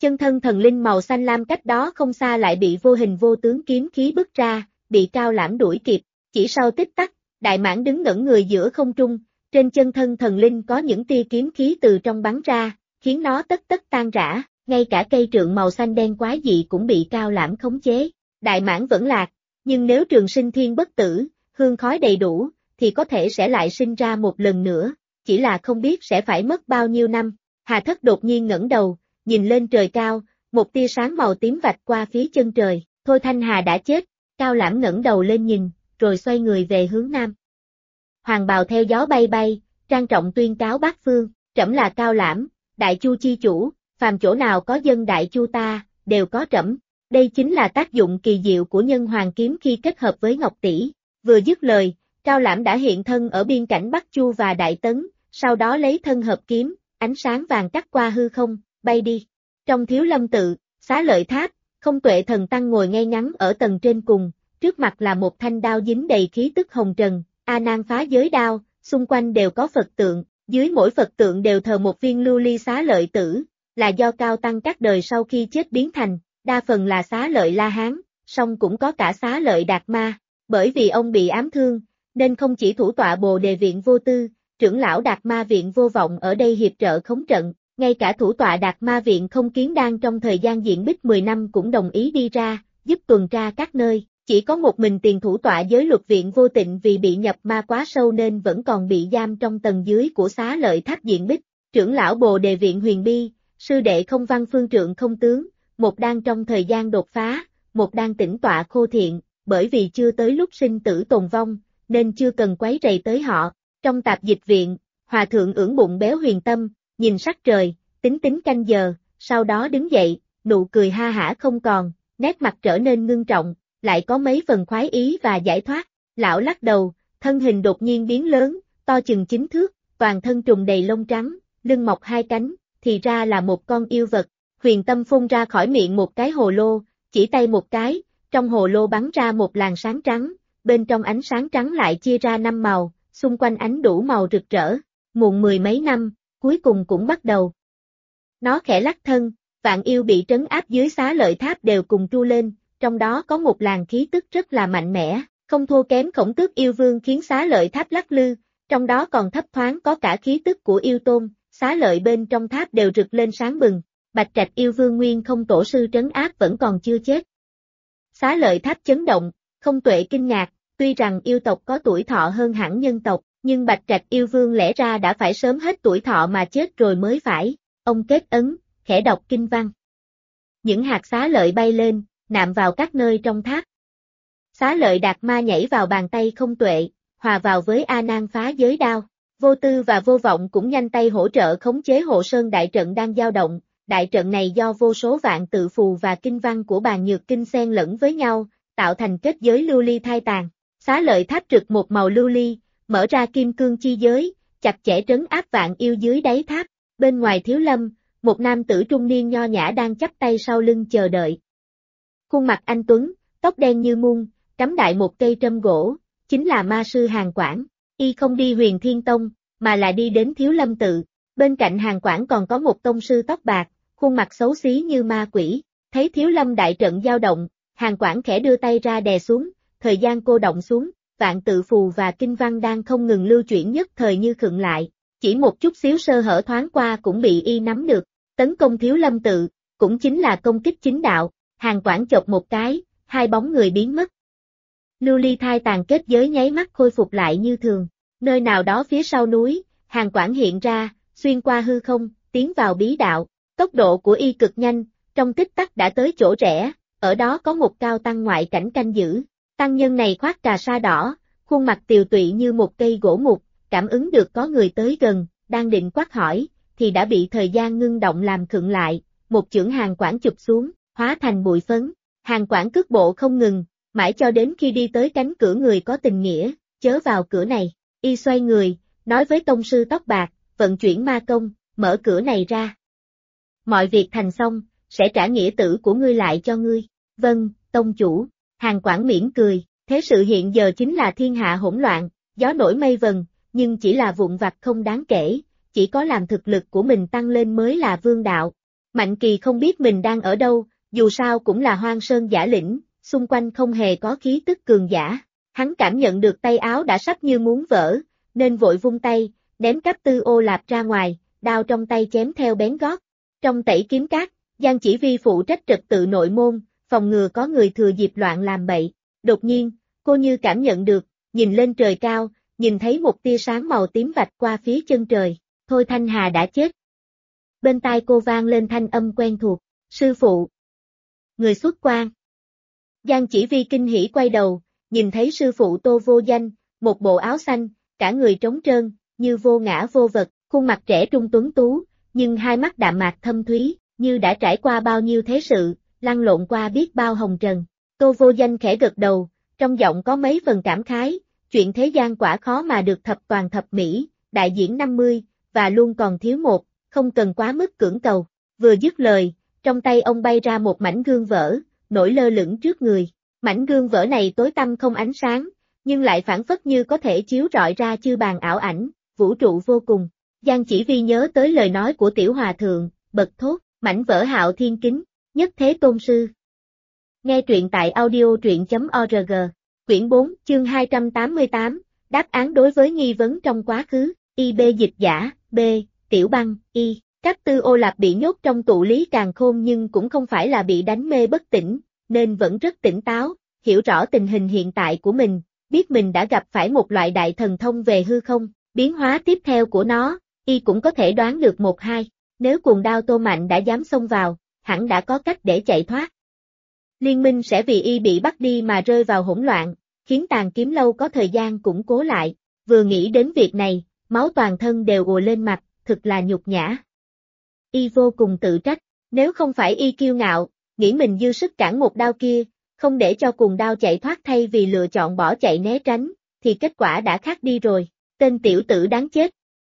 Chân thân thần linh màu xanh lam cách đó không xa lại bị vô hình vô tướng kiếm khí bức ra, bị Cao Lãm đuổi kịp, chỉ sau tích tắc, Đại Mãng đứng ngẩn người giữa không trung, trên chân thân thần linh có những tia kiếm khí từ trong bắn ra, khiến nó tất tất tan rã, ngay cả cây trượng màu xanh đen quái dị cũng bị Cao Lãm khống chế. Đại Mãng vẫn lạc, nhưng nếu Trường Sinh Thiên bất tử, hương khói đầy đủ, thì có thể sẽ lại sinh ra một lần nữa, chỉ là không biết sẽ phải mất bao nhiêu năm. Hà Thất đột nhiên ngẩng đầu, nhìn lên trời cao, một tia sáng màu tím vạch qua phía chân trời, Thôi Thanh Hà đã chết. Cao Lãm ngẩng đầu lên nhìn, rồi xoay người về hướng nam. Hoàng bào theo gió bay bay, trang trọng tuyên cáo bát phương, trẫm là Cao Lãm, Đại Chu chi chủ, phàm chỗ nào có dân Đại Chu ta, đều có trẫm. Đây chính là tác dụng kỳ diệu của Nhân Hoàng kiếm khi kết hợp với Ngọc Tỷ. Vừa dứt lời, Cao Lãm đã hiện thân ở biên cảnh Bắc Chu và Đại Tấn, sau đó lấy thân hợp kiếm, ánh sáng vàng cắt qua hư không, bay đi. Trong Thiếu Lâm tự, Xá Lợi Tháp, Không Tuệ Thần Tăng ngồi ngay ngắn ở tầng trên cùng, trước mặt là một thanh đao dính đầy khí tức hồng trần, A Nan phá giới đao, xung quanh đều có Phật tượng, dưới mỗi Phật tượng đều thờ một viên lưu ly xá lợi tử, là do Cao Tăng các đời sau khi chết biến thành, đa phần là xá lợi La Hán, song cũng có cả xá lợi Đạt Ma, bởi vì ông bị ám thương, nên không chỉ thủ tọa Bồ Đề Viện Vô Tư, trưởng lão Đạt Ma Viện Vô Vọng ở đây hiệp trợ khống trận, ngay cả thủ tọa Đạt Ma Viện Không Kiến Đan trong thời gian diện bích 10 năm cũng đồng ý đi ra, giúp tuần tra các nơi. Chỉ có một mình tiền thủ tọa giới Luật Viện Vô Tịnh vì bị nhập ma quá sâu nên vẫn còn bị giam trong tầng dưới của xá lợi tháp diện bích, trưởng lão Bồ Đề Viện Huyền Bi, sư đệ Không Văn Phương Trượng Không Tướng, một đang trong thời gian đột phá, một đang tĩnh tọa khô thiện, bởi vì chưa tới lúc sinh tử tồn vong, nên chưa cần quấy rầy tới họ. Trong tạp dịch viện, Hòa Thượng ưỡn bụng béo Huyền Tâm, nhìn sắc trời, tính tính canh giờ, sau đó đứng dậy, nụ cười ha hả không còn, nét mặt trở nên ngưng trọng, lại có mấy phần khoái ý và giải thoát. Lão lắc đầu, thân hình đột nhiên biến lớn, to chừng 9 thước, toàn thân trùng đầy lông trắng, lưng mọc 2 cánh, thì ra là một con yêu vật. Huyền Tâm phun ra khỏi miệng một cái hồ lô, chỉ tay một cái, trong hồ lô bắn ra một làn sáng trắng, bên trong ánh sáng trắng lại chia ra 5 màu, xung quanh ánh đủ màu rực rỡ. Muộn 10 mấy năm, cuối cùng cũng bắt đầu. Nó khẽ lắc thân, vạn yêu bị trấn áp dưới xá lợi tháp đều cùng tru lên, trong đó có một làn khí tức rất là mạnh mẽ, không thua kém Khổng Tước yêu vương khiến xá lợi tháp lắc lư, trong đó còn thấp thoáng có cả khí tức của yêu tôn, xá lợi bên trong tháp đều rực lên sáng bừng. Bạch Trạch yêu vương nguyên không tổ sư trấn áp vẫn còn chưa chết. Xá lợi tháp chấn động, Không Tuệ kinh ngạc, tuy rằng yêu tộc có tuổi thọ hơn hẳn nhân tộc, nhưng Bạch Trạch yêu vương lẽ ra đã phải sớm hết tuổi thọ mà chết rồi mới phải. Ông kết ấn, khẽ đọc kinh văn. Những hạt xá lợi bay lên, nạm vào các nơi trong tháp. Xá lợi Đạt Ma nhảy vào bàn tay Không Tuệ, hòa vào với A Nan phá giới đao. Vô Tư và Vô Vọng cũng nhanh tay hỗ trợ khống chế Hộ Sơn đại trận đang dao động. Đại trận này do vô số vạn tự phù và kinh văn của Bàn Nhược Kinh xen lẫn với nhau, tạo thành kết giới lưu ly thai tàn. Xá lợi tháp trực một màu lưu ly, mở ra kim cương chi giới, chặt chẽ trấn áp vạn yêu dưới đáy tháp. Bên ngoài Thiếu Lâm, một nam tử trung niên nho nhã đang chắp tay sau lưng chờ đợi. Khuôn mặt anh tuấn, tóc đen như muôn, cắm đại một cây trâm gỗ, chính là ma sư Hàn Quảng. Y không đi Huyền Thiên Tông, mà là đi đến Thiếu Lâm tự. Bên cạnh Hàn Quảng còn có một tông sư tóc bạc, khuôn mặt xấu xí như ma quỷ. Thấy Thiếu Lâm đại trận dao động, Hàn Quảng khẽ đưa tay ra đè xuống, thời gian cô động xuống, vạn tự phù và kinh văn đang không ngừng lưu chuyển nhất thời như khựng lại. Chỉ một chút xíu sơ hở thoáng qua cũng bị y nắm được. Tấn công Thiếu Lâm tự, cũng chính là công kích chính đạo. Hàn Quảng chộp một cái, 2 bóng người biến mất. Lưu ly thai tàn kết giới nháy mắt khôi phục lại như thường. Nơi nào đó phía sau núi, Hàn Quảng hiện ra, xuyên qua hư không, tiến vào bí đạo. Tốc độ của y cực nhanh, trong tích tắc đã tới chỗ rẽ, ở đó có một cao tăng ngoại cảnh canh giữ. Tăng nhân này khoác cà sa đỏ, khuôn mặt tiều tụy như một cây gỗ mục, cảm ứng được có người tới gần, đang định quát hỏi, thì đã bị thời gian ngưng động làm khựng lại, một chưởng Hàn Quảng chụp xuống, hóa thành bụi phấn. Hàn Quảng cước bộ không ngừng, mãi cho đến khi đi tới cánh cửa người có tình nghĩa, chớ vào cửa này. Y xoay người, nói với tông sư tóc bạc, vận chuyển ma công, mở cửa này ra. Mọi việc thành xong, sẽ trả nghĩa tử của ngươi lại cho ngươi. Vâng, tông chủ. Hàn Quảng mỉm cười, thế sự hiện giờ chính là thiên hạ hỗn loạn, gió nổi mây vần, nhưng chỉ là vụn vặt không đáng kể, chỉ có làm thực lực của mình tăng lên mới là vương đạo. Mạnh Kỳ không biết mình đang ở đâu, dù sao cũng là hoang sơn giả lĩnh, xung quanh không hề có khí tức cường giả. Hắn cảm nhận được tay áo đã sắp như muốn vỡ, nên vội vung tay, ném cáp tư ô lạp ra ngoài, đao trong tay chém theo bén gót. Trong tẩy kiếm cát, Giang Chỉ Vi phụ trách trật tự nội môn, phòng ngừa có người thừa dịp loạn làm bậy. Đột nhiên, cô như cảm nhận được, nhìn lên trời cao, nhìn thấy một tia sáng màu tím vạch qua phía chân trời. Thôi Thanh Hà đã chết. Bên tai cô vang lên thanh âm quen thuộc, sư phụ. Người xuất quan. Giang Chỉ Vi kinh hỉ quay đầu, nhìn thấy sư phụ Tô Vô Danh, một bộ áo xanh, cả người trống trơn, như vô ngã vô vật, khuôn mặt trẻ trung tuấn tú, nhưng hai mắt đạm mạc thâm thúy, như đã trải qua bao nhiêu thế sự, lăn lộn qua biết bao hồng trần. Tô Vô Danh khẽ gật đầu, trong giọng có mấy phần cảm khái, chuyện thế gian quả khó mà được thập toàn thập mỹ, đại diễn 50, và luôn còn thiếu một, không cần quá mức cưỡng cầu. Vừa dứt lời, trong tay ông bay ra một mảnh gương vỡ, nổi lơ lửng trước người. Mảnh gương vỡ này tối tăm không ánh sáng, nhưng lại phản phất như có thể chiếu rọi ra chư bàn ảo ảnh, vũ trụ vô cùng. Giang Chỉ Vi nhớ tới lời nói của Tiểu Hòa Thượng, bật thốt, mảnh vỡ Hạo Thiên Kính, nhất thế tôn sư. Nghe truyện tại audio.org, quyển 4, chương 288, đáp án đối với nghi vấn trong quá khứ, IB dịch giả, B, Tiểu Băng, Y. Cáp Tư Ô Lạp bị nhốt trong tụ lý càn khôn nhưng cũng không phải là bị đánh mê bất tỉnh, nên vẫn rất tỉnh táo, hiểu rõ tình hình hiện tại của mình, biết mình đã gặp phải một loại đại thần thông về hư không, biến hóa tiếp theo của nó, Y cũng có thể đoán được một hai, nếu cuồng đao Tô Mạnh đã dám xông vào, hẳn đã có cách để chạy thoát. Liên minh sẽ vì Y bị bắt đi mà rơi vào hỗn loạn, khiến Tàn Kiếm Lâu có thời gian củng cố lại, vừa nghĩ đến việc này, máu toàn thân đều ùa lên mặt, thực là nhục nhã. Y vô cùng tự trách, nếu không phải Y kiêu ngạo, nghĩ mình dư sức cản một đao kia, không để cho cuồng đao chạy thoát thay vì lựa chọn bỏ chạy né tránh, thì kết quả đã khác đi rồi, tên tiểu tử đáng chết.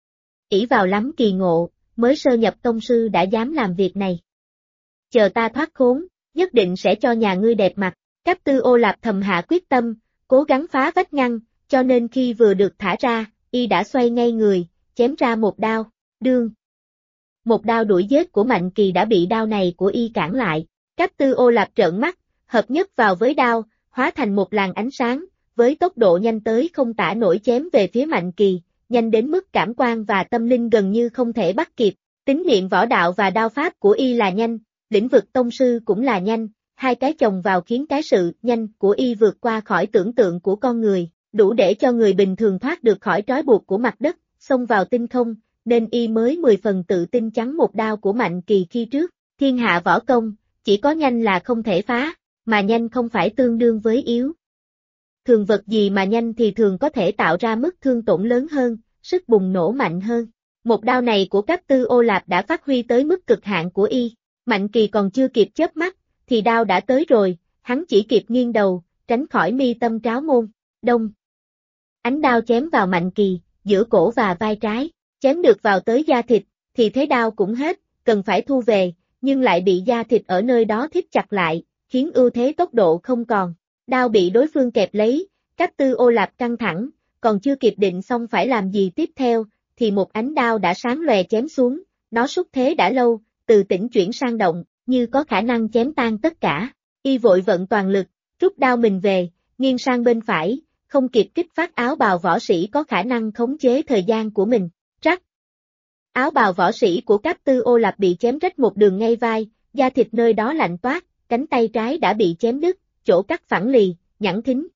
Ỷ vào lắm kỳ ngộ, mới sơ nhập tông sư đã dám làm việc này. Chờ ta thoát khốn, nhất định sẽ cho nhà ngươi đẹp mặt. Cáp Tư Ô Lạp thầm hạ quyết tâm, cố gắng phá vách ngăn, cho nên khi vừa được thả ra, Y đã xoay ngay người, chém ra một đao, đương. Một đao đuổi giết của Mạnh Kỳ đã bị đao này của Y cản lại. Cáp Tư Ô Lạp trợn mắt, hợp nhất vào với đao, hóa thành một làn ánh sáng, với tốc độ nhanh tới không tả nổi chém về phía Mạnh Kỳ, nhanh đến mức cảm quan và tâm linh gần như không thể bắt kịp. Tính niệm võ đạo và đao pháp của Y là nhanh, lĩnh vực tông sư cũng là nhanh, hai cái chồng vào khiến cái sự nhanh của Y vượt qua khỏi tưởng tượng của con người, đủ để cho người bình thường thoát được khỏi trói buộc của mặt đất, xông vào tinh không, nên Y mới 10 phần tự tin chắn một đao của Mạnh Kỳ khi trước. Thiên hạ võ công, chỉ có nhanh là không thể phá, mà nhanh không phải tương đương với yếu. Thường vật gì mà nhanh thì thường có thể tạo ra mức thương tổn lớn hơn, sức bùng nổ mạnh hơn. Một đao này của Cáp Tư Ô Lạp đã phát huy tới mức cực hạn của Y. Mạnh Kỳ còn chưa kịp chớp mắt, thì đao đã tới rồi, hắn chỉ kịp nghiêng đầu, tránh khỏi mi tâm tráo môn. Đông. Ánh đao chém vào Mạnh Kỳ, giữa cổ và vai trái, chém được vào tới da thịt, thì thế đao cũng hết, cần phải thu về, nhưng lại bị da thịt ở nơi đó thít chặt lại, khiến ưu thế tốc độ không còn. Đao bị đối phương kẹp lấy, Cáp Tư Ô Lạp căng thẳng, còn chưa kịp định xong phải làm gì tiếp theo, thì một ánh đao đã sáng lòe chém xuống, nó xúc thế đã lâu, từ tĩnh chuyển sang động, như có khả năng chém tan tất cả. Y vội vận toàn lực, rút đao mình về, nghiêng sang bên phải, không kịp kích phát áo bào võ sĩ có khả năng khống chế thời gian của mình. Rắc. Áo bào võ sĩ của Cáp Tư Ô Lạp bị chém rách một đường ngay vai, da thịt nơi đó lạnh toát, cánh tay trái đã bị chém đứt, chỗ cắt phẳng lì, nhẵn thính,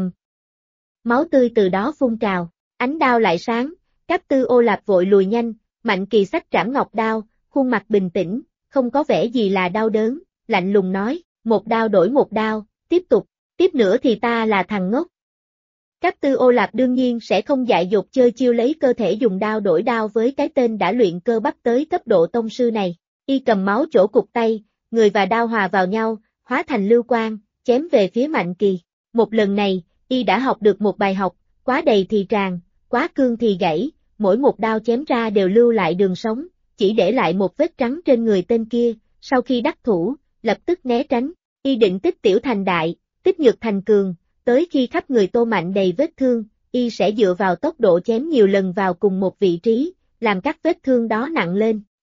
máu tươi từ đó phun trào, ánh đao lại sáng, Cáp Tư Ô Lạp vội lùi nhanh, Mạnh Kỳ xách trảm ngọc đao, khuôn mặt bình tĩnh, không có vẻ gì là đau đớn, lạnh lùng nói, một đao đổi một đao, tiếp tục, tiếp nữa thì ta là thằng ngốc. Cáp Tư Ô Lạp đương nhiên sẽ không dại dột chơi chiêu lấy cơ thể dùng đao đổi đao với cái tên đã luyện cơ bắp tới cấp độ tông sư này. Y cầm máu chỗ cụt tay, người và đao hòa vào nhau, hóa thành lưu quang, chém về phía Mạnh Kỳ. Một lần này, Y đã học được một bài học, quá đầy thì tràn, quá cương thì gãy, mỗi một đao chém ra đều lưu lại đường sống, chỉ để lại một vết trắng trên người tên kia, sau khi đắc thủ, lập tức né tránh. Y định tích tiểu thành đại, tích nhược thành cường, tới khi khắp người Tô Mạnh đầy vết thương, Y sẽ dựa vào tốc độ chém nhiều lần vào cùng một vị trí, làm các vết thương đó nặng lên,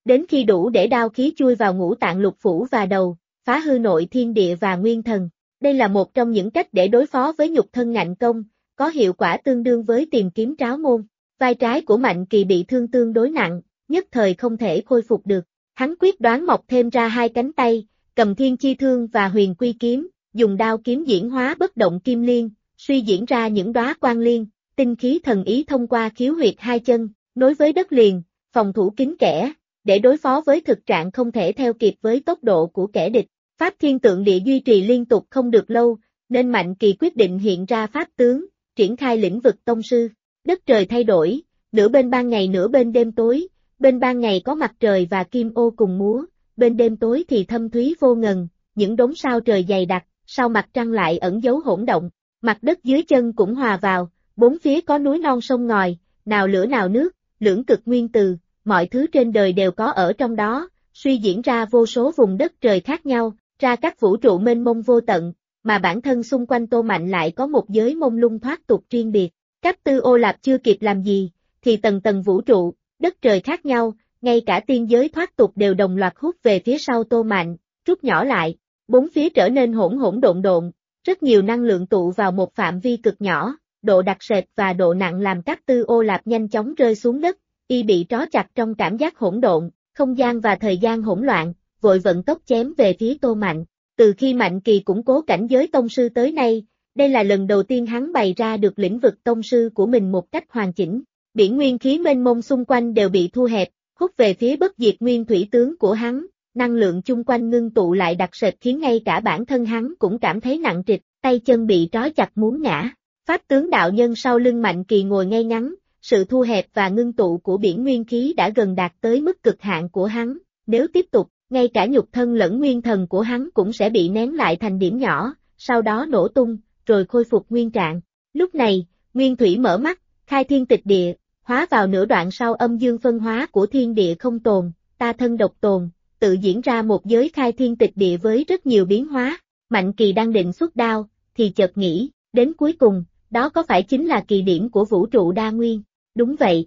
đến khi đủ để đao khí chui vào ngũ tạng lục phủ và đầu, phá hư nội thiên địa và nguyên thần. Đây là một trong những cách để đối phó với nhục thân ngạnh công, có hiệu quả tương đương với tìm kiếm tráo môn. Vai trái của Mạnh Kỳ bị thương tương đối nặng, nhất thời không thể khôi phục được. Hắn quyết đoán mọc thêm ra hai cánh tay, cầm thiên chi thương và huyền quy kiếm, dùng đao kiếm diễn hóa bất động kim liên, suy diễn ra những đóa quang liên, tinh khí thần ý thông qua khiếu huyệt hai chân, nối với đất liền, phòng thủ kín kẽ, để đối phó với thực trạng không thể theo kịp với tốc độ của kẻ địch. Pháp thiên tượng địa duy trì liên tục không được lâu, nên Mạnh Kỳ quyết định hiện ra pháp tướng, triển khai lĩnh vực tông sư. Đất trời thay đổi, nửa bên ban ngày nửa bên đêm tối, bên ban ngày có mặt trời và kim ô cùng múa, bên đêm tối thì thâm thúy vô ngần, những đốm sao trời dày đặc, sau mặt trăng lại ẩn dấu hỗn động, mặt đất dưới chân cũng hòa vào, bốn phía có núi non sông ngòi, nào lửa nào nước, lưỡng cực nguyên từ, mọi thứ trên đời đều có ở trong đó, suy diễn ra vô số vùng đất trời khác nhau, ra các vũ trụ mênh mông vô tận, mà bản thân xung quanh Tô Mạnh lại có một giới mông lung thoát tục riêng biệt. Cáp Tư Ô Lạp chưa kịp làm gì, thì tầng tầng vũ trụ, đất trời khác nhau, ngay cả tiên giới thoát tục đều đồng loạt hút về phía sau Tô Mạnh, rút nhỏ lại, bốn phía trở nên hỗn hỗn độn độn, rất nhiều năng lượng tụ vào một phạm vi cực nhỏ, độ đặc sệt và độ nặng làm Cáp Tư Ô Lạp nhanh chóng rơi xuống đất, y bị trói chặt trong cảm giác hỗn độn, không gian và thời gian hỗn loạn, vội vận tốc chém về phía Tô Mạnh. Từ khi Mạnh Kỳ củng cố cảnh giới tông sư tới nay, đây là lần đầu tiên hắn bày ra được lĩnh vực tông sư của mình một cách hoàn chỉnh. Biển nguyên khí mênh mông xung quanh đều bị thu hẹp, hút về phía bất diệt nguyên thủy tướng của hắn, năng lượng chung quanh ngưng tụ lại đặc sệt khiến ngay cả bản thân hắn cũng cảm thấy nặng trịch, tay chân bị trói chặt muốn ngã. Pháp tướng đạo nhân sau lưng Mạnh Kỳ ngồi ngay ngắn, sự thu hẹp và ngưng tụ của biển nguyên khí đã gần đạt tới mức cực hạn của hắn, nếu tiếp tục, ngay cả nhục thân lẫn nguyên thần của hắn cũng sẽ bị nén lại thành điểm nhỏ, sau đó nổ tung, rồi khôi phục nguyên trạng. Lúc này, Nguyên Thủy mở mắt, khai thiên tịch địa, hóa vào nửa đoạn sau âm dương phân hóa của thiên địa không tồn, ta thân độc tồn, tự diễn ra một giới khai thiên tịch địa với rất nhiều biến hóa. Mạnh Kỳ đang định xuất đao, thì chợt nghĩ, đến cuối cùng, đó có phải chính là kỳ điểm của vũ trụ đa nguyên? Đúng vậy.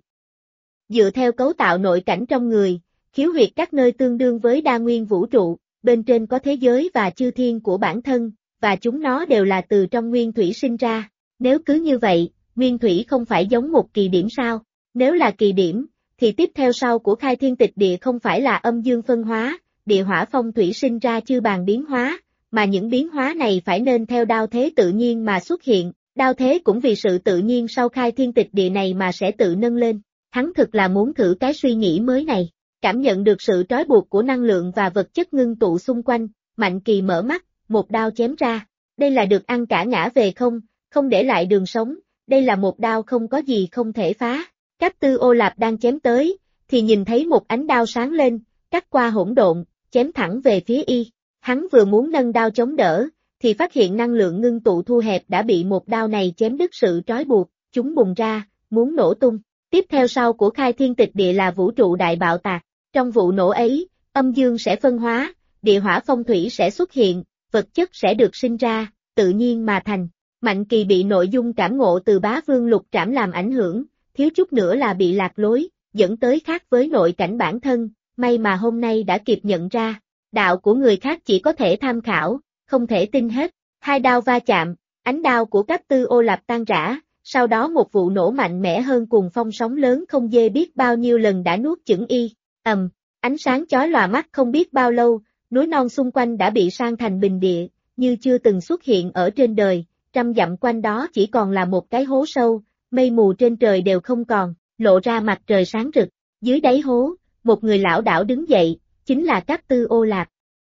Dựa theo cấu tạo nội cảnh trong người, khiếu huyệt các nơi tương đương với đa nguyên vũ trụ, bên trên có thế giới và chư thiên của bản thân, và chúng nó đều là từ trong nguyên thủy sinh ra. Nếu cứ như vậy, nguyên thủy không phải giống một kỳ điểm sao? Nếu là kỳ điểm, thì tiếp theo sau của khai thiên tịch địa không phải là âm dương phân hóa, địa hỏa phong thủy sinh ra chư bàn biến hóa, mà những biến hóa này phải nên theo đao thế tự nhiên mà xuất hiện, đao thế cũng vì sự tự nhiên sau khai thiên tịch địa này mà sẽ tự nâng lên. Hắn thực là muốn thử cái suy nghĩ mới này. Cảm nhận được sự trói buộc của năng lượng và vật chất ngưng tụ xung quanh, Mạnh Kỳ mở mắt, một đao chém ra. Đây là được ăn cả ngã về không, không để lại đường sống, đây là một đao không có gì không thể phá. Cáp Tư Ô Lạp đang chém tới, thì nhìn thấy một ánh đao sáng lên, cắt qua hỗn độn, chém thẳng về phía y. Hắn vừa muốn nâng đao chống đỡ, thì phát hiện năng lượng ngưng tụ thu hẹp đã bị một đao này chém đứt sự trói buộc, chúng bùng ra, muốn nổ tung. Tiếp theo sau của khai thiên tịch địa là vũ trụ đại bạo tạc. Trong vụ nổ ấy, âm dương sẽ phân hóa, địa hỏa phong thủy sẽ xuất hiện, vật chất sẽ được sinh ra, tự nhiên mà thành. Mạnh Kỳ bị nội dung cảm ngộ từ Bá Vương Lục Trảm làm ảnh hưởng, thiếu chút nữa là bị lạc lối, dẫn tới khác với nội cảnh bản thân, may mà hôm nay đã kịp nhận ra. Đạo của người khác chỉ có thể tham khảo, không thể tin hết. Hai đao va chạm, ánh đao của Cáp Tư Ô Lạp tan rã, sau đó một vụ nổ mạnh mẽ hơn cùng phong sóng lớn không dê biết bao nhiêu lần đã nuốt chửng y. Ánh sáng chói lòa mắt không biết bao lâu, núi non xung quanh đã bị san thành bình địa, như chưa từng xuất hiện ở trên đời, trăm dặm quanh đó chỉ còn là một cái hố sâu, mây mù trên trời đều không còn, lộ ra mặt trời sáng rực. Dưới đáy hố, một người lão đảo đứng dậy, chính là Cáp Tư Ô Lạp.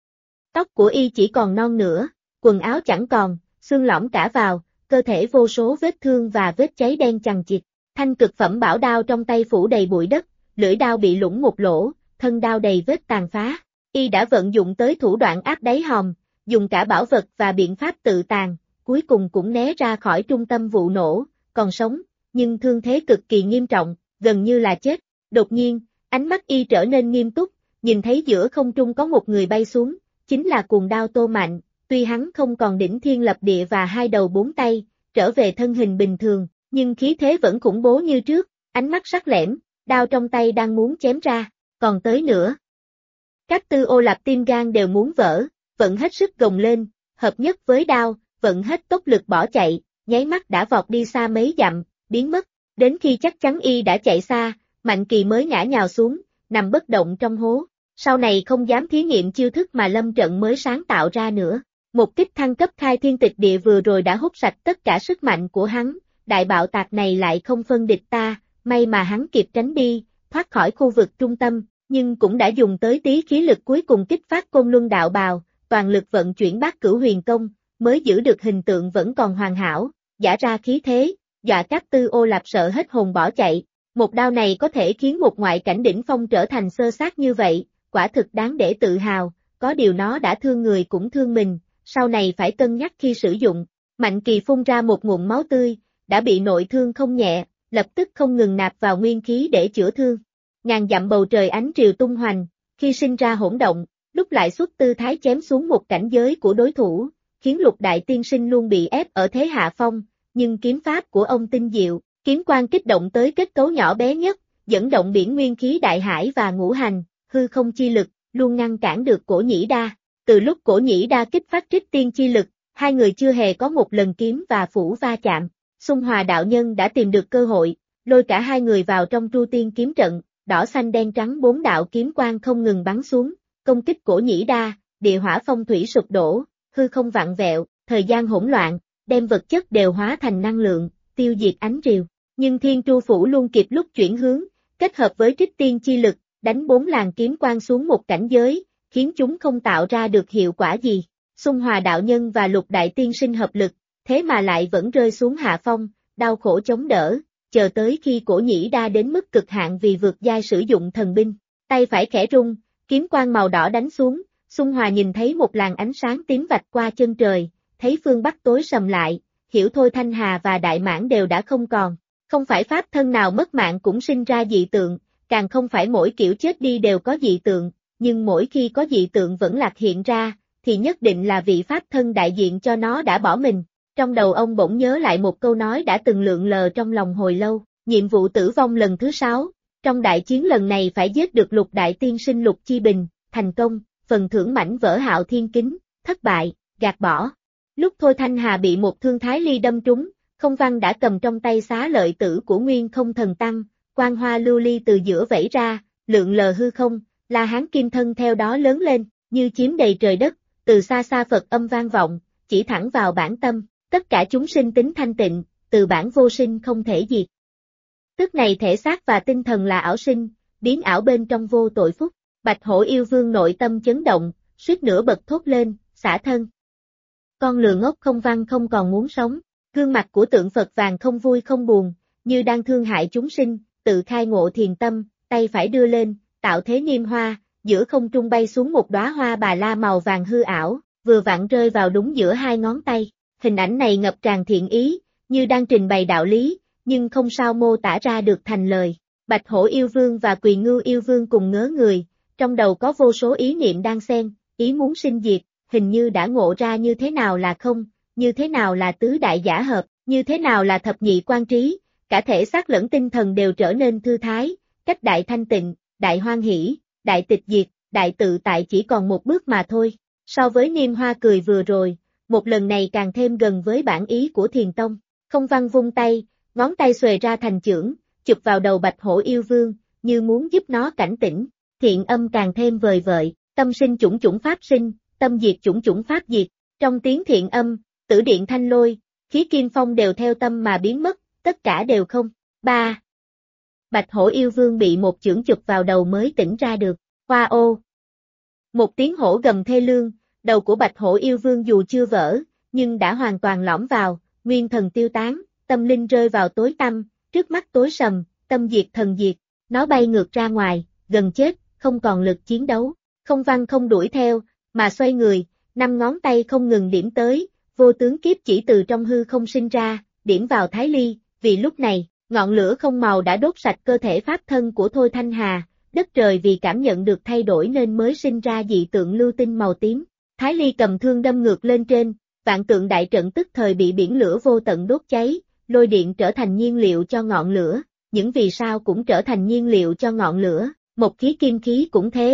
Tóc của y chỉ còn non nửa, quần áo chẳng còn, xương lõm cả vào, cơ thể vô số vết thương và vết cháy đen chằng chịt. Thanh cực phẩm bảo đao trong tay phủ đầy bụi đất, lưỡi đao bị lủng một lỗ, thân đao đầy vết tàn phá. Y đã vận dụng tới thủ đoạn áp đáy hòm, dùng cả bảo vật và biện pháp tự tàn, cuối cùng cũng né ra khỏi trung tâm vụ nổ, còn sống, nhưng thương thế cực kỳ nghiêm trọng, gần như là chết. Đột nhiên, ánh mắt y trở nên nghiêm túc, nhìn thấy giữa không trung có một người bay xuống, chính là Cuồng Đao Tô Mạnh. Tuy hắn không còn đỉnh thiên lập địa và hai đầu bốn tay, trở về thân hình bình thường, nhưng khí thế vẫn khủng bố như trước, ánh mắt sắc lẻm, đao trong tay đang muốn chém ra, còn tới nữa. Các Tư Ô Lạp tim gan đều muốn vỡ, vận hết sức gồng lên, hợp nhất với đao, vận hết tốc lực bỏ chạy, nháy mắt đã vọt đi xa mấy dặm, biến mất. Đến khi chắc chắn y đã chạy xa, Mạnh Kỳ mới ngã nhào xuống, nằm bất động trong hố. Sau này không dám thí nghiệm chiêu thức mà Lâm Trận mới sáng tạo ra nữa. Một kích thăng cấp khai thiên tịch địa vừa rồi đã hút sạch tất cả sức mạnh của hắn, đại bạo tạc này lại không phân địch ta, may mà hắn kịp tránh đi, thoát khỏi khu vực trung tâm, nhưng cũng đã dùng tới tí khí lực cuối cùng kích phát Côn Luân Đạo Bào, toàn lực vận chuyển Bát Cửu Huyền Công, mới giữ được hình tượng vẫn còn hoàn hảo, giả ra khí thế, dọa các Tư Ô Lạp sợ hết hồn bỏ chạy. Một đao này có thể khiến một ngoại cảnh đỉnh phong trở thành sơ xác như vậy, quả thực đáng để tự hào, có điều nó đã thương người cũng thương mình, sau này phải cân nhắc khi sử dụng. Mạnh Kỳ phun ra một ngụm máu tươi, đã bị nội thương không nhẹ, lập tức không ngừng nạp vào nguyên khí để chữa thương. Ngàn dặm bầu trời ánh triều tung hoành, khi sinh ra hỗn động, lúc lại xuất tư thái chém xuống một cảnh giới của đối thủ, khiến Lục Đại Tiên Sinh luôn bị ép ở thế hạ phong, nhưng kiếm pháp của ông tinh diệu, kiếm quang kích động tới kết cấu nhỏ bé nhất, dẫn động biển nguyên khí đại hải và ngũ hành, hư không chi lực, luôn ngăn cản được Cổ Nhĩ Đa. Từ lúc Cổ Nhĩ Đa kích phát Trích Tiên chi lực, hai người chưa hề có một lần kiếm và phủ va chạm. Xung Hòa đạo nhân đã tìm được cơ hội, lôi cả hai người vào trong Tru Tiên kiếm trận, đỏ xanh đen trắng 4 đạo kiếm quang không ngừng bắn xuống, công kích Cổ Nhĩ Đa, địa hỏa phong thủy sụp đổ, hư không vặn vẹo, thời gian hỗn loạn, đem vật chất đều hóa thành năng lượng, tiêu diệt ánh triều. Nhưng Thiên Tru Phủ luôn kịp lúc chuyển hướng, kết hợp với Trích Tiên chi lực, đánh 4 làn kiếm quang xuống một cảnh giới, khiến chúng không tạo ra được hiệu quả gì. Xung Hòa đạo nhân và Lục Đại Tiên Sinh hợp lực, thế mà lại vẫn rơi xuống hạ phong, đau khổ chống đỡ, chờ tới khi Cổ Nhĩ Đa đến mức cực hạn vì vượt giai sử dụng thần binh, tay phải khẽ rung, kiếm quang màu đỏ đánh xuống, Xung Hòa nhìn thấy một làn ánh sáng tím vạch qua chân trời, thấy phương Bắc tối sầm lại, hiểu thôi Thanh Hà và Đại Mãn đều đã không còn, không phải pháp thân nào mất mạng cũng sinh ra dị tượng, càng không phải mỗi kiểu chết đi đều có dị tượng, nhưng mỗi khi có dị tượng vẫn lạc hiện ra, thì nhất định là vị pháp thân đại diện cho nó đã bỏ mình. Trong đầu ông bỗng nhớ lại một câu nói đã từng lượn lờ trong lòng hồi lâu, nhiệm vụ tử vong lần thứ 6, trong đại chiến lần này phải giết được Lục Đại Tiên Sinh Lục Chi Bình, thành công, phần thưởng mảnh vỡ Hạo Thiên Kính, thất bại, gạt bỏ. Lúc Thôi Thanh Hà bị một thương Thái Ly đâm trúng, Không Văn đã cầm trong tay xá lợi tử của Nguyên Không Thần Tăng, quang hoa lưu ly từ giữa vẩy ra, lượn lờ hư không, La Hán Kim Thân theo đó lớn lên, như chiếm đầy trời đất, từ xa xa Phật âm vang vọng, chỉ thẳng vào bản tâm, tất cả chúng sinh tính thanh tịnh, từ bản vô sinh không thể diệt. Tức này thể xác và tinh thần là ảo sinh, biến ảo bên trong vô tội phúc. Bạch Hổ yêu vương nội tâm chấn động, suýt nữa bật thốt lên, xả thân. Con lừa ngốc Không Văn không còn muốn sống, gương mặt của tượng Phật vàng không vui không buồn, như đang thương hại chúng sinh, tự khai ngộ thiền tâm, tay phải đưa lên, tạo thế niêm hoa, giữa không trung bay xuống một đóa hoa bà la màu vàng hư ảo, vừa vặn rơi vào đúng giữa hai ngón tay. Hình ảnh này ngập tràn thiện ý, như đang trình bày đạo lý, nhưng không sao mô tả ra được thành lời. Bạch Hổ yêu vương và Quỳ Ngưu yêu vương cùng ngớ người, trong đầu có vô số ý niệm đang xen, ý muốn sinh diệt, hình như đã ngộ ra như thế nào là không, như thế nào là tứ đại giả hợp, như thế nào là thập nhị quan trí, cả thể xác lẫn tinh thần đều trở nên thư thái, cách đại thanh tịnh, đại hoan hỷ, đại tịch diệt, đại tự tại chỉ còn một bước mà thôi. So với niêm hoa cười vừa rồi, một lần này càng thêm gần với bản ý của Thiền Tông. Không Văn vung tay, ngón tay xuề ra thành chưởng, chụp vào đầu Bạch Hổ yêu vương, như muốn giúp nó cảnh tỉnh. Thiện âm càng thêm vời vợi, tâm sinh chủng chủng pháp sinh, tâm diệt chủng chủng pháp diệt. Trong tiếng thiện âm, tử điện thanh lôi, khí kim phong đều theo tâm mà biến mất, tất cả đều không. 3. Bạch Hổ yêu vương bị một chưởng chụp vào đầu mới tỉnh ra được. Hoa ô. Một tiếng hổ gầm thê lương, đầu của Bạch Hổ yêu vương dù chưa vỡ, nhưng đã hoàn toàn lõm vào, nguyên thần tiêu tán, tâm linh rơi vào tối tăm, trước mắt tối sầm, tâm diệt thần diệt, nó bay ngược ra ngoài, gần chết, không còn lực chiến đấu. Không Văn không đuổi theo, mà xoay người, 5 ngón tay không ngừng điểm tới, vô tướng kiếp chỉ từ trong hư không sinh ra, điểm vào Thái Ly, vì lúc này, ngọn lửa không màu đã đốt sạch cơ thể pháp thân của Thôi Thanh Hà, đất trời vì cảm nhận được thay đổi nên mới sinh ra dị tượng lưu tinh màu tím. Thái Ly cầm thương đâm ngược lên trên, vạn tượng đại trận tức thời bị biển lửa vô tận đốt cháy, lôi điện trở thành nhiên liệu cho ngọn lửa, những vì sao cũng trở thành nhiên liệu cho ngọn lửa, một khí kim khí cũng thế,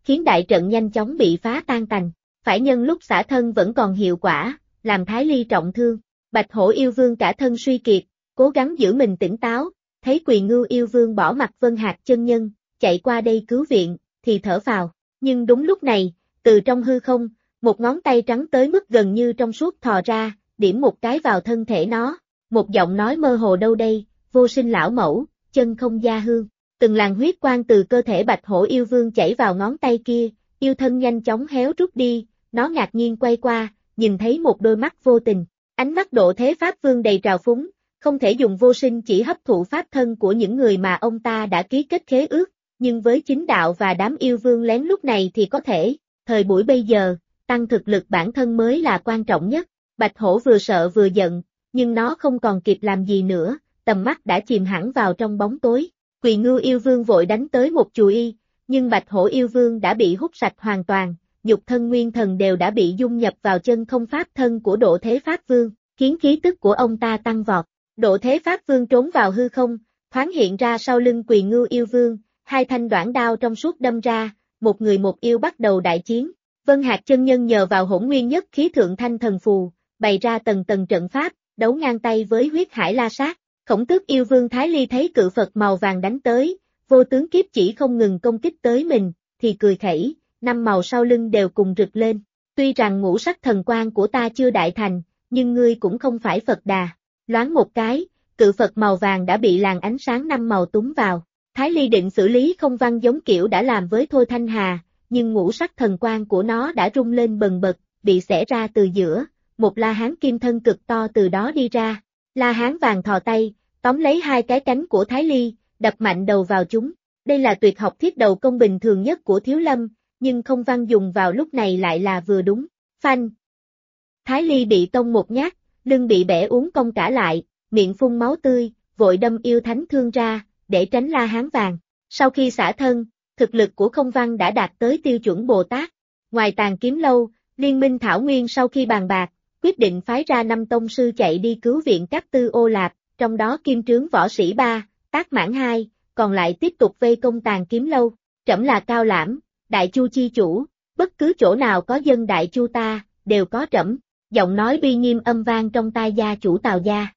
khiến đại trận nhanh chóng bị phá tan tành. Phải nhân lúc xả thân vẫn còn hiệu quả, làm Thái Ly trọng thương. Bạch Hổ yêu vương cả thân suy kiệt, cố gắng giữ mình tỉnh táo, thấy Quỳ Ngưu yêu vương bỏ mặc Vân Hạc chân nhân, chạy qua đây cứu viện, thì thở phào. Nhưng đúng lúc này, từ trong hư không, một ngón tay trắng tới mức gần như trong suốt thò ra, điểm một cái vào thân thể nó. Một giọng nói mơ hồ đâu đây, vô sinh lão mẫu, chân không gia hương. Từng làn huyết quang từ cơ thể Bạch Hổ yêu vương chảy vào ngón tay kia, yêu thân nhanh chóng héo rút đi, nó ngạc nhiên quay qua, nhìn thấy một đôi mắt vô tình. Ánh mắt Độ Thế Pháp Vương đầy trào phúng, không thể dùng vô sinh chỉ hấp thụ pháp thân của những người mà ông ta đã ký kết khế ước, nhưng với chính đạo và đám yêu vương lén lúc này thì có thể. Thời buổi bây giờ, tăng thực lực bản thân mới là quan trọng nhất. Bạch Hổ vừa sợ vừa giận, nhưng nó không còn kịp làm gì nữa, tầm mắt đã chìm hẳn vào trong bóng tối. Quỳ Ngưu yêu vương vội đánh tới một chùy, nhưng Bạch Hổ yêu vương đã bị hút sạch hoàn toàn, nhục thân nguyên thần đều đã bị dung nhập vào chân không pháp thân của Độ Thế Pháp Vương, khiến khí tức của ông ta tăng vọt. Độ Thế Pháp Vương trốn vào hư không, thoáng hiện ra sau lưng Quỳ Ngưu yêu vương, hai thanh đoản đao trong suốt đâm ra, một người một yêu bắt đầu đại chiến. Vân Hạc chân nhân nhờ vào Hỗn Nguyên Nhất Khí Thượng Thanh Thần Phù, bày ra tầng tầng trận pháp, đấu ngang tay với Huyết Hải La Sát. Khổng Tước yêu vương Thái Ly thấy cự Phật màu vàng đánh tới, vô tướng kiếp chỉ không ngừng công kích tới mình, thì cười khẩy, năm màu sau lưng đều cùng rực lên. Tuy rằng ngũ sắc thần quang của ta chưa đại thành, nhưng ngươi cũng không phải Phật Đà. Loáng một cái, cự Phật màu vàng đã bị làn ánh sáng năm màu túm vào. Thái Ly định xử lý không văn giống kiểu đã làm với Thôi Thanh Hà, nhưng ngũ sắc thần quang của nó đã rung lên bần bật, bị xẻ ra từ giữa, một La Hán kim thân cực to từ đó đi ra. La Hán vàng thò tay, tóm lấy hai cái cánh của Thái Ly, đập mạnh đầu vào chúng. Đây là tuyệt học thiết đầu công bình thường nhất của Thiếu Lâm, nhưng không văn dùng vào lúc này lại là vừa đúng. Phanh! Thái Ly bị tông một nhát, lưng bị bẻ uốn cong cả lại, miệng phun máu tươi, vội đâm yêu thánh thương ra, để tránh La Hán vàng. Sau khi xả thân, thực lực của không văn đã đạt tới tiêu chuẩn Bồ Tát. Ngoài Tàn Kiếm Lâu, Liên minh Thảo Nguyên sau khi bàn bạc, quyết định phái ra 5 tông sư chạy đi cứu viện các Tư Ô Lạp, trong đó Kim Trướng võ sĩ 3, Tác Mãn 2, còn lại tiếp tục vây công Tàn Kiếm Lâu. Trẫm là Cao Lãm, Đại Chu chi chủ, bất cứ chỗ nào có dân Đại Chu ta, đều có trẫm. Giọng nói uy nghiêm âm vang trong tai gia chủ Tào gia.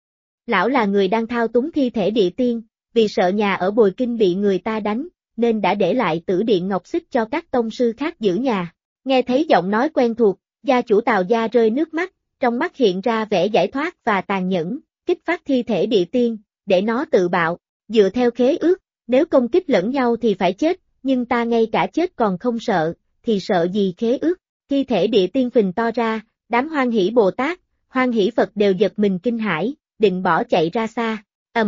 Lão là người đang thao túng thi thể địa tiên, vì sợ nhà ở Bồi Kinh bị người ta đánh, nên đã để lại Tử Điện Ngọc Xích cho các tông sư khác giữ nhà. Nghe thấy giọng nói quen thuộc, gia chủ Tào gia rơi nước mắt, trong mắt hiện ra vẻ giải thoát và tàn nhẫn, kích phát thi thể địa tiên, để nó tự bạo. Dựa theo khế ước, nếu công kích lẫn nhau thì phải chết, nhưng ta ngay cả chết còn không sợ, thì sợ gì khế ước. Thi thể địa tiên phình to ra, đám Hoan Hỷ Bồ Tát, Hoan Hỷ Phật đều giật mình kinh hãi, định bỏ chạy ra xa.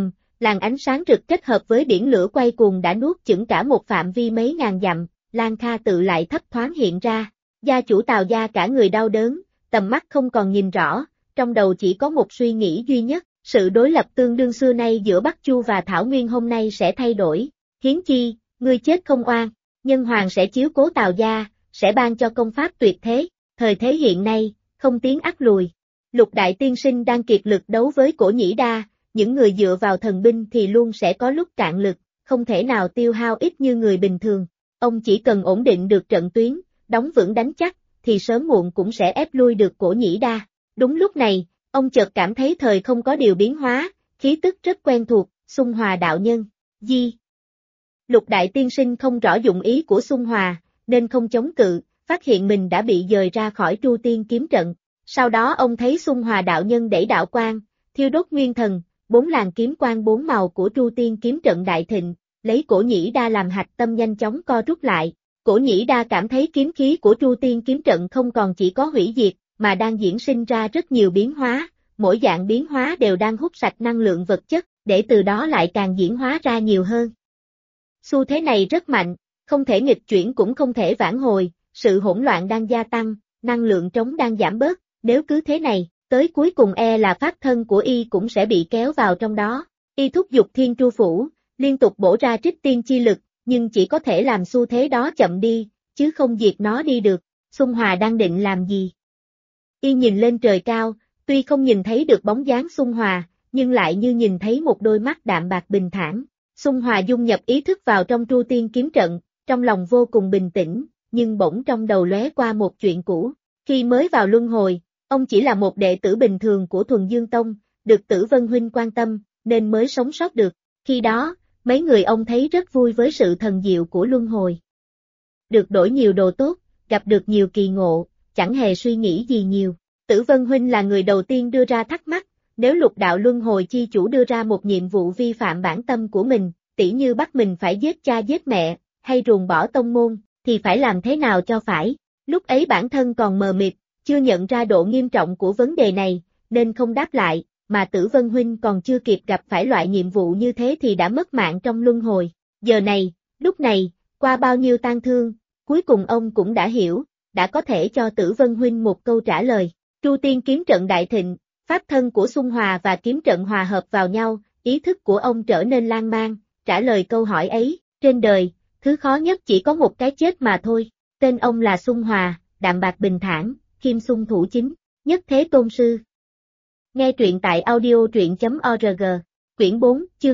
Làn ánh sáng rực kết hợp với biển lửa quay cuồng đã nuốt chửng cả một phạm vi mấy ngàn dặm, Lan Kha tự lại thấp thoáng hiện ra. Gia chủ Tào gia cả người đau đớn, tầm mắt không còn nhìn rõ, trong đầu chỉ có một suy nghĩ duy nhất, sự đối lập tương đương xưa nay giữa Bắc Chu và Thảo Nguyên hôm nay sẽ thay đổi. Hiến chi, ngươi chết không oan, nhân hoàng sẽ chiếu cố Tào gia, sẽ ban cho công pháp tuyệt thế, thời thế hiện nay, không tiến ắt lùi. Lục đại tiên sinh đang kiệt lực đấu với Cổ Nhĩ Đa, những người dựa vào thần binh thì luôn sẽ có lúc cạn lực, không thể nào tiêu hao ít như người bình thường. Ông chỉ cần ổn định được trận tuyến, đóng vững đánh chắc, thì sớm muộn cũng sẽ ép lui được Cổ Nhĩ Đa. Đúng lúc này, ông chợt cảm thấy thời không có điều biến hóa, khí tức rất quen thuộc, Xung Hòa đạo nhân. Di. Lục đại tiên sinh không rõ dụng ý của Xung Hòa, nên không chống cự, phát hiện mình đã bị dời ra khỏi Tru Tiên kiếm trận. Sau đó ông thấy Xung Hòa đạo nhân đẩy đạo quang, thiêu đốt nguyên thần, 4 làn kiếm quang 4 màu của Tru Tiên kiếm trận đại thịnh, lấy Cổ Nhĩ Đa làm hạch tâm nhanh chóng co rút lại. Cổ Nhĩ Đa cảm thấy kiếm khí của Tru Tiên kiếm trận không còn chỉ có hủy diệt, mà đang diễn sinh ra rất nhiều biến hóa, mỗi dạng biến hóa đều đang hút sạch năng lượng vật chất, để từ đó lại càng diễn hóa ra nhiều hơn. Xu thế này rất mạnh, không thể nghịch chuyển cũng không thể vãn hồi, sự hỗn loạn đang gia tăng, năng lượng trống đang giảm bớt, nếu cứ thế này, tới cuối cùng là pháp thân của y cũng sẽ bị kéo vào trong đó. Y thúc giục Thiên Tru Phủ, liên tục bổ ra trích tiên chi lực, nhưng chỉ có thể làm xu thế đó chậm đi, chứ không diệt nó đi được. Xung Hòa đang định làm gì? Y nhìn lên trời cao, tuy không nhìn thấy được bóng dáng Xung Hòa, nhưng lại như nhìn thấy một đôi mắt đạm bạc bình thản. Xung Hòa dung nhập ý thức vào trong Tru Tiên kiếm trận, trong lòng vô cùng bình tĩnh, nhưng bỗng trong đầu lóe qua một chuyện cũ. Khi mới vào luân hồi, ông chỉ là một đệ tử bình thường của Thuần Dương Tông, được Tử Vân Huynh quan tâm, nên mới sống sót được. Khi đó, mấy người ông thấy rất vui với sự thần diệu của luân hồi. Được đổi nhiều đồ tốt, gặp được nhiều kỳ ngộ, chẳng hề suy nghĩ gì nhiều. Tử Vân Huynh là người đầu tiên đưa ra thắc mắc, nếu lục đạo luân hồi chi chủ đưa ra một nhiệm vụ vi phạm bản tâm của mình, tỉ như bắt mình phải giết cha giết mẹ, hay ruồng bỏ tông môn, thì phải làm thế nào cho phải. Lúc ấy bản thân còn mờ mịt, chưa nhận ra độ nghiêm trọng của vấn đề này, nên không đáp lại, mà Tử Vân Huynh còn chưa kịp gặp phải loại nhiệm vụ như thế thì đã mất mạng trong luân hồi. Giờ này, lúc này, qua bao nhiêu tang thương, cuối cùng ông cũng đã hiểu, đã có thể cho Tử Vân Huynh một câu trả lời. Tru Tiên kiếm trận đại thịnh, pháp thân của Xung Hòa và kiếm trận hòa hợp vào nhau, ý thức của ông trở nên lan man, trả lời câu hỏi ấy, trên đời, thứ khó nhất chỉ có một cái chết mà thôi. Tên ông là Xung Hòa, đạm bạc bình thản, khiêm sung thủ chính, nhất thế tôn sư. Nghe truyện tại audio.org, quyển 4, chương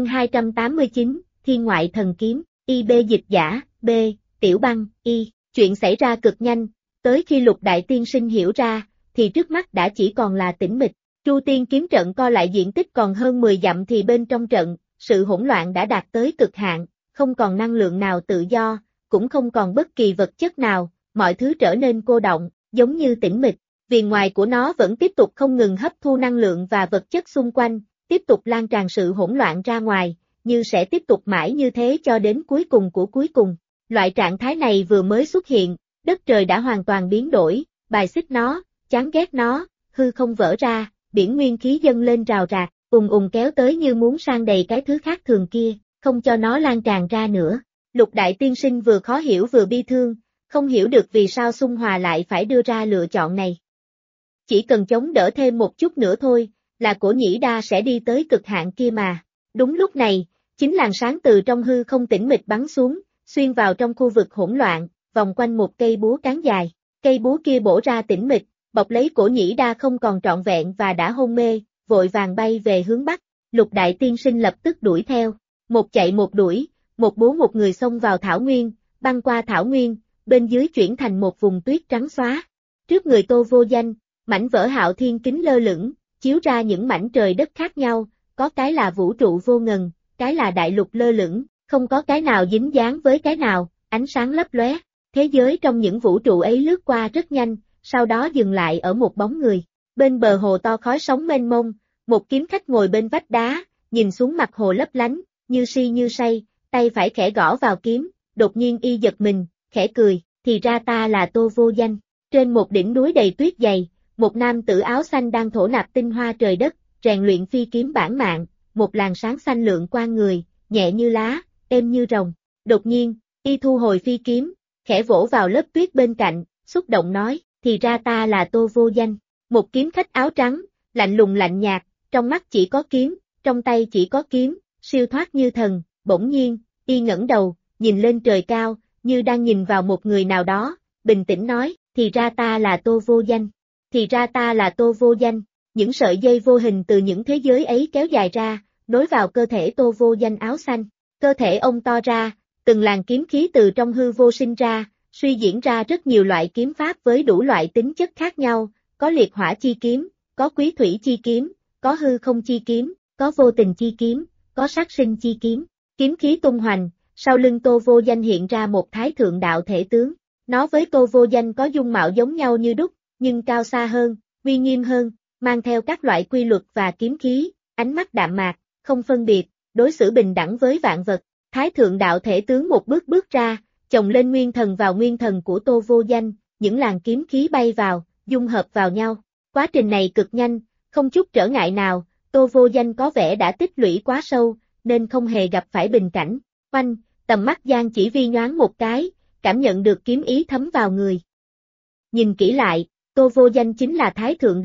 289, Thiên ngoại thần kiếm, IB dịch giả, B, Tiểu Băng, Y. Chuyện xảy ra cực nhanh, tới khi Lục Đại Tiên Sinh hiểu ra, thì trước mắt đã chỉ còn là tĩnh mịch. Tru Tiên kiếm trận co lại diện tích còn hơn 10 dặm thì bên trong trận, sự hỗn loạn đã đạt tới cực hạn, không còn năng lượng nào tự do, cũng không còn bất kỳ vật chất nào, mọi thứ trở nên cô động, giống như tĩnh mịch. Viền ngoài của nó vẫn tiếp tục không ngừng hấp thu năng lượng và vật chất xung quanh, tiếp tục lan tràn sự hỗn loạn ra ngoài, như sẽ tiếp tục mãi như thế cho đến cuối cùng của cuối cùng. Loại trạng thái này vừa mới xuất hiện, đất trời đã hoàn toàn biến đổi, bài xích nó, chán ghét nó, hư không vỡ ra, biển nguyên khí dâng lên rào rạc, kéo tới như muốn san đầy cái thứ khác thường kia, không cho nó lan tràn ra nữa. Lục Đại Tiên Sinh vừa khó hiểu vừa bi thương, không hiểu được vì sao Xung Hòa lại phải đưa ra lựa chọn này. Chỉ cần chống đỡ thêm một chút nữa thôi, là Cổ Nhĩ Đa sẽ đi tới cực hạn kia mà. Đúng lúc này, chính làn sáng từ trong hư không tĩnh mịch bắn xuống, xuyên vào trong khu vực hỗn loạn, vòng quanh một cây búa cán dài. Cây búa kia bổ ra tĩnh mịch, bọc lấy Cổ Nhĩ Đa không còn trọn vẹn và đã hôn mê, vội vàng bay về hướng bắc. Lục Đại Tiên Sinh lập tức đuổi theo, một chạy một đuổi, một búa một người xông vào thảo nguyên, băng qua thảo nguyên, bên dưới chuyển thành một vùng tuyết trắng xóa. Trước người Tô Vô Danh, mảnh vỡ Hạo Thiên kính lơ lửng, chiếu ra những mảnh trời đất khác nhau, có cái là vũ trụ vô ngần, cái là đại lục lơ lửng, không có cái nào dính dáng với cái nào, ánh sáng lấp lóe. Thế giới trong những vũ trụ ấy lướt qua rất nhanh, sau đó dừng lại ở một bóng người. Bên bờ hồ to khói sóng mênh mông, một kiếm khách ngồi bên vách đá, nhìn xuống mặt hồ lấp lánh, như si như say, tay phải khẽ gõ vào kiếm, đột nhiên y giật mình, khẽ cười, thì ra ta là Tô Vô Danh. Trên một đỉnh núi đầy tuyết dày, một nam tử áo xanh đang thổ nạp tinh hoa trời đất, rèn luyện phi kiếm bản mạng, một làn sáng xanh lượn qua người, nhẹ như lá, êm như rồng. Đột nhiên, y thu hồi phi kiếm, khẽ vỗ vào lớp tuyết bên cạnh, xúc động nói, thì ra ta là Tô Vô Danh. Một kiếm khách áo trắng, lạnh lùng lạnh nhạt, trong mắt chỉ có kiếm, trong tay chỉ có kiếm, siêu thoát như thần. Bỗng nhiên, y ngẩng đầu, nhìn lên trời cao, như đang nhìn vào một người nào đó, bình tĩnh nói, thì ra ta là Tô Vô Danh. Thì ra ta là Tô Vô Danh. Những sợi dây vô hình từ những thế giới ấy kéo dài ra, nối vào cơ thể Tô Vô Danh áo xanh. Cơ thể ông to ra, từng làn kiếm khí từ trong hư vô sinh ra, suy diễn ra rất nhiều loại kiếm pháp với đủ loại tính chất khác nhau, có liệt hỏa chi kiếm, có quý thủy chi kiếm, có hư không chi kiếm, có vô tình chi kiếm, có sát sinh chi kiếm. Kiếm khí tung hoành, sau lưng Tô Vô Danh hiện ra một thái thượng đạo thể tướng. Nó với Tô Vô Danh có dung mạo giống nhau như đúc, nhưng cao xa hơn, uy nghiêm hơn, mang theo các loại quy luật và kiếm khí, ánh mắt đạm mạc, không phân biệt, đối xử bình đẳng với vạn vật. Thái thượng đạo thể tướng một bước bước ra, chồng lên nguyên thần vào nguyên thần của Tô Vô Danh, những làn kiếm khí bay vào, dung hợp vào nhau. Quá trình này cực nhanh, không chút trở ngại nào, Tô Vô Danh có vẻ đã tích lũy quá sâu, nên không hề gặp phải bình cảnh. Oanh, tầm mắt Giang Chỉ Vi nhoáng một cái, cảm nhận được kiếm ý thấm vào người. Nhìn kỹ lại, Tô Vô Danh chính là Thái Thượng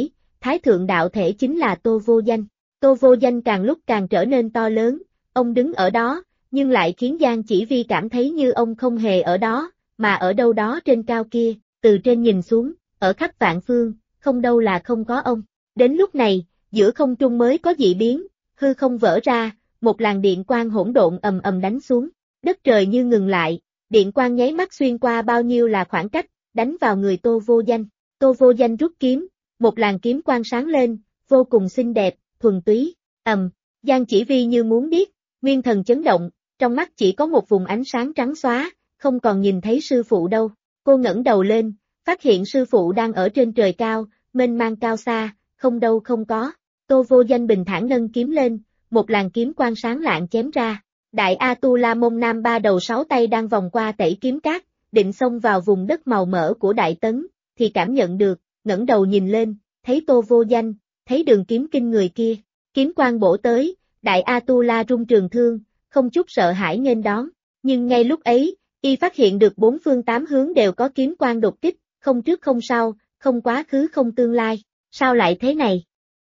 Đạo Thể chính là Tô Vô Danh. Tô Vô Danh càng lúc càng trở nên to lớn, ông đứng ở đó, nhưng lại khiến Giang Chỉ Vi cảm thấy như ông không hề ở đó, mà ở đâu đó trên cao kia, từ trên nhìn xuống, ở khắp vạn phương, không đâu là không có ông. Đến lúc này, giữa không trung mới có dị biến, hư không vỡ ra, một làn điện quang hỗn độn ầm ầm đánh xuống, đất trời như ngừng lại, điện quang nháy mắt xuyên qua bao nhiêu là khoảng cách, đánh vào người Tô Vô Danh. Tô Vô Danh rút kiếm, một làn kiếm quang sáng lên, vô cùng xinh đẹp, thuần túy, Giang Chỉ Vi như muốn biết, nguyên thần chấn động, trong mắt chỉ có một vùng ánh sáng trắng xóa, không còn nhìn thấy sư phụ đâu. Cô ngẩng đầu lên, phát hiện sư phụ đang ở trên trời cao, mênh mang cao xa, không đâu không có. Tô Vô Danh bình thản nâng kiếm lên, một làn kiếm quang sáng lạng chém ra. Đại A-tu-la Môn Nam ba đầu sáu tay đang vòng qua tẩy kiếm cát, định xông vào vùng đất màu mỡ của Đại Tấn, thì cảm nhận được, ngẩng đầu nhìn lên, thấy Tô Vô Danh, thấy đường kiếm kinh người kia. Kiếm quang bổ tới, Đại A-tu-la rung trường thương, không chút sợ hãi nghênh đón. Nhưng ngay lúc ấy, y phát hiện được bốn phương tám hướng đều có kiếm quang đột kích, không trước không sau, không quá khứ không tương lai. Sao lại thế này?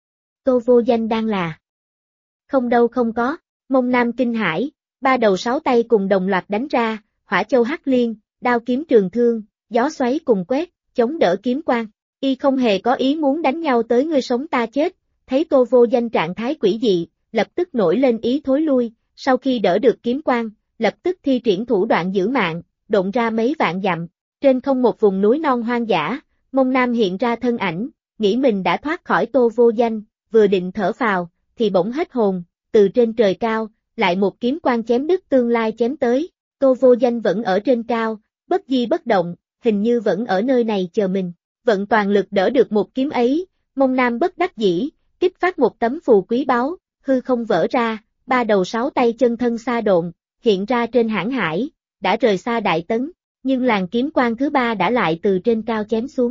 Tô Vô Danh đang là không đâu không có. Mông Nam kinh hãi, ba đầu sáu tay cùng đồng loạt đánh ra, hỏa châu hắc liên, đao kiếm trường thương, gió xoáy cùng quét, chống đỡ kiếm quang. Y không hề có ý muốn đánh nhau tới ngươi sống ta chết, thấy Tô Vô Danh trạng thái quỷ dị, lập tức nổi lên ý thối lui, sau khi đỡ được kiếm quang, lập tức thi triển thủ đoạn giữ mạng, độn ra mấy vạn dặm. Trên không một vùng núi non hoang dã, Mông Nam hiện ra thân ảnh, nghĩ mình đã thoát khỏi Tô Vô Danh, vừa định thở phào, thì bỗng hết hồn, từ trên trời cao, lại một kiếm quang chém đứt tương lai chém tới. Tô Vô Danh vẫn ở trên cao, bất di bất động, hình như vẫn ở nơi này chờ mình. Vận toàn lực đỡ được một kiếm ấy, Mông Nam bất đắc dĩ, kích phát một tấm phù quý báu, hư không vỡ ra, ba đầu sáu tay chân thân xa độn, hiện ra trên hãn hải, đã rời xa Đại Tấn, nhưng làn kiếm quang thứ ba đã lại từ trên cao chém xuống.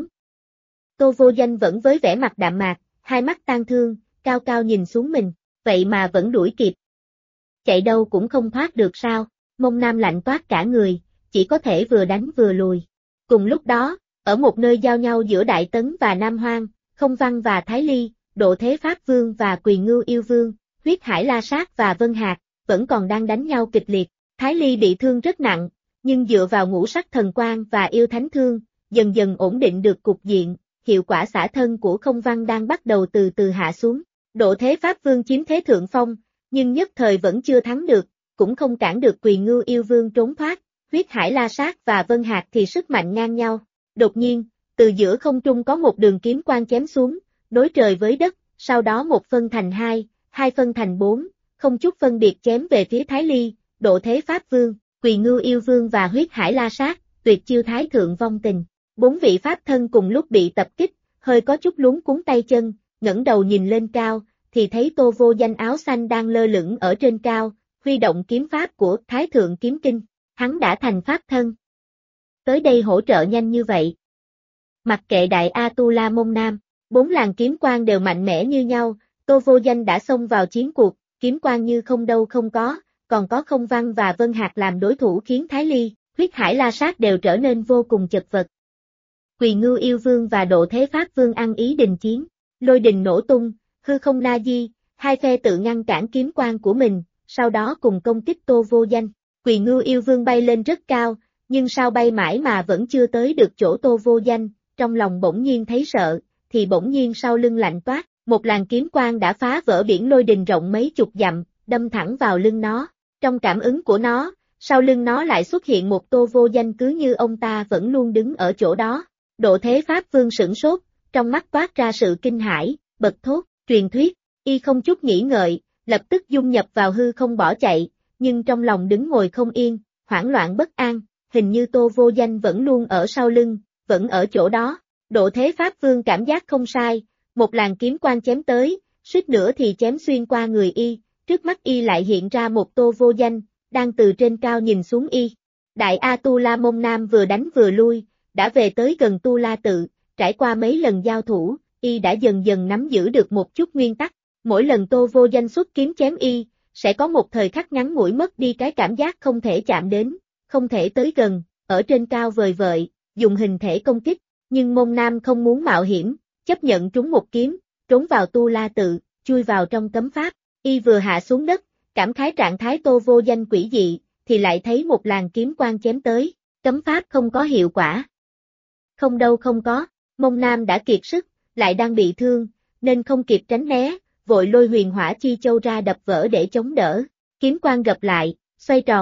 Tô Vô Danh vẫn với vẻ mặt đạm mạc, hai mắt tang thương, cao cao nhìn xuống mình, vậy mà vẫn đuổi kịp. Chạy đâu cũng không thoát được sao? Mông Nam lạnh toát cả người, chỉ có thể vừa đánh vừa lùi. Cùng lúc đó, ở một nơi giao nhau giữa Đại Tấn và Nam Hoang, Không Văn và Thái Ly, Độ Thế Pháp Vương và Quỳ Ngưu Yêu Vương, Huyết Hải La Sát và Vân Hạc, vẫn còn đang đánh nhau kịch liệt. Thái Ly bị thương rất nặng, nhưng dựa vào ngũ sắc thần quang và yêu thánh thương, dần dần ổn định được cục diện, hiệu quả xả thân của Không Văn đang bắt đầu từ từ hạ xuống. Độ Thế Pháp Vương chiếm thế thượng phong, nhưng nhất thời vẫn chưa thắng được, cũng không cản được Quỳ Ngưu Yêu Vương trốn thoát. Huyết Hải La Sát và Vân Hạc thì sức mạnh ngang nhau. Đột nhiên, từ giữa không trung có một đường kiếm quang chém xuống, nối trời với đất, sau đó một phân thành hai, hai phân thành bốn, không chút phân biệt chém về phía Thái Ly, Độ Thế Pháp Vương, Quỳ Ngưu Yêu Vương và Huyết Hải La Sát, tuyệt chiêu thái thượng vong tình. Bốn vị pháp thân cùng lúc bị tập kích, hơi có chút luống cuống tay chân, ngẩng đầu nhìn lên cao, thì thấy Tô Vô Danh áo xanh đang lơ lửng ở trên cao, huy động kiếm pháp của Thái Thượng Kiếm Kinh. Hắn đã thành pháp thân. Tới đây hỗ trợ nhanh như vậy. Mặc kệ Đại A-tu-la Môn Nam, bốn làn kiếm quang đều mạnh mẽ như nhau, Tô Vô Danh đã xông vào chiến cuộc, kiếm quang như không đâu không có, còn có Không Văn và Vân Hạc làm đối thủ khiến Thái Ly, Huyết Hải La Sát đều trở nên vô cùng chật vật. Quỳ Ngưu Yêu Vương và Độ Thế Pháp Vương ăn ý đình chiến, lôi đình nổ tung, hư không na di, hai phe tự ngăn cản kiếm quang của mình, sau đó cùng công kích Tô Vô Danh. Quỳ Ngưu Yêu Vương bay lên rất cao, nhưng sao bay mãi mà vẫn chưa tới được chỗ Tô Vô Danh, trong lòng bỗng nhiên thấy sợ, thì bỗng nhiên sau lưng lạnh toát, một làn kiếm quang đã phá vỡ biển lôi đình rộng mấy chục dặm, đâm thẳng vào lưng nó. Trong cảm ứng của nó, sau lưng nó lại xuất hiện một Tô Vô Danh cứ như ông ta vẫn luôn đứng ở chỗ đó. Độ Thế Pháp Vương sửng sốt, trong mắt toát ra sự kinh hãi, bật thốt, truyền thuyết, y không chút nghĩ ngợi, lập tức dung nhập vào hư không bỏ chạy, nhưng trong lòng đứng ngồi không yên, hoảng loạn bất an, hình như Tô Vô Danh vẫn luôn ở sau lưng, vẫn ở chỗ đó. Độ Thế Pháp Vương cảm giác không sai, một làn kiếm quang chém tới, suýt nữa thì chém xuyên qua người y, trước mắt y lại hiện ra một Tô Vô Danh, đang từ trên cao nhìn xuống y. Đại A-tu-la Môn Nam vừa đánh vừa lui, đã về tới gần Tu La Tự, trải qua mấy lần giao thủ, y đã dần dần nắm giữ được một chút nguyên tắc, mỗi lần Tô Vô Danh xuất kiếm chém y, sẽ có một thời khắc ngắn ngủi mất đi cái cảm giác không thể chạm đến, không thể tới gần, ở trên cao vời vợi, dùng hình thể công kích, nhưng Môn Nam không muốn mạo hiểm, chấp nhận trúng một kiếm, trốn vào Tu La Tự, chui vào trong cấm pháp, y vừa hạ xuống đất, cảm khái trạng thái Tô Vô Danh quỷ dị, thì lại thấy một làn kiếm quang chém tới, cấm pháp không có hiệu quả. Không đâu không có, Môn Nam đã kiệt sức, lại đang bị thương, nên không kịp tránh né, vội lôi huyền hỏa chi châu ra đập vỡ để chống đỡ, kiếm quang gập lại, xoay tròn,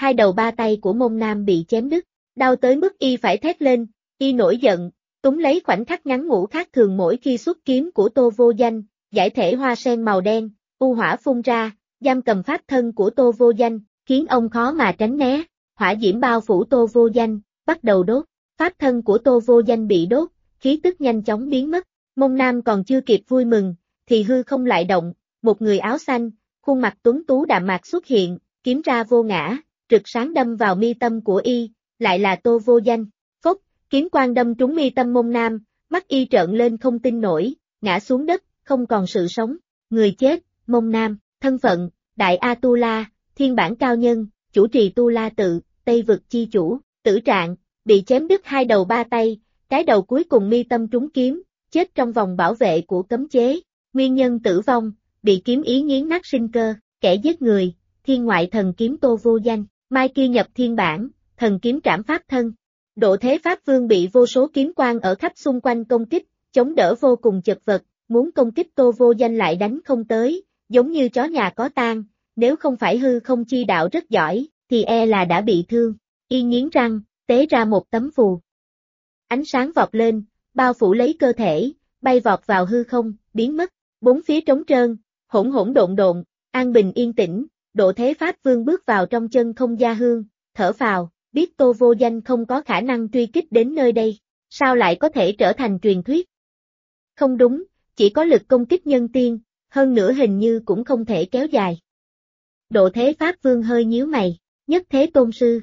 hai đầu ba tay của Mông Nam bị chém đứt, đau tới mức y phải thét lên, y nổi giận, túm lấy khoảnh khắc ngắn ngủi khác thường mỗi khi xuất kiếm của Tô Vô Danh, giải thể hoa sen màu đen, u hỏa phun ra, giam cầm pháp thân của Tô Vô Danh, khiến ông khó mà tránh né, hỏa diễm bao phủ Tô Vô Danh, bắt đầu đốt, pháp thân của Tô Vô Danh bị đốt, khí tức nhanh chóng biến mất, Mông Nam còn chưa kịp vui mừng, thì hư không lại động, một người áo xanh, khuôn mặt tuấn tú đạm mạc xuất hiện, kiếm ra vô ngã, rực sáng đâm vào mi tâm của y, lại là Tô Vô Danh, phốc, kiếm quang đâm trúng mi tâm Mông Nam, mắt y trợn lên không tin nổi, ngã xuống đất, không còn sự sống, người chết, Mông Nam, thân phận, Đại A-tu-la, thiên bản cao nhân, chủ trì Tu La Tự, Tây vực chi chủ, tử trạng, bị chém đứt hai đầu ba tay, cái đầu cuối cùng mi tâm trúng kiếm, chết trong vòng bảo vệ của cấm chế, nguyên nhân tử vong, bị kiếm ý nghiến nát sinh cơ, kẻ giết người, thiên ngoại thần kiếm Tô Vô Danh, mai kia nhập thiên bản, thần kiếm trảm pháp thân. Độ thế Pháp Vương bị vô số kiếm quang ở khắp xung quanh công kích, chống đỡ vô cùng chật vật, muốn công kích Tô Vô Danh lại đánh không tới, giống như chó nhà có tang, nếu không phải hư không chi đạo rất giỏi, thì e là đã bị thương, y nghiến răng, tế ra một tấm phù. Ánh sáng vọt lên, bao phủ lấy cơ thể, bay vọt vào hư không, biến mất, bốn phía trống trơn, hỗn hỗn độn độn, an bình yên tĩnh, độ thế Pháp Vương bước vào trong chân không gia hương, thở phào, biết Tô Vô Danh không có khả năng truy kích đến nơi đây, sao lại có thể trở thành truyền thuyết? Không đúng, chỉ có lực công kích nhân tiên, hơn nữa hình như cũng không thể kéo dài. Độ thế Pháp Vương hơi nhíu mày, nhất thế tôn sư.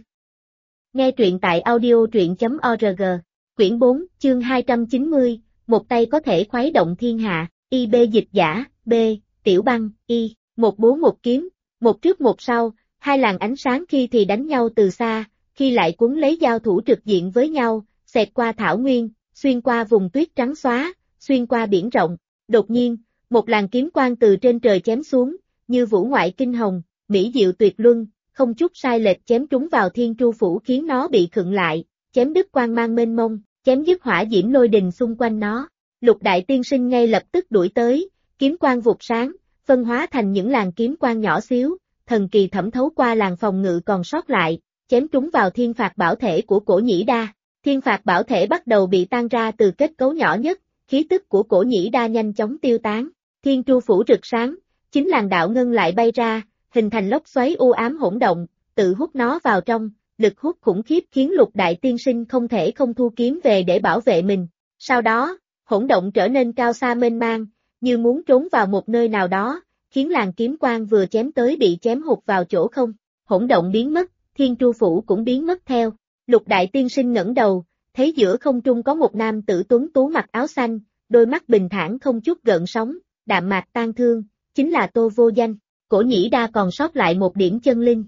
Nghe truyện tại audio.org, quyển 4, chương 290, một tay có thể khuấy động thiên hạ, IB dịch giả, B, tiểu băng, Y, một búa một kiếm, một trước một sau, hai làn ánh sáng khi thì đánh nhau từ xa, khi lại cuốn lấy giao thủ trực diện với nhau, xẹt qua thảo nguyên, xuyên qua vùng tuyết trắng xóa, xuyên qua biển rộng. Đột nhiên, một làn kiếm quang từ trên trời chém xuống, như vũ ngoại kinh hồng, mỹ diệu tuyệt luân, không chút sai lệch chém trúng vào thiên tru phủ khiến nó bị khựng lại, chém đứt quang mang mênh mông, chém dứt hỏa diễm lôi đình xung quanh nó. Lục đại tiên sinh ngay lập tức đuổi tới, kiếm quang vụt sáng, phân hóa thành những làn kiếm quang nhỏ xíu, thần kỳ thẩm thấu qua làn phòng ngự còn sót lại, chém trúng vào thiên phạt bảo thể của Cổ Nhĩ Đa. Thiên phạt bảo thể bắt đầu bị tan ra từ kết cấu nhỏ nhất, khí tức của Cổ Nhĩ Đa nhanh chóng tiêu tán. Thiên tru phủ rực sáng, chính làn đạo ngân lại bay ra, hình thành lốc xoáy u ám hỗn động, tự hút nó vào trong, lực hút khủng khiếp khiến lục đại tiên sinh không thể không thu kiếm về để bảo vệ mình. Sau đó, hỗn động trở nên cao xa mênh mang, như muốn trốn vào một nơi nào đó, khiến làn kiếm quang vừa chém tới bị chém hụt vào chỗ không. Hỗn động biến mất, thiên tru phủ cũng biến mất theo. Lục đại tiên sinh ngẩng đầu, thấy giữa không trung có một nam tử tuấn tú mặc áo xanh, đôi mắt bình thản không chút gợn sóng, đạm mạc tang thương, chính là Tô Vô Danh. Cổ Nhĩ Đa còn sót lại một điểm chân linh.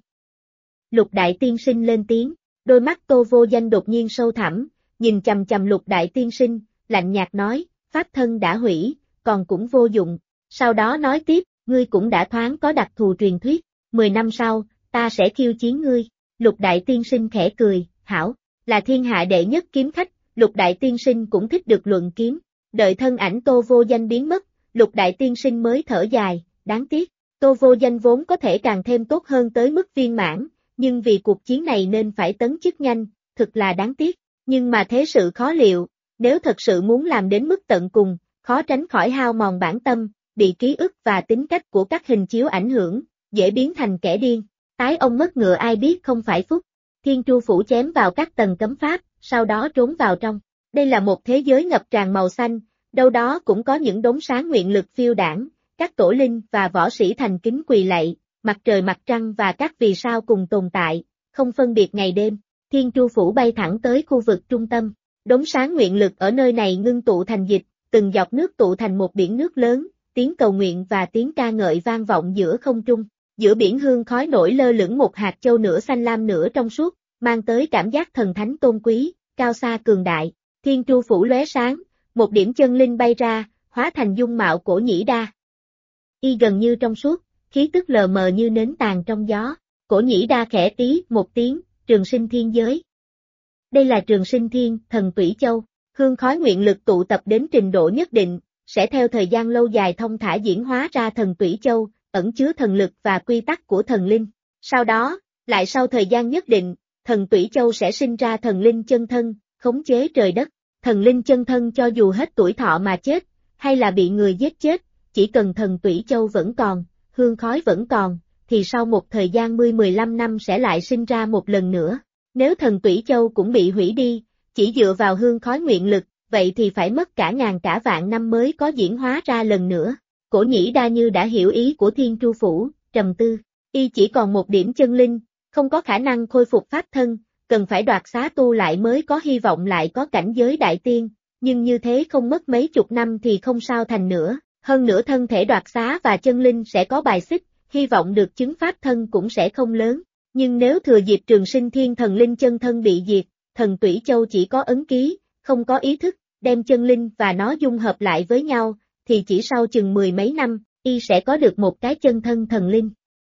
Lục đại tiên sinh lên tiếng, đôi mắt Tô Vô Danh đột nhiên sâu thẳm, nhìn chằm chằm lục đại tiên sinh, lạnh nhạt nói, pháp thân đã hủy, còn cũng vô dụng. Sau đó nói tiếp, ngươi cũng đã thoáng có đặc thù truyền thuyết, 10 năm sau, ta sẽ khiêu chiến ngươi. Lục đại tiên sinh khẽ cười, hảo, là thiên hạ đệ nhất kiếm khách, lục đại tiên sinh cũng thích được luận kiếm. Đợi thân ảnh Tô Vô Danh biến mất, lục đại tiên sinh mới thở dài, đáng tiếc. Tô Vô Danh vốn có thể càng thêm tốt hơn tới mức viên mãn, nhưng vì cuộc chiến này nên phải tấn chức nhanh, thực là đáng tiếc. Nhưng mà thế sự khó liệu, nếu thật sự muốn làm đến mức tận cùng, khó tránh khỏi hao mòn bản tâm, bị ký ức và tính cách của các hình chiếu ảnh hưởng, dễ biến thành kẻ điên. Tái ông mất ngựa ai biết không phải phúc. Thiên tru phủ chém vào các tầng cấm pháp, sau đó trốn vào trong. Đây là một thế giới ngập tràn màu xanh, đâu đó cũng có những đống sáng nguyện lực phiêu đảng, các tổ linh và võ sĩ thành kính quỳ lạy, mặt trời mặt trăng và các vì sao cùng tồn tại, không phân biệt ngày đêm. Thiên tru phủ bay thẳng tới khu vực trung tâm, đống sáng nguyện lực ở nơi này ngưng tụ thành dịch, từng giọt nước tụ thành một biển nước lớn, tiếng cầu nguyện và tiếng ca ngợi vang vọng giữa không trung. Giữa biển hương khói nổi lơ lửng một hạt châu nửa xanh lam nửa trong suốt, mang tới cảm giác thần thánh tôn quý, cao xa cường đại. Thiên tru phủ lóe sáng, một điểm chân linh bay ra, hóa thành dung mạo Cổ Nhĩ Đa. Y gần như trong suốt, khí tức lờ mờ như nến tàn trong gió. Cổ Nhĩ Đa khẽ tí một tiếng, Trường Sinh Thiên giới. Đây là Trường Sinh Thiên, thần Tủy Châu. Hương khói nguyện lực tụ tập đến trình độ nhất định, sẽ theo thời gian lâu dài thông thả diễn hóa ra thần Tủy Châu, ẩn chứa thần lực và quy tắc của thần linh. Sau đó, Lại sau thời gian nhất định, thần Tủy Châu sẽ sinh ra thần linh chân thân, khống chế trời đất. Thần linh chân thân cho dù hết tuổi thọ mà chết, hay là bị người giết chết, chỉ cần thần Tủy Châu vẫn còn, hương khói vẫn còn, thì sau một thời gian 10-15 năm sẽ lại sinh ra một lần nữa. Nếu thần Tủy Châu cũng bị hủy đi, chỉ dựa vào hương khói nguyện lực, vậy thì phải mất cả ngàn cả vạn năm mới có diễn hóa ra lần nữa. Cổ Nhĩ Đa như đã hiểu ý của Thiên Tru Phủ, trầm tư, y chỉ còn một điểm chân linh, không có khả năng khôi phục pháp thân, cần phải đoạt xá tu lại mới có hy vọng lại có cảnh giới đại tiên, nhưng như thế không mất mấy chục năm thì không sao thành nữa, hơn nữa thân thể đoạt xá và chân linh sẽ có bài xích, hy vọng được chứng pháp thân cũng sẽ không lớn, nhưng nếu thừa dịp Trường Sinh Thiên thần linh chân thân bị diệt, thần Tủy Châu chỉ có ấn ký, không có ý thức, đem chân linh và nó dung hợp lại với nhau, thì chỉ sau chừng 10 mấy năm, y sẽ có được một cái chân thân thần linh.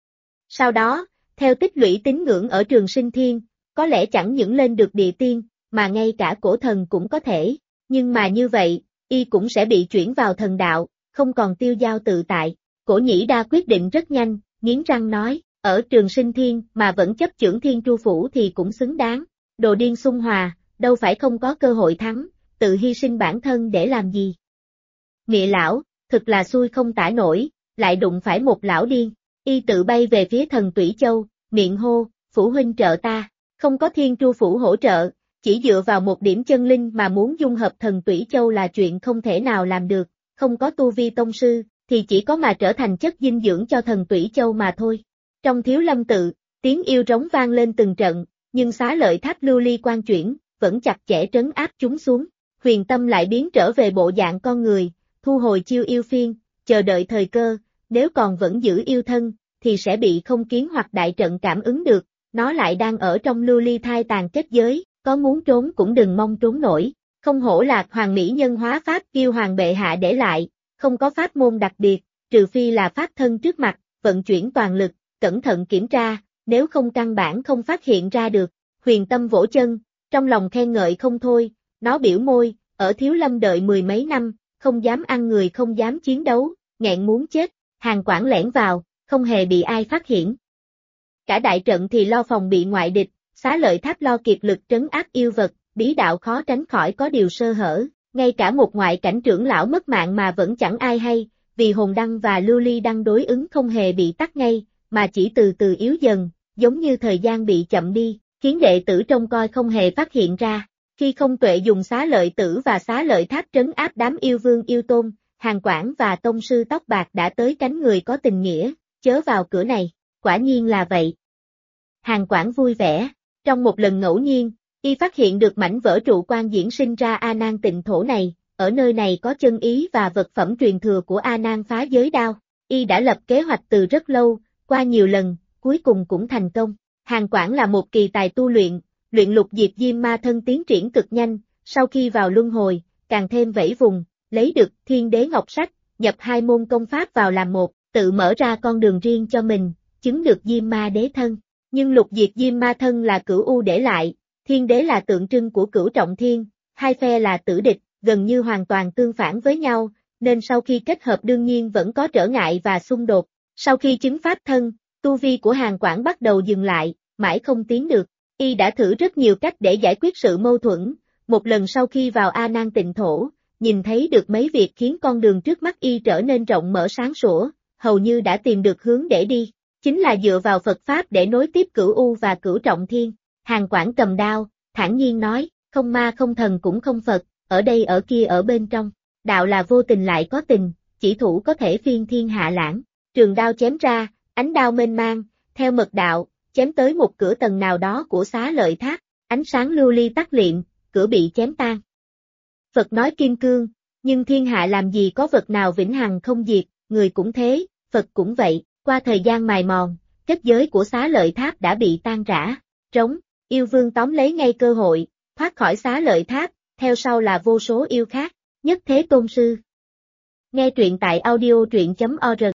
Sau đó, theo tích lũy tín ngưỡng ở Trường Sinh Thiên, có lẽ chẳng những lên được địa tiên, mà ngay cả cổ thần cũng có thể, nhưng mà như vậy, y cũng sẽ bị chuyển vào thần đạo, không còn tiêu dao tự tại. Cổ Nhĩ Đa quyết định rất nhanh, nghiến răng nói, ở Trường Sinh Thiên mà vẫn chấp chưởng Thiên Tru Phủ thì cũng xứng đáng. Đồ điên xung hòa, đâu phải không có cơ hội thắng, tự hy sinh bản thân để làm gì. Nghĩa lão, thực là xui không tả nổi, lại đụng phải một lão điên, y tự bay về phía thần Tủy Châu, miệng hô, phủ huynh trợ ta, không có Thiên Tru Phủ hỗ trợ, chỉ dựa vào một điểm chân linh mà muốn dung hợp thần Tủy Châu là chuyện không thể nào làm được, không có tu vi tông sư, thì chỉ có mà trở thành chất dinh dưỡng cho thần Tủy Châu mà thôi. Trong Thiếu Lâm tự, tiếng yêu trống vang lên từng trận, nhưng Xá Lợi Tháp lưu ly quan chuyển, vẫn chặt chẽ trấn áp chúng xuống. Huyền Tâm lại biến trở về bộ dạng con người, thu hồi chiêu yêu phiên, chờ đợi thời cơ, nếu còn vẫn giữ yêu thân, thì sẽ bị không kiến hoặc đại trận cảm ứng được, nó lại đang ở trong lưu ly thai tàn kết giới, có muốn trốn cũng đừng mong trốn nổi. Không hổ là hoàng mỹ nhân hóa pháp kiêu hoàng bệ hạ để lại, không có pháp môn đặc biệt, trừ phi là pháp thân trước mặt, vận chuyển toàn lực, cẩn thận kiểm tra, nếu không căn bản không phát hiện ra được. Huyền Tâm vỗ chân, trong lòng khen ngợi không thôi, nó biểu môi, ở Thiếu Lâm đợi 10 mấy năm, không dám ăn người không dám chiến đấu, nghẹn muốn chết, Hàn Quảng lẻn vào, không hề bị ai phát hiện. Cả đại trận thì lo phòng bị ngoại địch, Xá Lợi Tháp lo kiệt lực trấn áp yêu vật, bí đạo khó tránh khỏi có điều sơ hở, ngay cả một ngoại cảnh trưởng lão mất mạng mà vẫn chẳng ai hay, vì hồn đăng và lưu ly đăng đối ứng không hề bị tắt ngay, mà chỉ từ từ yếu dần, giống như thời gian bị chậm đi, khiến đệ tử trông coi không hề phát hiện ra. Khi Không Tuệ dùng Xá Lợi Tử và Xá Lợi Tháp trấn áp đám yêu vương yêu tôn, Hàn Quảng và tông sư tóc bạc đã tới cánh người có tình nghĩa, chớ vào cửa này, quả nhiên là vậy. Hàn Quảng vui vẻ, trong một lần ngẫu nhiên, y phát hiện được mảnh vỡ trụ quan diễn sinh ra A Nan tịnh thổ này, ở nơi này có chân ý và vật phẩm truyền thừa của A Nan phá giới đao, y đã lập kế hoạch từ rất lâu, qua nhiều lần, cuối cùng cũng thành công. Hàn Quảng là một kỳ tài tu luyện lục diệt diêm ma thân tiến triển cực nhanh, sau khi vào luân hồi, càng thêm vẫy vùng, lấy được Thiên Đế Ngọc Sách, nhập hai môn công pháp vào làm một, tự mở ra con đường riêng cho mình, chứng được diêm ma đế thân. Nhưng lục diệt diêm ma thân là Cửu U để lại, Thiên Đế là tượng trưng của Cửu Trọng Thiên, hai phe là tử địch, gần như hoàn toàn tương phản với nhau, nên sau khi kết hợp đương nhiên vẫn có trở ngại và xung đột. Sau khi chứng pháp thân, tu vi của Hàn Quảng bắt đầu dừng lại, mãi không tiến được. Y đã thử rất nhiều cách để giải quyết sự mâu thuẫn, một lần sau khi vào A Nan tịnh thổ, nhìn thấy được mấy việc khiến con đường trước mắt y trở nên rộng mở sáng sủa, hầu như đã tìm được hướng để đi, chính là dựa vào Phật Pháp để nối tiếp Cửu U và Cửu Trọng Thiên. Hàn Quảng cầm đao, thản nhiên nói, không ma không thần cũng không Phật, ở đây ở kia ở bên trong, đạo là vô tình lại có tình, chỉ thủ có thể phiên thiên hạ lãng, trường đao chém ra, ánh đao mênh mang, theo mật đạo, chém tới một cửa tầng nào đó của Xá Lợi Tháp, ánh sáng lưu ly tắt liệm, cửa bị chém tan. Phật nói kim cương, nhưng thiên hạ làm gì có vật nào vĩnh hằng không diệt, người cũng thế, Phật cũng vậy, qua thời gian mài mòn, kết giới của Xá Lợi Tháp đã bị tan rã, trống, yêu vương tóm lấy ngay cơ hội, thoát khỏi Xá Lợi Tháp, theo sau là vô số yêu khác, nhất thế tôn sư. Nghe truyện tại audio truyện.org